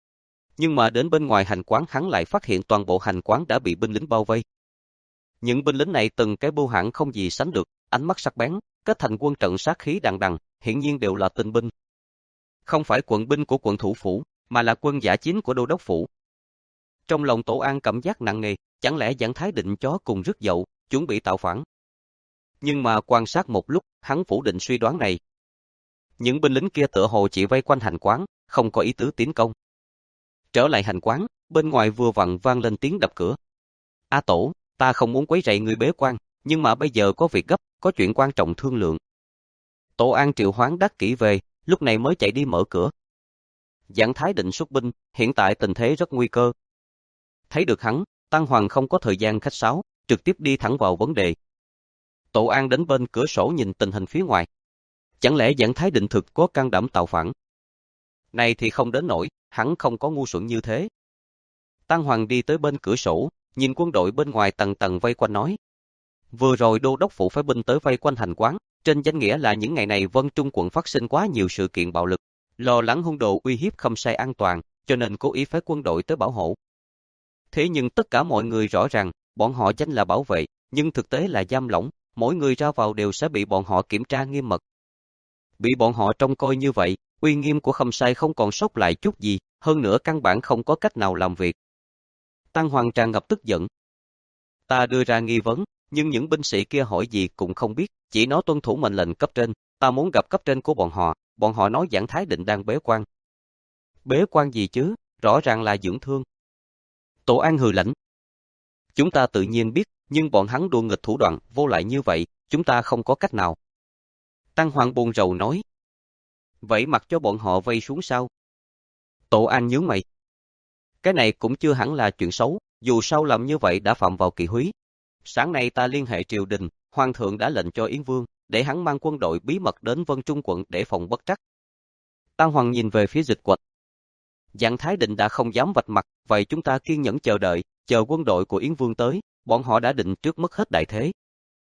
Nhưng mà đến bên ngoài hành quán hắn lại phát hiện toàn bộ hành quán đã bị binh lính bao vây. Những binh lính này từng cái bưu hãn không gì sánh được, ánh mắt sắc bén, kết thành quân trận sát khí đằng đằng, hiển nhiên đều là tinh binh. Không phải quận binh của quận thủ phủ, mà là quân giả chính của đô đốc phủ. Trong lòng Tổ An cảm giác nặng nề, chẳng lẽ Giảng Thái định chó cùng rước dậu, chuẩn bị tạo phản. Nhưng mà quan sát một lúc, hắn phủ định suy đoán này. Những binh lính kia tựa hồ chỉ vây quanh hành quán, không có ý tứ tiến công. Trở lại hành quán, bên ngoài vừa vặn vang lên tiếng đập cửa. A Tổ, ta không muốn quấy rầy người bế quan, nhưng mà bây giờ có việc gấp, có chuyện quan trọng thương lượng. Tổ An triệu hoán Đắc Kỷ về, lúc này mới chạy đi mở cửa. Giảng Thái định xuất binh, hiện tại tình thế rất nguy cơ. Thấy được hắn, Tăng Hoàng không có thời gian khách sáo, trực tiếp đi thẳng vào vấn đề. Tổ An đến bên cửa sổ nhìn tình hình phía ngoài. Chẳng lẽ Giảng Thái định thực có can đảm tạo phản? Này thì không đến nỗi, hắn không có ngu xuẩn như thế. Tăng Hoàng đi tới bên cửa sổ, nhìn quân đội bên ngoài tầng tầng vây quanh nói. Vừa rồi đô đốc phủ phái binh tới vây quanh hành quán, trên danh nghĩa là những ngày này Vân Trung quận phát sinh quá nhiều sự kiện bạo lực, lo lắng hung đồ uy hiếp Khâm Sai an toàn, cho nên cố ý phái quân đội tới bảo hộ. Thế nhưng tất cả mọi người rõ ràng, bọn họ danh là bảo vệ, nhưng thực tế là giam lỏng, mỗi người ra vào đều sẽ bị bọn họ kiểm tra nghiêm mật. Bị bọn họ trông coi như vậy, uy nghiêm của Khâm Sai không còn sót lại chút gì, hơn nữa căn bản không có cách nào làm việc. Tăng Hoàng tràn ngập tức giận. Ta đưa ra nghi vấn, nhưng những binh sĩ kia hỏi gì cũng không biết, chỉ nói tuân thủ mệnh lệnh cấp trên, ta muốn gặp cấp trên của bọn họ, bọn họ nói Giảng Thái Định đang bế quan. Bế quan gì chứ, rõ ràng là dưỡng thương. Tổ An hừ lạnh. Chúng ta tự nhiên biết, nhưng bọn hắn đùa nghịch thủ đoạn, vô lại như vậy, chúng ta không có cách nào. Tăng Hoàng buồn rầu nói. Vậy mặc cho bọn họ vây xuống sao? Tổ An nhướng mày. Cái này cũng chưa hẳn là chuyện xấu, dù sao làm như vậy đã phạm vào kỵ húy. Sáng nay ta liên hệ triều đình, Hoàng thượng đã lệnh cho Yến Vương, để hắn mang quân đội bí mật đến Vân Trung quận để phòng bất trắc. Tăng Hoàng nhìn về phía Dịch Quạch. Giảng Thái Định đã không dám vạch mặt, vậy chúng ta kiên nhẫn chờ đợi, chờ quân đội của Yến Vương tới, bọn họ đã định trước mất hết đại thế.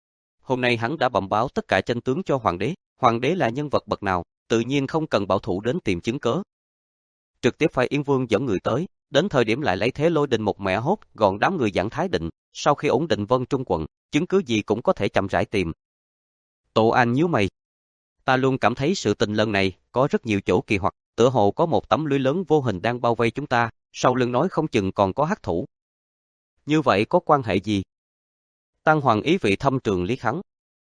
Hôm nay hắn đã bẩm báo tất cả chân tướng cho Hoàng đế, Hoàng đế là nhân vật bậc nào, tự nhiên không cần bảo thủ đến tìm chứng cớ. Trực tiếp phải Yến Vương dẫn người tới, đến thời điểm lại lấy thế lôi đình một mẻ hốt, gọn đám người Giảng Thái Định, sau khi ổn định Vân Trung quận, chứng cứ gì cũng có thể chậm rãi tìm. Tổ An nhíu mày. Ta luôn cảm thấy sự tình lần này có rất nhiều chỗ kỳ hoặc, tựa hồ có một tấm lưới lớn vô hình đang bao vây chúng ta, sau lưng nói không chừng còn có hắc thủ. Như vậy có quan hệ gì? Tăng Hoàng ý vị thâm trường liếc hắn.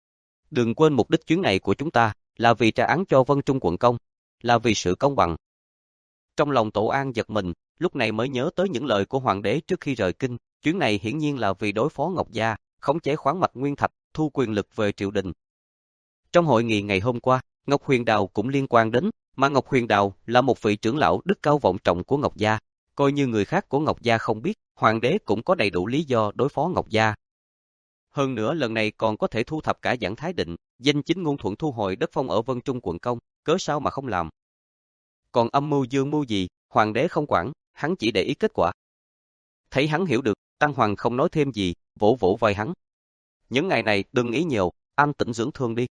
Đừng quên mục đích chuyến này của chúng ta là vì trả án cho Vân Trung quận công, là vì sự công bằng. Trong lòng Tổ An giật mình, lúc này mới nhớ tới những lời của Hoàng đế trước khi rời kinh, chuyến này hiển nhiên là vì đối phó Ngọc Gia, khống chế khoáng mạch nguyên thạch, thu quyền lực về triều đình. Trong hội nghị ngày hôm qua, Ngọc Huyền Đào cũng liên quan đến, mà Ngọc Huyền Đào là một vị trưởng lão đức cao vọng trọng của Ngọc Gia, coi như người khác của Ngọc Gia không biết, Hoàng đế cũng có đầy đủ lý do đối phó Ngọc Gia. Hơn nữa lần này còn có thể thu thập cả Giảng Thái Định, danh chính ngôn thuận thu hồi đất phong ở Vân Trung quận công, cớ sao mà không làm. Còn âm mưu dương mưu gì, Hoàng đế không quản, hắn chỉ để ý kết quả. Thấy hắn hiểu được, Tăng Hoàng không nói thêm gì, vỗ vỗ vai hắn. Những ngày này đừng ý nhiều, an tĩnh dưỡng thương đi.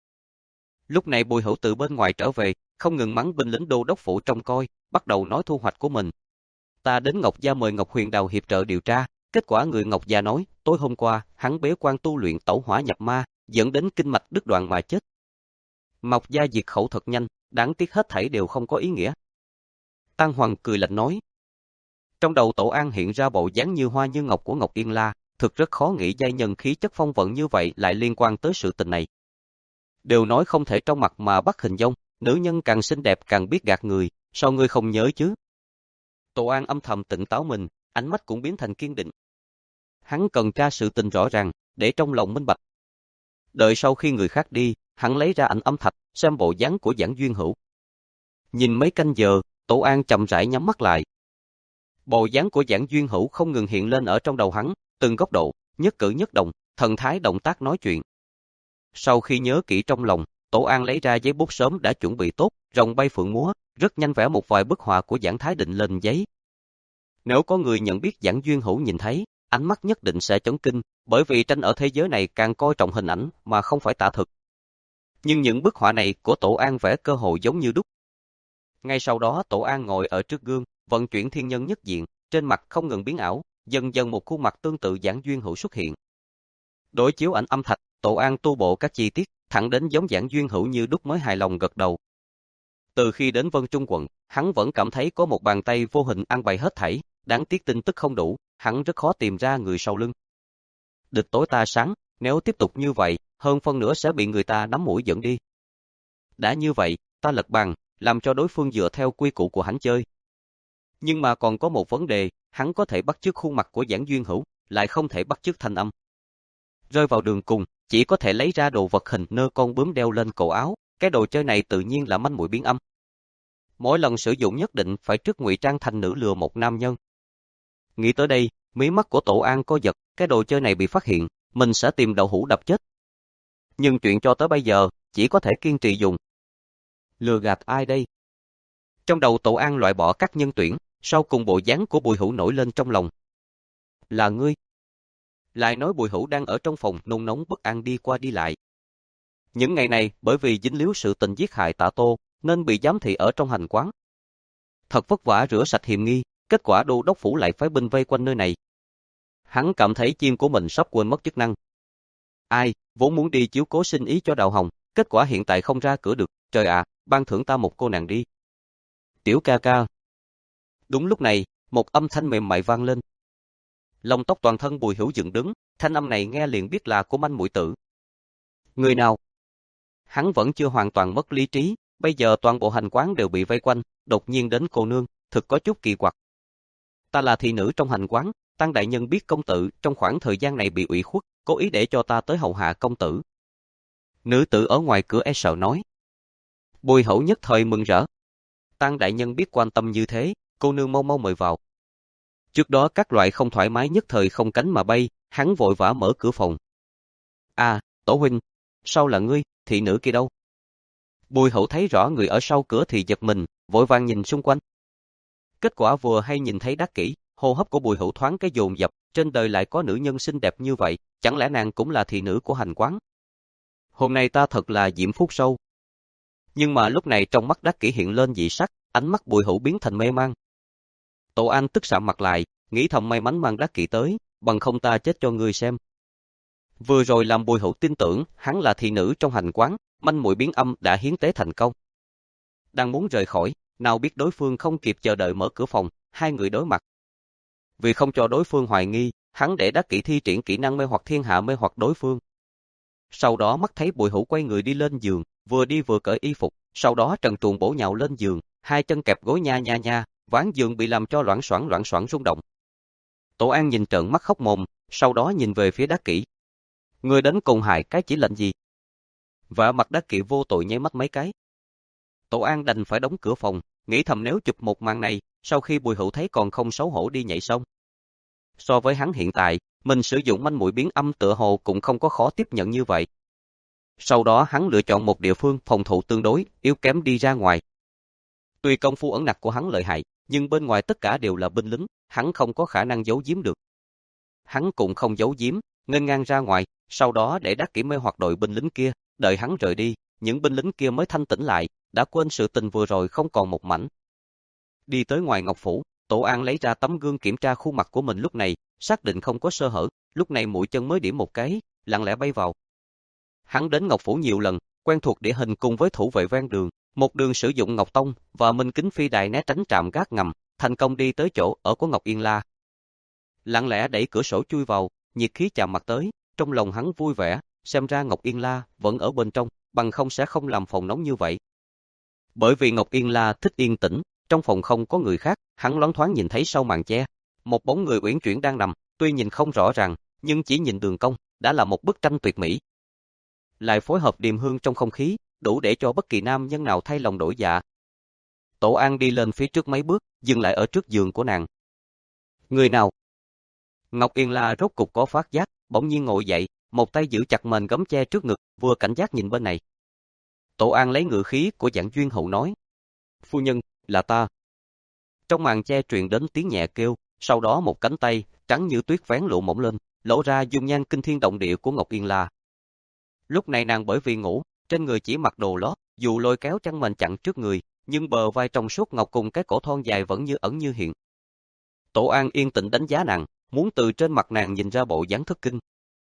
Lúc này Bùi Hữu từ bên ngoài trở về, không ngừng mắng binh lính đô đốc phủ trông coi, bắt đầu nói thu hoạch của mình. Ta đến Ngọc Gia mời Ngọc Huyền Đào hiệp trợ điều tra, kết quả người Ngọc Gia nói, tối hôm qua, hắn bế quan tu luyện tẩu hỏa nhập ma, dẫn đến kinh mạch đứt đoạn mà chết. Ngọc Gia diệt khẩu thật nhanh, đáng tiếc hết thảy đều không có ý nghĩa. Tăng Hoàng cười lạnh nói. Trong đầu Tổ An hiện ra bộ dáng như hoa như ngọc của Ngọc Yên La, thực rất khó nghĩ giai nhân khí chất phong vận như vậy lại liên quan tới sự tình này. Đều nói không thể trong mặt mà bắt hình dong, nữ nhân càng xinh đẹp càng biết gạt người, sao ngươi không nhớ chứ? Tổ An âm thầm tỉnh táo mình, ánh mắt cũng biến thành kiên định. Hắn cần tra sự tình rõ ràng, để trong lòng minh bạch. Đợi sau khi người khác đi, hắn lấy ra ảnh âm thạch, xem bộ dáng của Giảng Duyên Hữu. Nhìn mấy canh giờ, Tổ An chậm rãi nhắm mắt lại. Bộ dáng của Giảng Duyên Hữu không ngừng hiện lên ở trong đầu hắn, từng góc độ, nhất cử nhất động, thần thái động tác nói chuyện. Sau khi nhớ kỹ trong lòng, Tổ An lấy ra giấy bút sớm đã chuẩn bị tốt, rồng bay phượng múa, rất nhanh vẽ một vài bức họa của Giảng Thái Định lên giấy. Nếu có người nhận biết Giảng Duyên Hữu nhìn thấy, ánh mắt nhất định sẽ chấn kinh, bởi vì tranh ở thế giới này càng coi trọng hình ảnh mà không phải tả thực. Nhưng những bức họa này của Tổ An vẽ cơ hồ giống như đúc. Ngay sau đó Tổ An ngồi ở trước gương, vận chuyển thiên nhân nhất diện, trên mặt không ngừng biến ảo, dần dần một khuôn mặt tương tự Giảng Duyên Hữu xuất hiện. Đối chiếu ảnh âm thạch, Tổ An tu bộ các chi tiết, thẳng đến giống Giảng Duyên Hữu như đúc mới hài lòng gật đầu. Từ khi đến Vân Trung quận, hắn vẫn cảm thấy có một bàn tay vô hình ăn bày hết thảy, đáng tiếc tin tức không đủ, hắn rất khó tìm ra người sau lưng. Địch tối ta sáng, nếu tiếp tục như vậy, hơn phân nửa sẽ bị người ta nắm mũi dẫn đi. Đã như vậy, ta lật bàn, làm cho đối phương dựa theo quy củ của hắn chơi. Nhưng mà còn có một vấn đề, hắn có thể bắt chước khuôn mặt của Giảng Duyên Hữu, lại không thể bắt chước thanh âm. Rơi vào đường cùng, chỉ có thể lấy ra đồ vật hình nơ con bướm đeo lên cổ áo, cái đồ chơi này tự nhiên là manh mụi biến âm. Mỗi lần sử dụng nhất định phải trước ngụy trang thành nữ lừa một nam nhân. Nghĩ tới đây, mí mắt của Tổ An co giật, cái đồ chơi này bị phát hiện, mình sẽ tìm đậu hũ đập chết. Nhưng chuyện cho tới bây giờ, chỉ có thể kiên trì dùng. Lừa gạt ai đây? Trong đầu Tổ An loại bỏ các nhân tuyển, sau cùng bộ dáng của Bùi Hữu nổi lên trong lòng. Là ngươi. Lại nói Bùi Hữu đang ở trong phòng nôn nóng bất an đi qua đi lại. Những ngày này, bởi vì dính líu sự tình giết hại Tạ Tô, nên bị giám thị ở trong hành quán. Thật vất vả rửa sạch hiểm nghi, kết quả đô đốc phủ lại phái binh vây quanh nơi này. Hắn cảm thấy chim của mình sắp quên mất chức năng. Ai, vốn muốn đi chiếu cố sinh ý cho Đào Hồng, kết quả hiện tại không ra cửa được, trời ạ, ban thưởng ta một cô nàng đi. Tiểu ca ca. Đúng lúc này, một âm thanh mềm mại vang lên. Lông tóc toàn thân Bùi Hữu dựng đứng, thanh âm này nghe liền biết là của manh muội tử. Người nào? Hắn vẫn chưa hoàn toàn mất lý trí, bây giờ toàn bộ hành quán đều bị vây quanh, đột nhiên đến cô nương, thực có chút kỳ quặc. Ta là thị nữ trong hành quán, Tăng đại nhân biết công tử trong khoảng thời gian này bị ủy khuất, cố ý để cho ta tới hầu hạ công tử. Nữ tử ở ngoài cửa e sợ nói. Bùi Hữu nhất thời mừng rỡ. Tăng đại nhân biết quan tâm như thế, cô nương mau mau mời vào. Trước đó các loại không thoải mái nhất thời không cánh mà bay, hắn vội vã mở cửa phòng. À, Tổ huynh, sao là ngươi, thị nữ kia đâu? Bùi Hữu thấy rõ người ở sau cửa thì giật mình, vội vàng nhìn xung quanh. Kết quả vừa hay nhìn thấy Đắc Kỷ, hô hấp của Bùi Hữu thoáng cái dồn dập, trên đời lại có nữ nhân xinh đẹp như vậy, chẳng lẽ nàng cũng là thị nữ của hành quán? Hôm nay ta thật là diễm phúc sâu. Nhưng mà lúc này trong mắt Đắc Kỷ hiện lên dị sắc, ánh mắt Bùi Hữu biến thành mê mang. Tổ An tức sạm mặt lại, nghĩ thầm may mắn mang Đắc Kỷ tới, bằng không ta chết cho ngươi xem. Vừa rồi làm Bùi Hữu tin tưởng hắn là thị nữ trong hành quán, manh muội biến âm đã hiến tế thành công. Đang muốn rời khỏi, nào biết đối phương không kịp chờ đợi mở cửa phòng, hai người đối mặt. Vì không cho đối phương hoài nghi, hắn để Đắc Kỷ thi triển kỹ năng mê hoặc thiên hạ mê hoặc đối phương. Sau đó mắt thấy Bùi Hữu quay người đi lên giường, vừa đi vừa cởi y phục, sau đó trần truồng bổ nhào lên giường, hai chân kẹp gối nha nha nha, ván giường bị làm cho loảng xoảng loảng xoảng rung động. Tổ An nhìn trợn mắt khóc mồm, sau đó nhìn về phía Đắc Kỷ. Người đến cùng hại cái chỉ lệnh gì? Vả mặt Đắc Kỷ vô tội nháy mắt mấy cái. Tổ An đành phải đóng cửa phòng, nghĩ thầm nếu chụp một màn này, sau khi Bùi Hữu thấy còn không xấu hổ đi nhảy sông. So với hắn hiện tại, mình sử dụng manh muội biến âm tựa hồ cũng không có khó tiếp nhận như vậy. Sau đó hắn lựa chọn một địa phương phòng thủ tương đối, yếu kém đi ra ngoài. Tuy công phu ẩn nặc của hắn lợi hại, nhưng bên ngoài tất cả đều là binh lính, hắn không có khả năng giấu giếm được. Hắn cũng không giấu giếm, nghênh ngang ra ngoài, sau đó để Đắc Kỷ mê hoặc đội binh lính kia, đợi hắn rời đi, những binh lính kia mới thanh tỉnh lại, đã quên sự tình vừa rồi không còn một mảnh. Đi tới ngoài Ngọc Phủ, Tổ An lấy ra tấm gương kiểm tra khuôn mặt của mình lúc này, xác định không có sơ hở, lúc này mũi chân mới điểm một cái, lặng lẽ bay vào. Hắn đến Ngọc Phủ nhiều lần, quen thuộc địa hình cùng với thủ vệ ven đường, một đường sử dụng Ngọc Tông và Minh Kính Phi Đài né tránh trạm gác ngầm, thành công đi tới chỗ ở của Ngọc Yên La. Lặng lẽ đẩy cửa sổ chui vào, nhiệt khí chạm mặt tới, trong lòng hắn vui vẻ, xem ra Ngọc Yên La vẫn ở bên trong, bằng không sẽ không làm phòng nóng như vậy. Bởi vì Ngọc Yên La thích yên tĩnh, trong phòng không có người khác, hắn loáng thoáng nhìn thấy sau màn che, một bóng người uyển chuyển đang nằm, tuy nhìn không rõ ràng, nhưng chỉ nhìn đường cong, đã là một bức tranh tuyệt mỹ. Lại phối hợp điềm hương trong không khí, đủ để cho bất kỳ nam nhân nào thay lòng đổi dạ. Tổ An đi lên phía trước mấy bước, dừng lại ở trước giường của nàng. Người nào? Ngọc Yên La rốt cục có phát giác, bỗng nhiên ngồi dậy, một tay giữ chặt mền gấm che trước ngực, vừa cảnh giác nhìn bên này. Tổ An lấy ngữ khí của Giảng Duyên Hậu nói. Phu nhân, là ta. Trong màn che truyền đến tiếng nhẹ kêu, sau đó một cánh tay, trắng như tuyết vén lộ mỏng lên, lộ ra dung nhan kinh thiên động địa của Ngọc Yên La. Lúc này nàng bởi vì ngủ, trên người chỉ mặc đồ lót, dù lôi kéo chăn mền chặn trước người, nhưng bờ vai trong suốt ngọc cùng cái cổ thon dài vẫn như ẩn như hiện. Tổ An yên tĩnh đánh giá nàng, muốn từ trên mặt nàng nhìn ra bộ dáng thất kinh.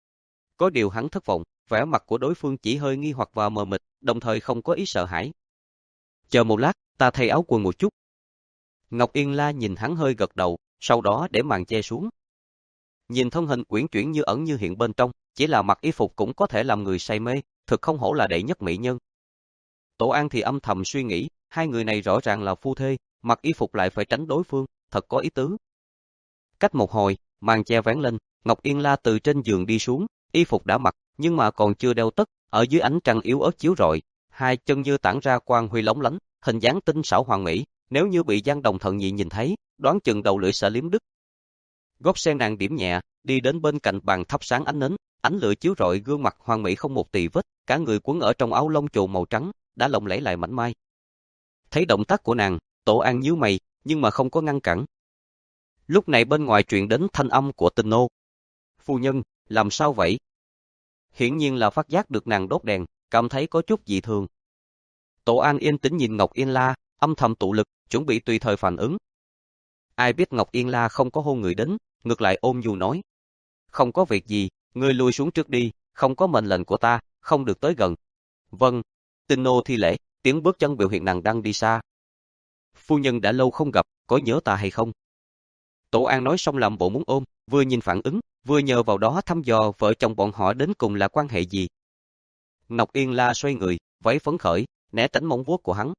Có điều hắn thất vọng, vẻ mặt của đối phương chỉ hơi nghi hoặc và mờ mịt, đồng thời không có ý sợ hãi. Chờ một lát, ta thay áo quần một chút. Ngọc Yên La nhìn hắn hơi gật đầu, sau đó để màn che xuống. Nhìn thân hình uyển chuyển như ẩn như hiện bên trong, chỉ là mặc y phục cũng có thể làm người say mê, thực không hổ là đệ nhất mỹ nhân. Tổ An thì âm thầm suy nghĩ, hai người này rõ ràng là phu thê, mặc y phục lại phải tránh đối phương, thật có ý tứ. Cách một hồi, màn che vén lên, Ngọc Yên La từ trên giường đi xuống, y phục đã mặc, nhưng mà còn chưa đeo tất, ở dưới ánh trăng yếu ớt chiếu rọi, hai chân như tản ra quang huy lóng lánh, hình dáng tinh xảo hoàn mỹ, nếu như bị Giang Đồng Thận Nhị nhìn thấy, đoán chừng đầu lưỡi sẽ liếm đứt. Gót sen nàng điểm nhẹ, đi đến bên cạnh bàn thắp sáng ánh nến, ánh lửa chiếu rọi gương mặt hoàn mỹ không một tì vết, cả người quấn ở trong áo lông chồn màu trắng, đã lộng lẫy lại mảnh mai. Thấy động tác của nàng, Tổ An nhíu mày, nhưng mà không có ngăn cản. Lúc này bên ngoài truyền đến thanh âm của Tình Nô. Phu nhân, làm sao vậy? Hiển nhiên là phát giác được nàng đốt đèn, cảm thấy có chút dị thường. Tổ An yên tĩnh nhìn Ngọc Yên La, âm thầm tụ lực, chuẩn bị tùy thời phản ứng. Ai biết Ngọc Yên La không có hôn người đến, ngược lại ôm dù nói. Không có việc gì, ngươi lui xuống trước đi, không có mệnh lệnh của ta, không được tới gần. Vâng, Tình Nô thi lễ, tiếng bước chân biểu hiện nàng đang đi xa. phu nhân đã lâu không gặp, có nhớ ta hay không? Tổ An nói xong làm bộ muốn ôm, vừa nhìn phản ứng, vừa nhờ vào đó thăm dò vợ chồng bọn họ đến cùng là quan hệ gì. Ngọc Yên La xoay người, váy phấn khởi, né tránh móng vuốt của hắn.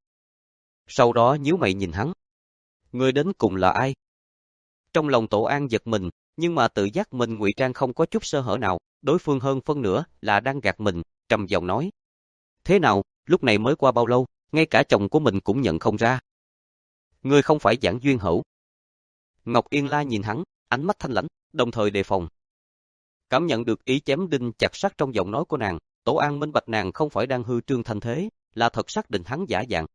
Sau đó nhíu mày nhìn hắn. Người đến cùng là ai? Trong lòng Tổ An giật mình, nhưng mà tự giác mình ngụy trang không có chút sơ hở nào, đối phương hơn phân nửa là đang gạt mình, trầm giọng nói. Thế nào, lúc này mới qua bao lâu, ngay cả chồng của mình cũng nhận không ra. Ngươi không phải Giản Duyên Hữu. Ngọc Yên La nhìn hắn, ánh mắt thanh lãnh, đồng thời đề phòng. Cảm nhận được ý chém đinh chặt sắt trong giọng nói của nàng, Tổ An minh bạch nàng không phải đang hư trương thanh thế, là thật xác định hắn giả dạng.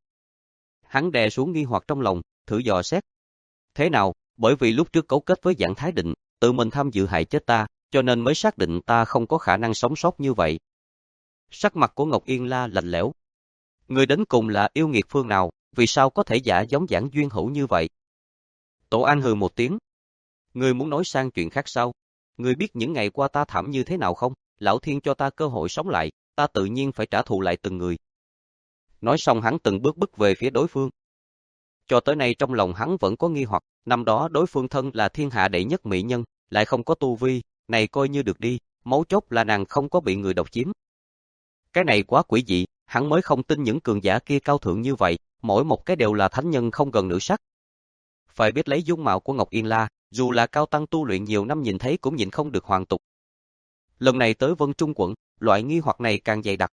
Hắn đè xuống nghi hoặc trong lòng, thử dò xét. Thế nào, bởi vì lúc trước cấu kết với Giản Thái Định, tự mình tham dự hại chết ta, cho nên mới xác định ta không có khả năng sống sót như vậy. Sắc mặt của Ngọc Yên La lạnh lẽo. Người đến cùng là yêu nghiệt phương nào, vì sao có thể giả giống Giản Duyên Hữu như vậy? Tổ An hừ một tiếng. Người muốn nói sang chuyện khác sao? Người biết những ngày qua ta thảm như thế nào không? Lão Thiên cho ta cơ hội sống lại, ta tự nhiên phải trả thù lại từng người. Nói xong hắn từng bước bước về phía đối phương. Cho tới nay trong lòng hắn vẫn có nghi hoặc, năm đó đối phương thân là thiên hạ đệ nhất mỹ nhân, lại không có tu vi, này coi như được đi, mấu chốt là nàng không có bị người độc chiếm. Cái này quá quỷ dị, hắn mới không tin những cường giả kia cao thượng như vậy, mỗi một cái đều là thánh nhân không gần nữ sắc. Phải biết lấy dung mạo của Ngọc Yên La, dù là cao tăng tu luyện nhiều năm nhìn thấy cũng nhìn không được hoàn tục. Lần này tới Vân Trung quận, loại nghi hoặc này càng dày đặc.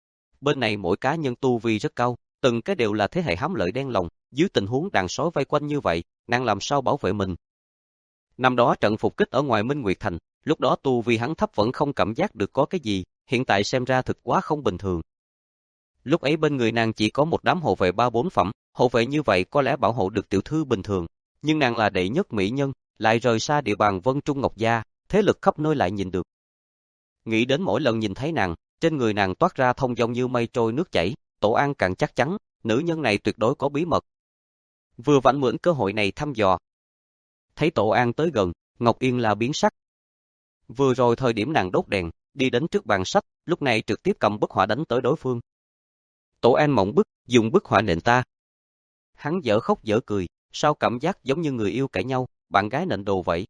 Bên này mỗi cá nhân tu vi rất cao, từng cái đều là thế hệ hám lợi đen lòng, dưới tình huống đàn sói vây quanh như vậy, nàng làm sao bảo vệ mình. Năm đó trận phục kích ở ngoài Minh Nguyệt Thành, lúc đó tu vi hắn thấp vẫn không cảm giác được có cái gì, hiện tại xem ra thực quá không bình thường. Lúc ấy bên người nàng chỉ có một đám hộ vệ ba bốn phẩm, hộ vệ như vậy có lẽ bảo hộ được tiểu thư bình thường, nhưng nàng là đệ nhất mỹ nhân, lại rời xa địa bàn Vân Trung Ngọc Gia, thế lực khắp nơi lại nhìn được. Nghĩ đến mỗi lần nhìn thấy nàng, trên người nàng toát ra thông dong như mây trôi nước chảy, Tổ An càng chắc chắn, nữ nhân này tuyệt đối có bí mật. Vừa vặn mượn cơ hội này thăm dò. Thấy Tổ An tới gần, Ngọc Yên La biến sắc. Vừa rồi thời điểm nàng đốt đèn, đi đến trước bàn sách, lúc này trực tiếp cầm bức họa đánh tới đối phương. Tổ An mộng bức, dùng bức họa nện ta. Hắn dở khóc dở cười, sao cảm giác giống như người yêu cãi nhau, bạn gái nện đồ vậy.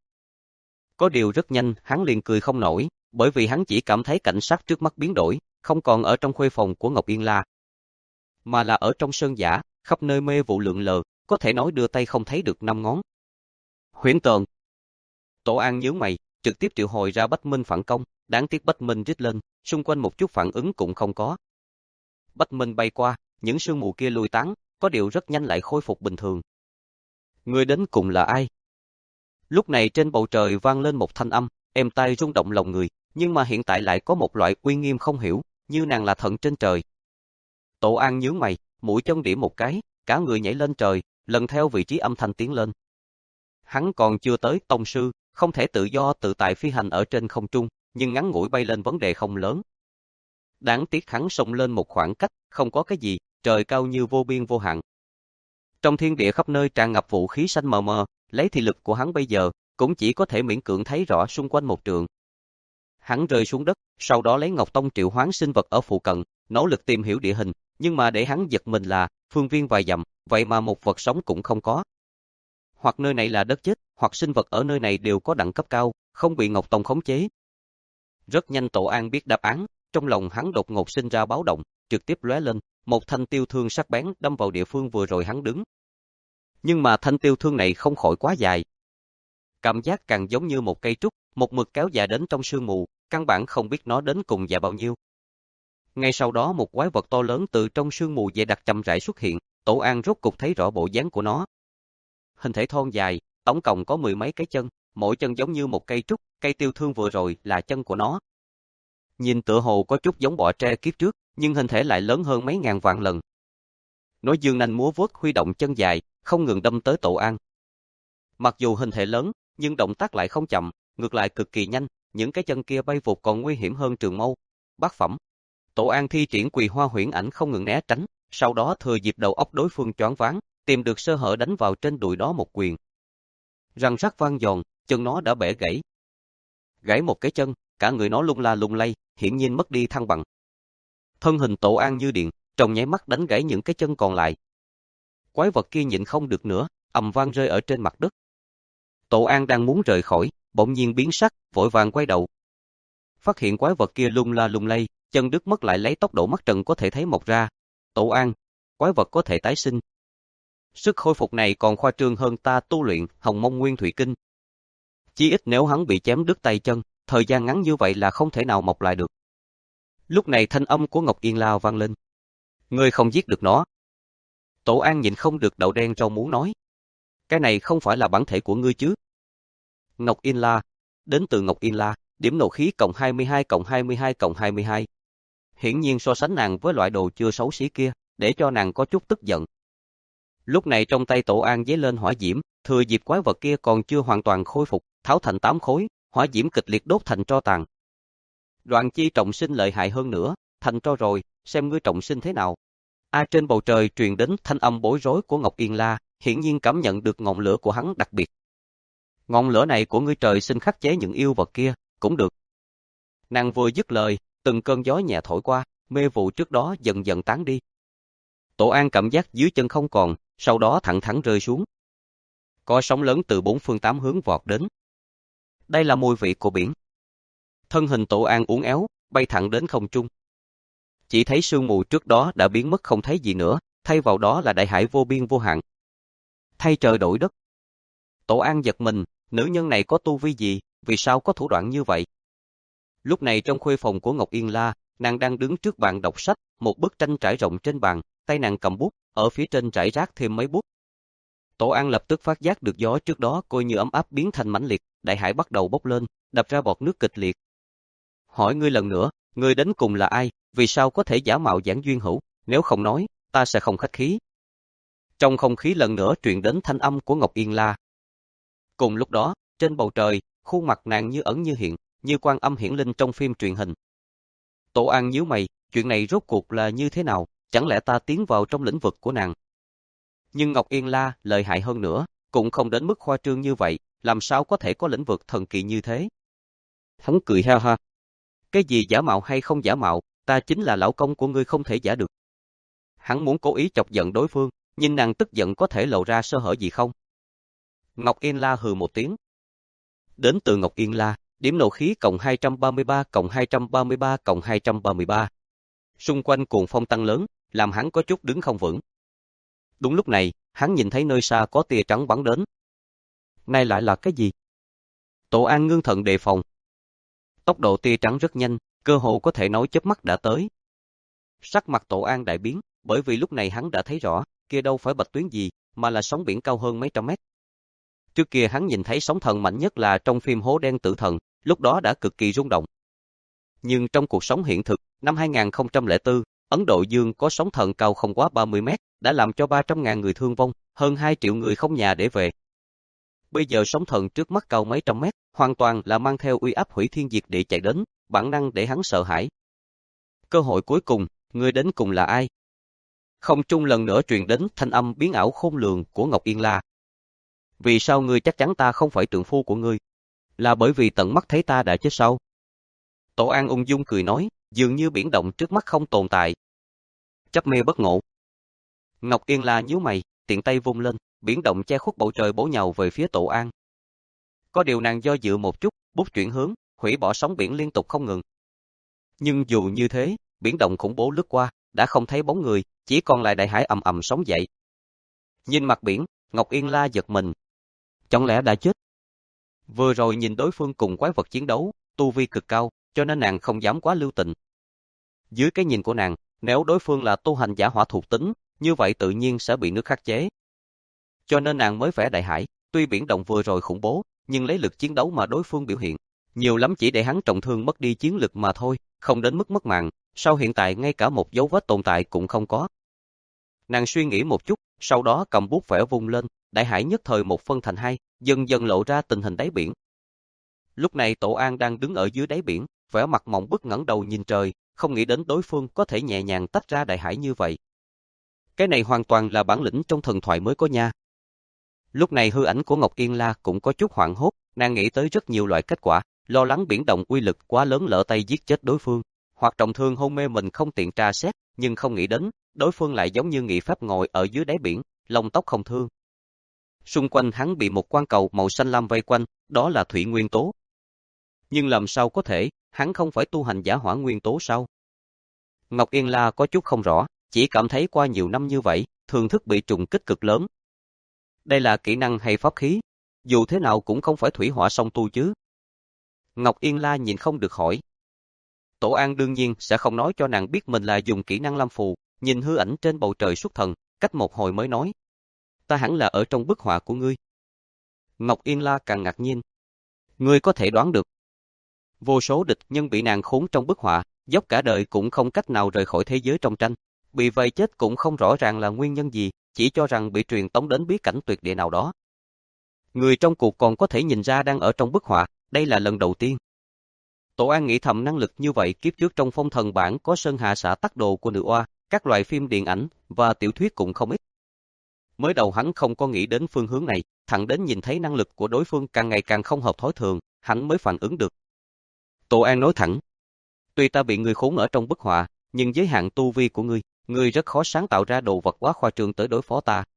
Có điều rất nhanh, hắn liền cười không nổi, bởi vì hắn chỉ cảm thấy cảnh sát trước mắt biến đổi, không còn ở trong khuê phòng của Ngọc Yên La, mà là ở trong sơn giả, khắp nơi mê vụ lượn lờ, có thể nói đưa tay không thấy được năm ngón. Huyễn Tờn. Tổ An nhướng mày, trực tiếp triệu hồi ra Bách Minh phản công, đáng tiếc Bách Minh rít lên, xung quanh một chút phản ứng cũng không có. Bách Minh bay qua, những sương mù kia lui tán, có điều rất nhanh lại khôi phục bình thường. Người đến cùng là ai? Lúc này trên bầu trời vang lên một thanh âm, êm tai rung động lòng người, nhưng mà hiện tại lại có một loại uy nghiêm không hiểu, như nàng là thần trên trời. Tổ An nhướng mày, mũi chân điểm một cái, cả người nhảy lên trời, lần theo vị trí âm thanh tiến lên. Hắn còn chưa tới tông sư, không thể tự do tự tại phi hành ở trên không trung, nhưng ngắn ngủi bay lên vấn đề không lớn. Đáng tiếc hắn xông lên một khoảng cách, không có cái gì, trời cao như vô biên vô hạn. Trong thiên địa khắp nơi tràn ngập vũ khí xanh mờ mờ, lấy thị lực của hắn bây giờ, cũng chỉ có thể miễn cưỡng thấy rõ xung quanh một trượng. Hắn rơi xuống đất, sau đó lấy Ngọc Tông triệu hoán sinh vật ở phụ cận, nỗ lực tìm hiểu địa hình, nhưng mà để hắn giật mình là, phương viên vài dặm, vậy mà một vật sống cũng không có. Hoặc nơi này là đất chết, hoặc sinh vật ở nơi này đều có đẳng cấp cao, không bị Ngọc Tông khống chế. Rất nhanh Tổ An biết đáp án, trong lòng hắn đột ngột sinh ra báo động, trực tiếp lóe lên, một thanh tiêu thương sắc bén đâm vào địa phương vừa rồi hắn đứng. Nhưng mà thanh tiêu thương này không khỏi quá dài. Cảm giác càng giống như một cây trúc, một mực kéo dài đến trong sương mù, căn bản không biết nó đến cùng dài bao nhiêu. Ngay sau đó một quái vật to lớn từ trong sương mù dày đặc chậm rãi xuất hiện, Tổ An rốt cục thấy rõ bộ dáng của nó. Hình thể thon dài, tổng cộng có mười mấy cái chân, mỗi chân giống như một cây trúc, cây tiêu thương vừa rồi là chân của nó. Nhìn tựa hồ có chút giống bọ tre kiếp trước, nhưng hình thể lại lớn hơn mấy ngàn vạn lần. Nó dương nanh múa vuốt huy động chân dài, không ngừng đâm tới Tổ An. Mặc dù hình thể lớn, nhưng động tác lại không chậm, ngược lại cực kỳ nhanh, những cái chân kia bay vụt còn nguy hiểm hơn trường mâu. Bát phẩm. Tổ An thi triển Quỳ Hoa Huyễn Ảnh không ngừng né tránh, sau đó thừa dịp đầu óc đối phương choáng váng, tìm được sơ hở đánh vào trên đùi đó một quyền. Răng rắc vang giòn, chân nó đã bẻ gãy. Gãy một cái chân, cả người nó lung la lung lay, hiển nhiên mất đi thăng bằng. Thân hình Tổ An như điện, trong nháy mắt đánh gãy những cái chân còn lại. Quái vật kia nhịn không được nữa, ầm vang rơi ở trên mặt đất. Tổ An đang muốn rời khỏi, bỗng nhiên biến sắc, vội vàng quay đầu. Phát hiện quái vật kia lung la lung lay, chân đứt mất lại lấy tốc độ mắt trần có thể thấy mọc ra. Tổ An, quái vật có thể tái sinh. Sức khôi phục này còn khoa trương hơn ta tu luyện Hồng Mông Nguyên Thủy Kinh. Chí ít nếu hắn bị chém đứt tay chân, thời gian ngắn như vậy là không thể nào mọc lại được. Lúc này thanh âm của Ngọc Yên La vang lên. Ngươi không giết được nó. Tổ An nhịn không được đậu đen rau muống nói. Cái này không phải là bản thể của ngươi chứ? Ngọc Yên La, đến từ Ngọc Yên La, điểm nộ khí cộng hai mươi hai cộng hai mươi hai cộng hai mươi hai. Hiển nhiên so sánh nàng với loại đồ chưa xấu xí kia, để cho nàng có chút tức giận. Lúc này trong tay Tổ An giấy lên hỏa diễm, thừa dịp quái vật kia còn chưa hoàn toàn khôi phục, tháo thành tám khối, hỏa diễm kịch liệt đốt thành tro tàn. Đoạn chi trọng sinh lợi hại hơn nữa, thành tro rồi, xem ngươi trọng sinh thế nào. A trên bầu trời truyền đến thanh âm bối rối của Ngọc Yên La, hiển nhiên cảm nhận được ngọn lửa của hắn đặc biệt. Ngọn lửa này của ngươi trời sinh khắc chế những yêu vật kia, cũng được. Nàng vừa dứt lời, từng cơn gió nhẹ thổi qua, mê vụ trước đó dần dần tán đi. Tổ An cảm giác dưới chân không còn, sau đó thẳng thắn rơi xuống. Có sóng lớn từ bốn phương tám hướng vọt đến. Đây là mùi vị của biển. Thân hình Tổ An uốn éo, bay thẳng đến không trung. Chỉ thấy sương mù trước đó đã biến mất không thấy gì nữa, thay vào đó là đại hải vô biên vô hạn. Thay trời đổi đất. Tổ An giật mình, nữ nhân này có tu vi gì, vì sao có thủ đoạn như vậy? Lúc này trong khuê phòng của Ngọc Yên La, nàng đang đứng trước bàn đọc sách, một bức tranh trải rộng trên bàn, tay nàng cầm bút, ở phía trên trải rác thêm mấy bút. Tổ An lập tức phát giác được gió trước đó coi như ấm áp biến thành mãnh liệt, đại hải bắt đầu bốc lên, đập ra bọt nước kịch liệt. Hỏi ngươi lần nữa, ngươi đến cùng là ai, vì sao có thể giả mạo Giảng Duyên Hữu, nếu không nói, ta sẽ không khách khí. Trong không khí lần nữa truyền đến thanh âm của Ngọc Yên La. Cùng lúc đó, trên bầu trời, khuôn mặt nàng như ẩn như hiện, như Quan Âm hiển linh trong phim truyền hình. Tổ An nhíu mày, chuyện này rốt cuộc là như thế nào, chẳng lẽ ta tiến vào trong lĩnh vực của nàng? Nhưng Ngọc Yên La lợi hại hơn nữa, cũng không đến mức khoa trương như vậy, làm sao có thể có lĩnh vực thần kỳ như thế? Hắn cười ha ha. Cái gì giả mạo hay không giả mạo, ta chính là lão công của ngươi không thể giả được. Hắn muốn cố ý chọc giận đối phương, nhưng nàng tức giận có thể lộ ra sơ hở gì không? Ngọc Yên La hừ một tiếng. Đến từ Ngọc Yên La, điểm nộ khí cộng hai trăm ba mươi ba cộng hai trăm ba mươi ba cộng hai trăm ba mươi ba. Xung quanh cuồng phong tăng lớn, làm hắn có chút đứng không vững. Đúng lúc này, hắn nhìn thấy nơi xa có tia trắng bắn đến. Này lại là cái gì? Tổ An ngưng thần đề phòng. Tốc độ tia trắng rất nhanh, cơ hồ có thể nói chớp mắt đã tới. Sắc mặt Tổ An đại biến, bởi vì lúc này hắn đã thấy rõ, kia đâu phải bạch tuyến gì, mà là sóng biển cao hơn mấy trăm mét. Trước kia hắn nhìn thấy sóng thần mạnh nhất là trong phim Hố Đen Tử Thần, lúc đó đã cực kỳ rung động. Nhưng trong cuộc sống hiện thực, năm hai nghìn không trăm lẻ bốn, Ấn Độ Dương có sóng thần cao không quá ba mươi mét, đã làm cho ba trăm ngàn người thương vong, hơn hai triệu người không nhà để về. Bây giờ sóng thần trước mắt cao mấy trăm mét, hoàn toàn là mang theo uy áp hủy thiên diệt địa chạy đến, bản năng để hắn sợ hãi. Cơ hội cuối cùng, người đến cùng là ai? Không trung lần nữa truyền đến thanh âm biến ảo khôn lường của Ngọc Yên La. Vì sao ngươi chắc chắn ta không phải trượng phu của ngươi? Là bởi vì tận mắt thấy ta đã chết sao? Tổ An ung dung cười nói, dường như biển động trước mắt không tồn tại. Chấp mê bất ngộ. Ngọc Yên La nhíu mày, tiện tay vung lên, biển động che khuất bầu trời bổ nhào về phía Tổ An. Có điều nàng do dự một chút, bút chuyển hướng, hủy bỏ sóng biển liên tục không ngừng. Nhưng dù như thế, biển động khủng bố lướt qua, đã không thấy bóng người, chỉ còn lại đại hải ầm ầm sóng dậy. Nhìn mặt biển, Ngọc Yên La giật mình. Chẳng lẽ đã chết? Vừa rồi nhìn đối phương cùng quái vật chiến đấu, tu vi cực cao, cho nên nàng không dám quá lưu tình. Dưới cái nhìn của nàng, nếu đối phương là tu hành giả hỏa thuộc tính, như vậy tự nhiên sẽ bị nước khắc chế. Cho nên nàng mới vẽ đại hải, tuy biển động vừa rồi khủng bố, nhưng lấy lực chiến đấu mà đối phương biểu hiện, nhiều lắm chỉ để hắn trọng thương mất đi chiến lực mà thôi, không đến mức mất mạng, sau hiện tại ngay cả một dấu vết tồn tại cũng không có. Nàng suy nghĩ một chút, sau đó cầm bút vẽ vung lên, đại hải nhất thời một phân thành hai, dần dần lộ ra tình hình đáy biển. Lúc này Tổ An đang đứng ở dưới đáy biển, vẻ mặt mộng bức ngẩng đầu nhìn trời, không nghĩ đến đối phương có thể nhẹ nhàng tách ra đại hải như vậy. Cái này hoàn toàn là bản lĩnh trong thần thoại mới có nha. Lúc này hư ảnh của Ngọc Yên La cũng có chút hoảng hốt, nàng nghĩ tới rất nhiều loại kết quả, lo lắng biển động uy lực quá lớn lỡ tay giết chết đối phương, hoặc trọng thương hôn mê mình không tiện tra xét, nhưng không nghĩ đến, đối phương lại giống như nghị pháp ngồi ở dưới đáy biển, lông tóc không thương. Xung quanh hắn bị một quang cầu màu xanh lam vây quanh, đó là thủy nguyên tố. Nhưng làm sao có thể, hắn không phải tu hành giả hỏa nguyên tố sao? Ngọc Yên La có chút không rõ, chỉ cảm thấy qua nhiều năm như vậy, thường thức bị trùng kích cực lớn. Đây là kỹ năng hay pháp khí? Dù thế nào cũng không phải thủy hỏa song tu chứ. Ngọc Yên La nhìn không được hỏi. Tổ An đương nhiên sẽ không nói cho nàng biết mình là dùng kỹ năng lam phù, nhìn hư ảnh trên bầu trời xuất thần, cách một hồi mới nói. Ta hẳn là ở trong bức họa của ngươi. Ngọc Yên La càng ngạc nhiên. Ngươi có thể đoán được. Vô số địch nhân bị nàng khốn trong bức họa, dốc cả đời cũng không cách nào rời khỏi thế giới trong tranh. Bị vây chết cũng không rõ ràng là nguyên nhân gì, chỉ cho rằng bị truyền tống đến bí cảnh tuyệt địa nào đó. Người trong cuộc còn có thể nhìn ra đang ở trong bức họa, đây là lần đầu tiên. Tổ An nghĩ thầm năng lực như vậy kiếp trước trong phong thần bản có Sơn Hà Xã Tắc Đồ của nữ oa, các loại phim điện ảnh và tiểu thuyết cũng không ít. Mới đầu hắn không có nghĩ đến phương hướng này, thẳng đến nhìn thấy năng lực của đối phương càng ngày càng không hợp thói thường, hắn mới phản ứng được. Tổ An nói thẳng, tuy ta bị người khốn ở trong bức họa, nhưng giới hạn tu vi của ngươi, ngươi rất khó sáng tạo ra đồ vật quá khoa trương tới đối phó ta.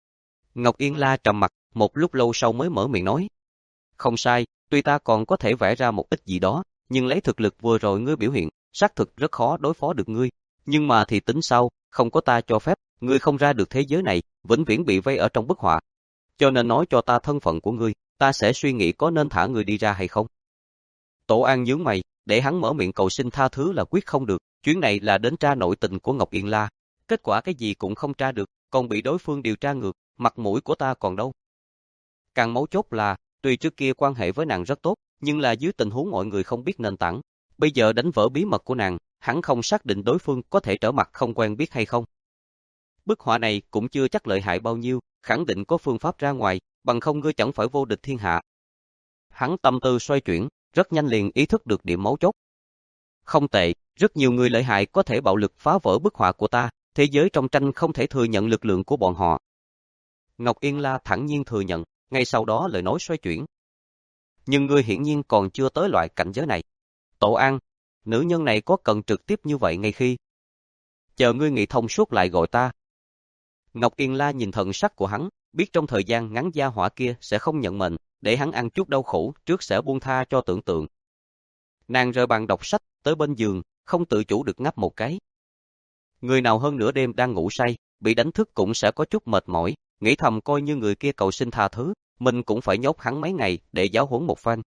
Ngọc Yên La trầm mặt, một lúc lâu sau mới mở miệng nói. Không sai, tuy ta còn có thể vẽ ra một ít gì đó, nhưng lấy thực lực vừa rồi ngươi biểu hiện, xác thực rất khó đối phó được ngươi. Nhưng mà thì tính sao, không có ta cho phép, ngươi không ra được thế giới này, vĩnh viễn bị vây ở trong bức họa. Cho nên nói cho ta thân phận của ngươi, ta sẽ suy nghĩ có nên thả ngươi đi ra hay không. Tổ An nhướng mày, để hắn mở miệng cầu xin tha thứ là quyết không được, chuyến này là đến tra nội tình của Ngọc Yên La. Kết quả cái gì cũng không tra được, còn bị đối phương điều tra ngược, mặt mũi của ta còn đâu. Càng mấu chốt là, tuy trước kia quan hệ với nàng rất tốt, nhưng là dưới tình huống mọi người không biết nền tảng. Bây giờ đánh vỡ bí mật của nàng, hắn không xác định đối phương có thể trở mặt không quen biết hay không. Bức họa này cũng chưa chắc lợi hại bao nhiêu, khẳng định có phương pháp ra ngoài, bằng không ngươi chẳng phải vô địch thiên hạ. Hắn tâm tư xoay chuyển, rất nhanh liền ý thức được điểm mấu chốt. Không tệ, rất nhiều người lợi hại có thể bạo lực phá vỡ bức họa của ta, thế giới trong tranh không thể thừa nhận lực lượng của bọn họ. Ngọc Yên La thẳng nhiên thừa nhận, ngay sau đó lời nói xoay chuyển. Nhưng ngươi hiển nhiên còn chưa tới loại cảnh giới này. Tổ An, nữ nhân này có cần trực tiếp như vậy ngay khi? Chờ ngươi nghĩ thông suốt lại gọi ta. Ngọc Yên La nhìn thần sắc của hắn, biết trong thời gian ngắn gia hỏa kia sẽ không nhận mệnh, để hắn ăn chút đau khổ trước sẽ buông tha cho tưởng tượng. Nàng rời bàn đọc sách, tới bên giường, không tự chủ được ngáp một cái. Người nào hơn nửa đêm đang ngủ say, bị đánh thức cũng sẽ có chút mệt mỏi, nghĩ thầm coi như người kia cầu xin tha thứ, mình cũng phải nhốt hắn mấy ngày để giáo huấn một phen.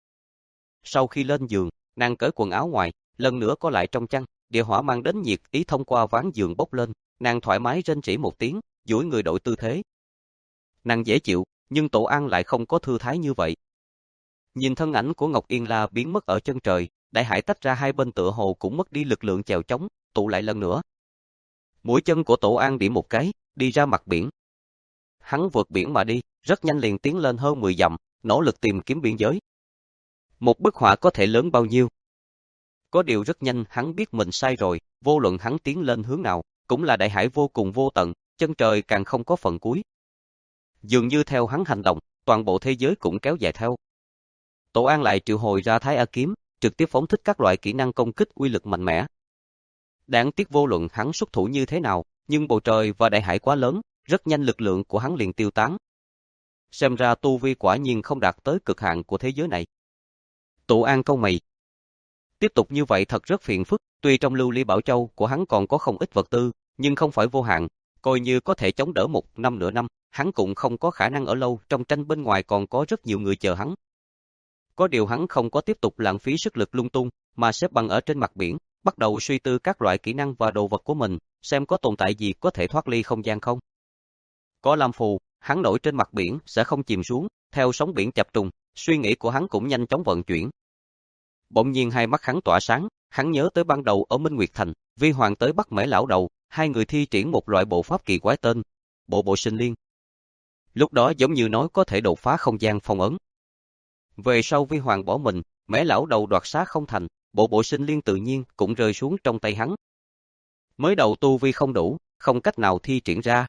Sau khi lên giường, nàng cởi quần áo ngoài, lần nữa có lại trong chăn, địa hỏa mang đến nhiệt ý thông qua ván giường bốc lên, nàng thoải mái rên rỉ một tiếng, duỗi người đổi tư thế. Nàng dễ chịu, nhưng Tổ An lại không có thư thái như vậy. Nhìn thân ảnh của Ngọc Yên La biến mất ở chân trời, đại hải tách ra hai bên tựa hồ cũng mất đi lực lượng chèo chống, tụ lại lần nữa. Mũi chân của Tổ An điểm một cái, đi ra mặt biển. Hắn vượt biển mà đi, rất nhanh liền tiến lên hơn mười dặm, nỗ lực tìm kiếm biên giới. Một bức họa có thể lớn bao nhiêu? Có điều rất nhanh hắn biết mình sai rồi, vô luận hắn tiến lên hướng nào, cũng là đại hải vô cùng vô tận, chân trời càng không có phần cuối. Dường như theo hắn hành động, toàn bộ thế giới cũng kéo dài theo. Tổ An lại triệu hồi ra Thái A kiếm, trực tiếp phóng thích các loại kỹ năng công kích uy lực mạnh mẽ. Đáng tiếc vô luận hắn xuất thủ như thế nào, nhưng bầu trời và đại hải quá lớn, rất nhanh lực lượng của hắn liền tiêu tán. Xem ra tu vi quả nhiên không đạt tới cực hạn của thế giới này. Tổ An cau mày. Tiếp tục như vậy thật rất phiền phức, tuy trong lưu ly bảo châu của hắn còn có không ít vật tư, nhưng không phải vô hạn, coi như có thể chống đỡ một năm nửa năm, hắn cũng không có khả năng ở lâu, trong tranh bên ngoài còn có rất nhiều người chờ hắn. Có điều hắn không có tiếp tục lãng phí sức lực lung tung, mà xếp bằng ở trên mặt biển, bắt đầu suy tư các loại kỹ năng và đồ vật của mình, xem có tồn tại gì có thể thoát ly không gian không. Có lam phù, hắn nổi trên mặt biển sẽ không chìm xuống, theo sóng biển chập trùng, suy nghĩ của hắn cũng nhanh chóng vận chuyển. Bỗng nhiên hai mắt hắn tỏa sáng, hắn nhớ tới ban đầu ở Minh Nguyệt Thành, Vi Hoàng tới bắt Mễ lão đầu, hai người thi triển một loại bộ pháp kỳ quái tên Bộ Bộ Sinh Liên. Lúc đó giống như nói có thể đột phá không gian phong ấn. Về sau Vi Hoàng bỏ mình, Mễ lão đầu đoạt xá không thành, Bộ Bộ Sinh Liên tự nhiên cũng rơi xuống trong tay hắn. Mới đầu tu vi không đủ, không cách nào thi triển ra.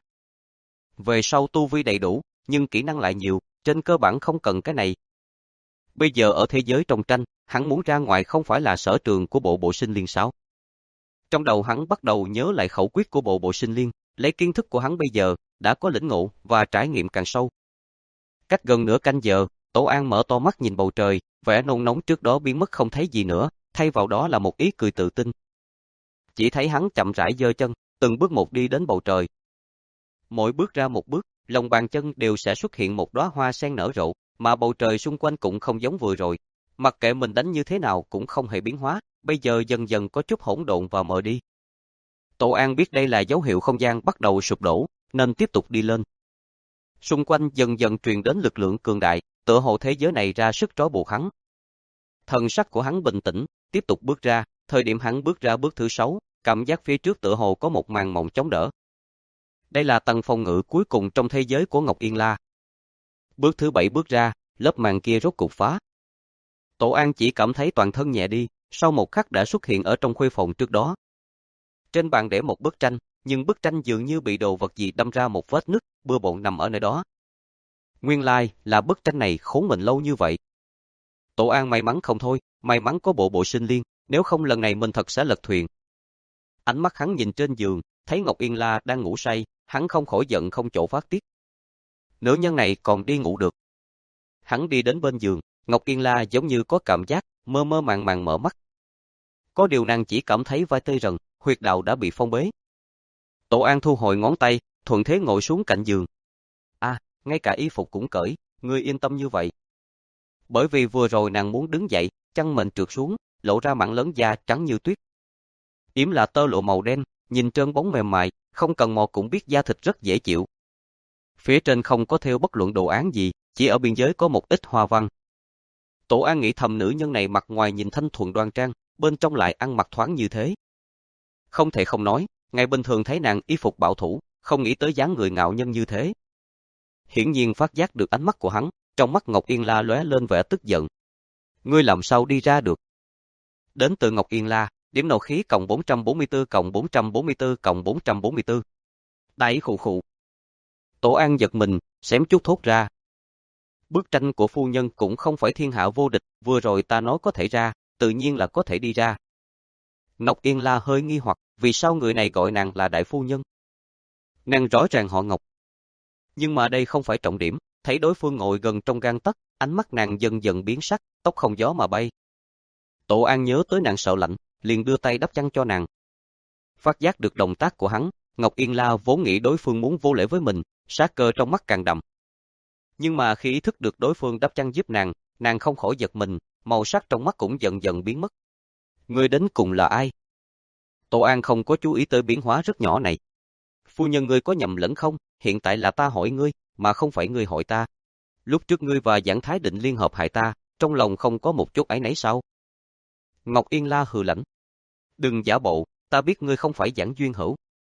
Về sau tu vi đầy đủ, nhưng kỹ năng lại nhiều, trên cơ bản không cần cái này. Bây giờ ở thế giới trong tranh, hắn muốn ra ngoài không phải là sở trường của Bộ Bộ Sinh Liên sao? Trong đầu hắn bắt đầu nhớ lại khẩu quyết của Bộ Bộ Sinh Liên, lấy kiến thức của hắn bây giờ, đã có lĩnh ngộ và trải nghiệm càng sâu. Cách gần nửa canh giờ, Tổ An mở to mắt nhìn bầu trời, vẻ nôn nóng trước đó biến mất không thấy gì nữa, thay vào đó là một ý cười tự tin. Chỉ thấy hắn chậm rãi giơ chân, từng bước một đi đến bầu trời. Mỗi bước ra một bước, lòng bàn chân đều sẽ xuất hiện một đóa hoa sen nở rộ, mà bầu trời xung quanh cũng không giống vừa rồi. Mặc kệ mình đánh như thế nào cũng không hề biến hóa, bây giờ dần dần có chút hỗn độn và mờ đi. Tổ An biết đây là dấu hiệu không gian bắt đầu sụp đổ, nên tiếp tục đi lên. Xung quanh dần dần truyền đến lực lượng cường đại, tựa hồ thế giới này ra sức trói buộc hắn. Thần sắc của hắn bình tĩnh, tiếp tục bước ra, thời điểm hắn bước ra bước thứ sáu, cảm giác phía trước tựa hồ có một màn mộng chống đỡ. Đây là tầng phòng ngự cuối cùng trong thế giới của Ngọc Yên La. Bước thứ bảy bước ra, lớp màn kia rốt cục phá. Tổ An chỉ cảm thấy toàn thân nhẹ đi, sau một khắc đã xuất hiện ở trong khuê phòng trước đó. Trên bàn để một bức tranh, nhưng bức tranh dường như bị đồ vật gì đâm ra một vết nứt, bừa bộn nằm ở nơi đó. Nguyên lai là bức tranh này khốn mình lâu như vậy. Tổ An may mắn không thôi, may mắn có bộ bộ sinh liên, nếu không lần này mình thật sẽ lật thuyền. Ánh mắt hắn nhìn trên giường, thấy Ngọc Yên La đang ngủ say, hắn không khỏi giận không chỗ phát tiết. Nữ nhân này còn đi ngủ được. Hắn đi đến bên giường, Ngọc Yên La giống như có cảm giác, mơ mơ màng màng mở mắt. Có điều nàng chỉ cảm thấy vai tê rần, huyệt đạo đã bị phong bế. Tổ An thu hồi ngón tay, thuận thế ngồi xuống cạnh giường. À, ngay cả y phục cũng cởi, ngươi yên tâm như vậy. Bởi vì vừa rồi nàng muốn đứng dậy, chân mệnh trượt xuống, lộ ra mảng lớn da trắng như tuyết. Yếm là tơ lụa màu đen, nhìn trơn bóng mềm mại, không cần mò cũng biết da thịt rất dễ chịu. Phía trên không có thêu bất luận đồ án gì, chỉ ở biên giới có một ít hoa văn. Tổ An nghĩ thầm nữ nhân này mặt ngoài nhìn thanh thuần đoan trang, bên trong lại ăn mặc thoáng như thế. Không thể không nói, ngày bình thường thấy nàng y phục bảo thủ, không nghĩ tới dáng người ngạo nhân như thế. Hiển nhiên phát giác được ánh mắt của hắn, trong mắt Ngọc Yên La lóe lên vẻ tức giận. Ngươi làm sao đi ra được? Đến từ Ngọc Yên La, điểm nộ khí cộng bốn trăm bốn mươi tư cộng bốn trăm bốn mươi tư cộng bốn trăm bốn mươi tư. Đại khụ khụ. Tổ An giật mình, xém chút thốt ra. Bức tranh của phu nhân cũng không phải thiên hạ vô địch, vừa rồi ta nói có thể ra, tự nhiên là có thể đi ra. Ngọc Yên La hơi nghi hoặc, vì sao người này gọi nàng là đại phu nhân? Nàng rõ ràng họ Ngọc. Nhưng mà đây không phải trọng điểm, thấy đối phương ngồi gần trong gang tấc, ánh mắt nàng dần dần biến sắc, tóc không gió mà bay. Tổ An nhớ tới nàng sợ lạnh, liền đưa tay đắp chăn cho nàng. Phát giác được động tác của hắn, Ngọc Yên La vốn nghĩ đối phương muốn vô lễ với mình, sát cơ trong mắt càng đậm. Nhưng mà khi ý thức được đối phương đắp chăn giúp nàng, nàng không khỏi giật mình, màu sắc trong mắt cũng dần dần biến mất. Ngươi đến cùng là ai? Tổ An không có chú ý tới biến hóa rất nhỏ này. Phu nhân ngươi có nhầm lẫn không? Hiện tại là ta hỏi ngươi, mà không phải ngươi hỏi ta. Lúc trước ngươi và Giảng Thái định liên hợp hại ta, trong lòng không có một chút áy náy sao? Ngọc Yên La hừ lạnh. Đừng giả bộ, ta biết ngươi không phải Giảng Duyên Hữu.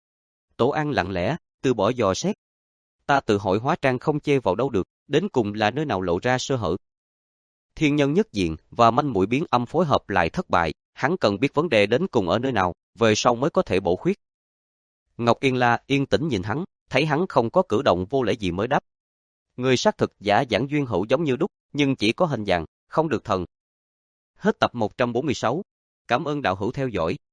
Tổ An lặng lẽ, từ bỏ dò xét. Ta tự hỏi hóa trang không chê vào đâu được, đến cùng là nơi nào lộ ra sơ hở. Thiên nhân nhất diện và manh mũi biến âm phối hợp lại thất bại, hắn cần biết vấn đề đến cùng ở nơi nào, về sau mới có thể bổ khuyết. Ngọc Yên La yên tĩnh nhìn hắn, thấy hắn không có cử động vô lễ gì mới đáp. Người xác thực giả Giảng Duyên Hữu giống như đúc, nhưng chỉ có hình dạng, không được thần. Hết tập một trăm bốn mươi sáu. Cảm ơn đạo hữu theo dõi.